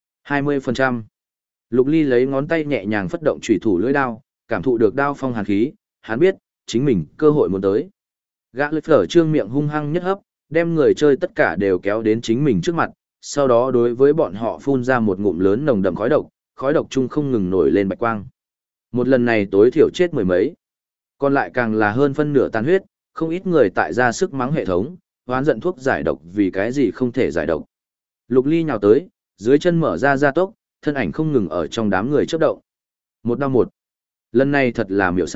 20%. Lục Ly lấy ngón tay nhẹ nhàng phất động chủy thủ lưỡi đao, cảm thụ được đao phong hàn khí, hắn biết, chính mình cơ hội muốn tới. Gã lực phở trương miệng hung hăng nhất hấp, đem người chơi tất cả đều kéo đến chính mình trước mặt, sau đó đối với bọn họ phun ra một ngụm lớn nồng đậm khói độc chung không ngừng nổi lên bạch quang. Một lần này tối thiểu chết mười mấy, còn lại càng là hơn phân nửa tàn huyết, không ít người tại ra sức mắng hệ thống, hoán giận thuốc giải độc vì cái gì không thể giải độc. Lục Ly nhào tới, dưới chân mở ra gia tốc, thân ảnh không ngừng ở trong đám người chớp động. Một đau một. Lần này thật là miểu sát,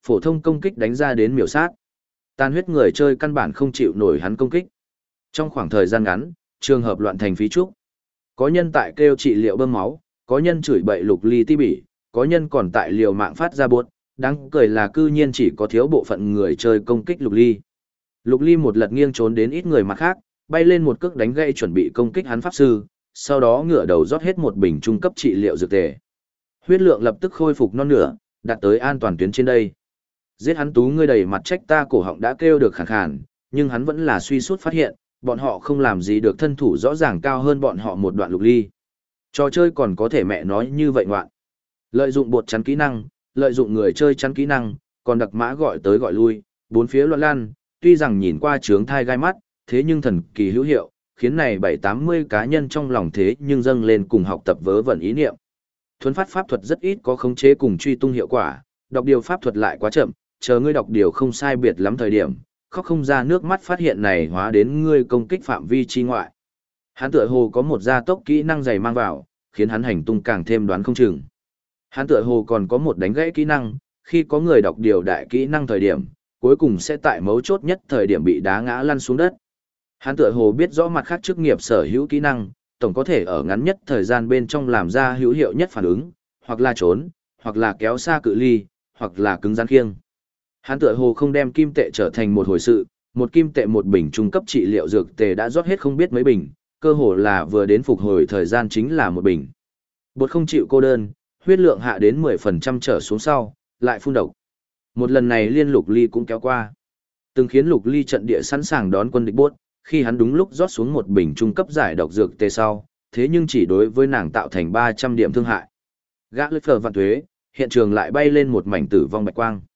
phổ thông công kích đánh ra đến miểu sát. Tàn huyết người chơi căn bản không chịu nổi hắn công kích. Trong khoảng thời gian ngắn, trường hợp loạn thành phí trúc. Có nhân tại kêu trị liệu bơm máu, có nhân chửi bậy Lục Ly ti bỉ, có nhân còn tại liều mạng phát ra buốt, đáng cười là cư nhiên chỉ có thiếu bộ phận người chơi công kích Lục Ly. Lục Ly một lật nghiêng trốn đến ít người mặt khác, bay lên một cước đánh gãy chuẩn bị công kích hắn pháp sư, sau đó ngửa đầu rót hết một bình trung cấp trị liệu dược tề. Huyết lượng lập tức khôi phục non nửa, đạt tới an toàn tuyến trên đây. Giết hắn tú ngươi đầy mặt trách ta cổ họng đã kêu được khàn khàn, nhưng hắn vẫn là suy sút phát hiện, bọn họ không làm gì được thân thủ rõ ràng cao hơn bọn họ một đoạn Lục Ly. Trò chơi còn có thể mẹ nói như vậy ngoạn. Lợi dụng bột chắn kỹ năng, lợi dụng người chơi chắn kỹ năng, còn đặc mã gọi tới gọi lui, bốn phía loạn lan, tuy rằng nhìn qua trướng thai gai mắt, thế nhưng thần kỳ hữu hiệu, khiến này 7-80 cá nhân trong lòng thế nhưng dâng lên cùng học tập vớ vẩn ý niệm. Thuấn phát pháp thuật rất ít có khống chế cùng truy tung hiệu quả, đọc điều pháp thuật lại quá chậm, chờ ngươi đọc điều không sai biệt lắm thời điểm, khóc không ra nước mắt phát hiện này hóa đến ngươi công kích phạm vi chi ngoại. Hắn tựa hồ có một gia tốc kỹ năng dày mang vào, khiến hắn hành tung càng thêm đoán không chừng. Hắn tựa hồ còn có một đánh gãy kỹ năng, khi có người đọc điều đại kỹ năng thời điểm, cuối cùng sẽ tại mấu chốt nhất thời điểm bị đá ngã lăn xuống đất. Hắn tựa hồ biết rõ mặt khác chức nghiệp sở hữu kỹ năng, tổng có thể ở ngắn nhất thời gian bên trong làm ra hữu hiệu nhất phản ứng, hoặc là trốn, hoặc là kéo xa cự ly, hoặc là cứng rắn khiêng. Hắn tựa hồ không đem kim tệ trở thành một hồi sự, một kim tệ một bình trung cấp trị liệu dược tề đã rót hết không biết mấy bình, cơ hồ là vừa đến phục hồi thời gian chính là một bình. Bột không chịu cô đơn, huyết lượng hạ đến 10% trở xuống sau, lại phun độc. Một lần này liên Lục Ly cũng kéo qua. Từng khiến Lục Ly trận địa sẵn sàng đón quân địch bốt, khi hắn đúng lúc rót xuống một bình trung cấp giải độc dược tê sau, thế nhưng chỉ đối với nàng tạo thành 300 điểm thương hại. Gã lưỡi phở vạn thuế, hiện trường lại bay lên một mảnh tử vong bạch quang.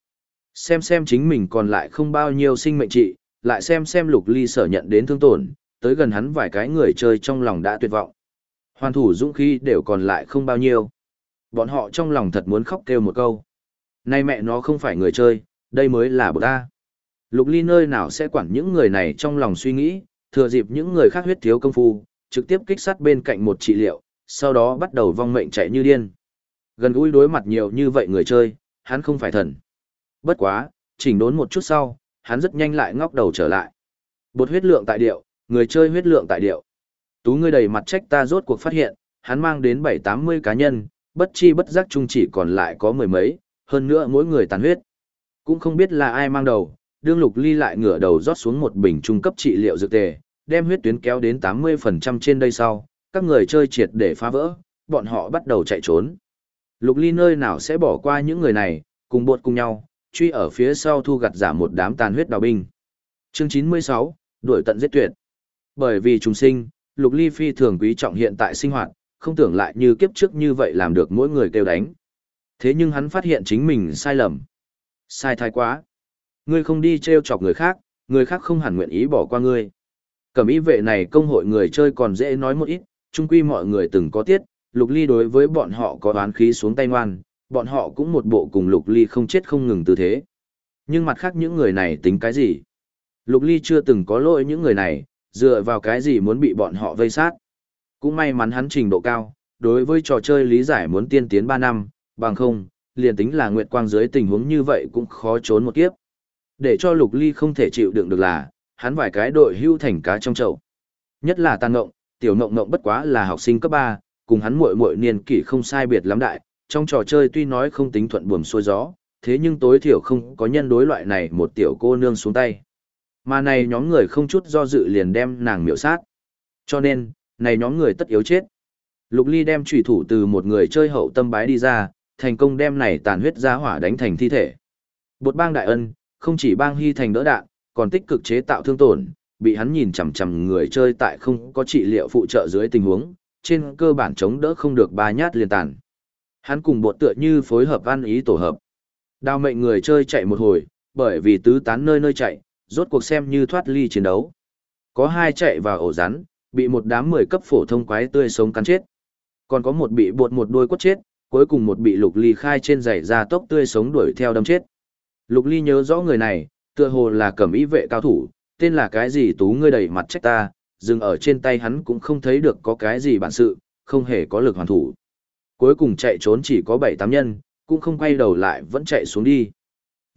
Xem chính mình còn lại không bao nhiêu sinh mệnh trị, lại xem Lục Ly sở nhận đến thương tổn, tới gần hắn vài cái người chơi trong lòng đã tuyệt vọng. Hoàn thủ dũng khí đều còn lại không bao nhiêu. Bọn họ trong lòng thật muốn khóc kêu một câu. Nay mẹ nó không phải người chơi, đây mới là bột ta. Lục Ly nơi nào sẽ quản những người này trong lòng suy nghĩ, thừa dịp những người khác huyết thiếu công phu, trực tiếp kích sát bên cạnh một trị liệu, sau đó bắt đầu vong mệnh chạy như điên. Gần gũi đối mặt nhiều như vậy người chơi, hắn không phải thần. Bất quá, chỉnh đốn một chút sau, hắn rất nhanh lại ngóc đầu trở lại. Bột huyết lượng tại điệu, người chơi huyết lượng tại điệu. Tú ngươi đầy mặt trách ta rốt cuộc phát hiện, hắn mang đến 7-80 cá nhân, bất chi bất giác chung chỉ còn lại có mười mấy, hơn nữa mỗi người tàn huyết. Cũng không biết là ai mang đầu, đương Lục Ly lại ngửa đầu rót xuống một bình trung cấp trị liệu dược tề, đem huyết tuyến kéo đến 80% trên đây sau, các người chơi triệt để phá vỡ, bọn họ bắt đầu chạy trốn. Lục Ly nơi nào sẽ bỏ qua những người này, cùng bột cùng nhau, truy ở phía sau thu gặt giả một đám tàn huyết đào binh. Chương 96, đuổi tận giết tuyệt. Bởi vì trùng sinh, Lục Ly phi thường quý trọng hiện tại sinh hoạt, không tưởng lại như kiếp trước như vậy làm được mỗi người kêu đánh. Thế nhưng hắn phát hiện chính mình sai lầm. Sai thái quá. Ngươi không đi trêu chọc người khác không hẳn nguyện ý bỏ qua ngươi. Cẩm y vệ này công hội người chơi còn dễ nói một ít, chung quy mọi người từng có tiết, Lục Ly đối với bọn họ có oán khí xuống tay ngoan, bọn họ cũng một bộ cùng Lục Ly không chết không ngừng tư thế. Nhưng mặt khác những người này tính cái gì? Lục Ly chưa từng có lỗi những người này, dựa vào cái gì muốn bị bọn họ vây sát. Cũng may mắn hắn trình độ cao, đối với trò chơi lý giải muốn tiên tiến 3 năm, bằng không, liền tính là Nguyệt Quang dưới tình huống như vậy cũng khó trốn một kiếp. Để cho Lục Ly không thể chịu đựng được là, hắn vài cái đội hưu thành cá trong chậu. Nhất là Tàn Ngộng, tiểu Ngộng Ngộng bất quá là học sinh cấp 3, cùng hắn muội niên kỷ không sai biệt lắm đại, trong trò chơi tuy nói không tính thuận buồm xuôi gió, thế nhưng tối thiểu không có nhân đối loại này một tiểu cô nương xuống tay. Mà này nhóm người không chút do dự liền đem nàng miểu sát. Cho nên, này nhóm người tất yếu chết. Lục Ly đem chủy thủ từ một người chơi hậu tâm bái đi ra, thành công đem này tàn huyết giá hỏa đánh thành thi thể. Bột bang đại ân, không chỉ bang hy thành đỡ đạn, còn tích cực chế tạo thương tổn, bị hắn nhìn chằm chằm người chơi tại không có trị liệu phụ trợ dưới tình huống, trên cơ bản chống đỡ không được 3 nhát liền tàn. Hắn cùng bột tựa như phối hợp ăn ý tổ hợp. Đào mệnh người chơi chạy một hồi, bởi vì tứ tán nơi nơi chạy, rốt cuộc xem như thoát ly chiến đấu. Có 2 chạy vào ổ rắn, bị một đám 10 cấp phổ thông quái tươi sống cắn chết. Còn có một bị bột một đuôi quất chết, cuối cùng một bị Lục Ly khai trên giày da tốc tươi sống đuổi theo đâm chết. Lục Ly nhớ rõ người này, tựa hồ là cẩm y vệ cao thủ, tên là cái gì tú ngươi đầy mặt trách ta, dừng ở trên tay hắn cũng không thấy được có cái gì bản sự, không hề có lực hoàn thủ. Cuối cùng chạy trốn chỉ có 7-8 nhân, cũng không quay đầu lại vẫn chạy xuống đi.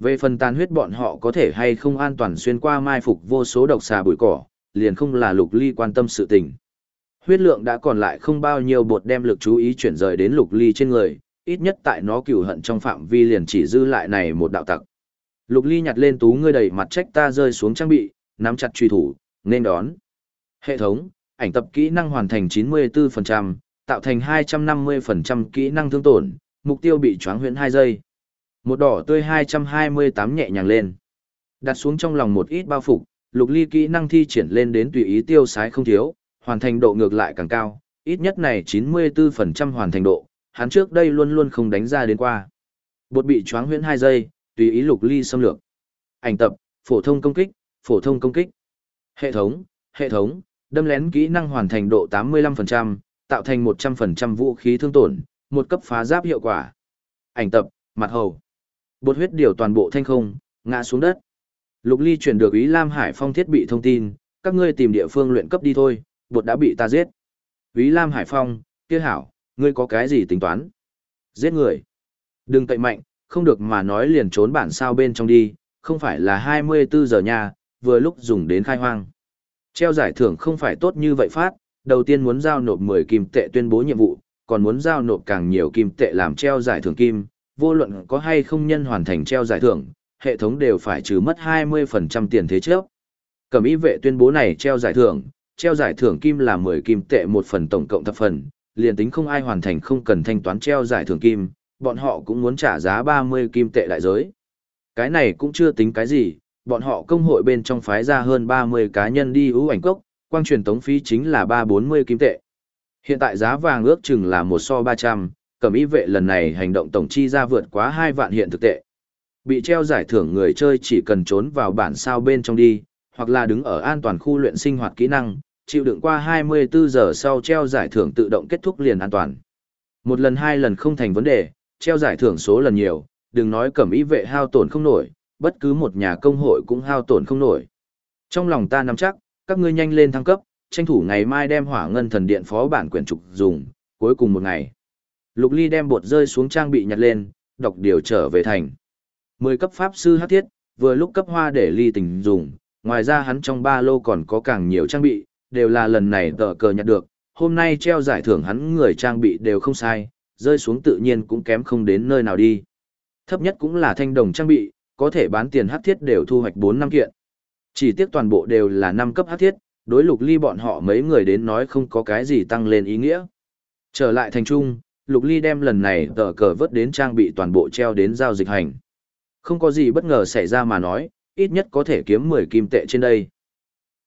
Về phần tàn huyết bọn họ có thể hay không an toàn xuyên qua mai phục vô số độc xà bụi cỏ, liền không là Lục Ly quan tâm sự tình. Huyết lượng đã còn lại không bao nhiêu, bột đem lực chú ý chuyển rời đến Lục Ly trên người, ít nhất tại nó cừu hận trong phạm vi liền chỉ dư lại này một đạo tặc. Lục Ly nhặt lên tú ngươi đầy mặt trách ta rơi xuống trang bị, nắm chặt truy thủ, nên đón. Hệ thống, ảnh tập kỹ năng hoàn thành 94%, tạo thành 250% kỹ năng thương tổn, mục tiêu bị choáng huyễn 2 giây. Một đỏ tươi 228 nhẹ nhàng lên. Đặt xuống trong lòng một ít bao phục, Lục Ly kỹ năng thi triển lên đến tùy ý tiêu sái không thiếu, hoàn thành độ ngược lại càng cao, ít nhất này 94% hoàn thành độ, hắn trước đây luôn luôn không đánh ra đến qua. Bột bị choáng huyễn 2 giây, tùy ý Lục Ly xâm lược. Ảnh tập, phổ thông công kích, phổ thông công kích. Hệ thống, đâm lén kỹ năng hoàn thành độ 85%, tạo thành 100% vũ khí thương tổn, một cấp phá giáp hiệu quả. Ảnh tập, mặt hầu. Bột huyết điều toàn bộ thanh không, ngã xuống đất. Lục Ly chuyển được Ý Lam Hải Phong thiết bị thông tin, các ngươi tìm địa phương luyện cấp đi thôi, bột đã bị ta giết. Ý Lam Hải Phong, kia hảo, ngươi có cái gì tính toán? Giết người. Đừng cậy mạnh, không được mà nói liền trốn bản sao bên trong đi, không phải là 24 giờ nha, vừa lúc dùng đến khai hoang. Treo giải thưởng không phải tốt như vậy phát, đầu tiên muốn giao nộp 10 kim tệ tuyên bố nhiệm vụ, còn muốn giao nộp càng nhiều kim tệ làm treo giải thưởng kim, vô luận có hay không nhân hoàn thành treo giải thưởng, hệ thống đều phải trừ mất 20% tiền thế trước. Cẩm y vệ tuyên bố này treo giải thưởng kim là 10 kim tệ một phần tổng cộng thập phần, liền tính không ai hoàn thành không cần thanh toán treo giải thưởng kim, bọn họ cũng muốn trả giá 30 kim tệ đại giới. Cái này cũng chưa tính cái gì, bọn họ công hội bên trong phái ra hơn 30 cá nhân đi ưu ảnh cốc, quang truyền tống phí chính là 340 kim tệ. Hiện tại giá vàng ước chừng là 1:300, cẩm y vệ lần này hành động tổng chi ra vượt quá 2 vạn hiện thực tệ. Bị treo giải thưởng người chơi chỉ cần trốn vào bản sao bên trong đi, hoặc là đứng ở an toàn khu luyện sinh hoạt kỹ năng, chịu đựng qua 24 giờ sau treo giải thưởng tự động kết thúc liền an toàn. Một lần 2 lần không thành vấn đề, treo giải thưởng số lần nhiều, đừng nói cẩm y vệ hao tổn không nổi, bất cứ một nhà công hội cũng hao tổn không nổi. Trong lòng ta nắm chắc, các ngươi nhanh lên thăng cấp, tranh thủ ngày mai đem Hỏa Ngân Thần Điện phó bản quyển trục dùng, cuối cùng một ngày. Lục Ly đem bột rơi xuống trang bị nhặt lên, đọc điều trở về thành. 10 cấp pháp sư hắc thiết, vừa lúc cấp hoa để Ly tình dùng, ngoài ra hắn trong ba lô còn có càng nhiều trang bị, đều là lần này tờ cờ nhặt được, hôm nay treo giải thưởng hắn người trang bị đều không sai, rơi xuống tự nhiên cũng kém không đến nơi nào đi. Thấp nhất cũng là thanh đồng trang bị, có thể bán tiền hắc thiết đều thu hoạch 4-5 kiện. Chỉ tiếc toàn bộ đều là 5 cấp hắc thiết, đối Lục Ly bọn họ mấy người đến nói không có cái gì tăng lên ý nghĩa. Trở lại thành trung, Lục Ly đem lần này tờ cờ vớt đến trang bị toàn bộ treo đến giao dịch hành. Không có gì bất ngờ xảy ra mà nói, ít nhất có thể kiếm 10 kim tệ trên đây.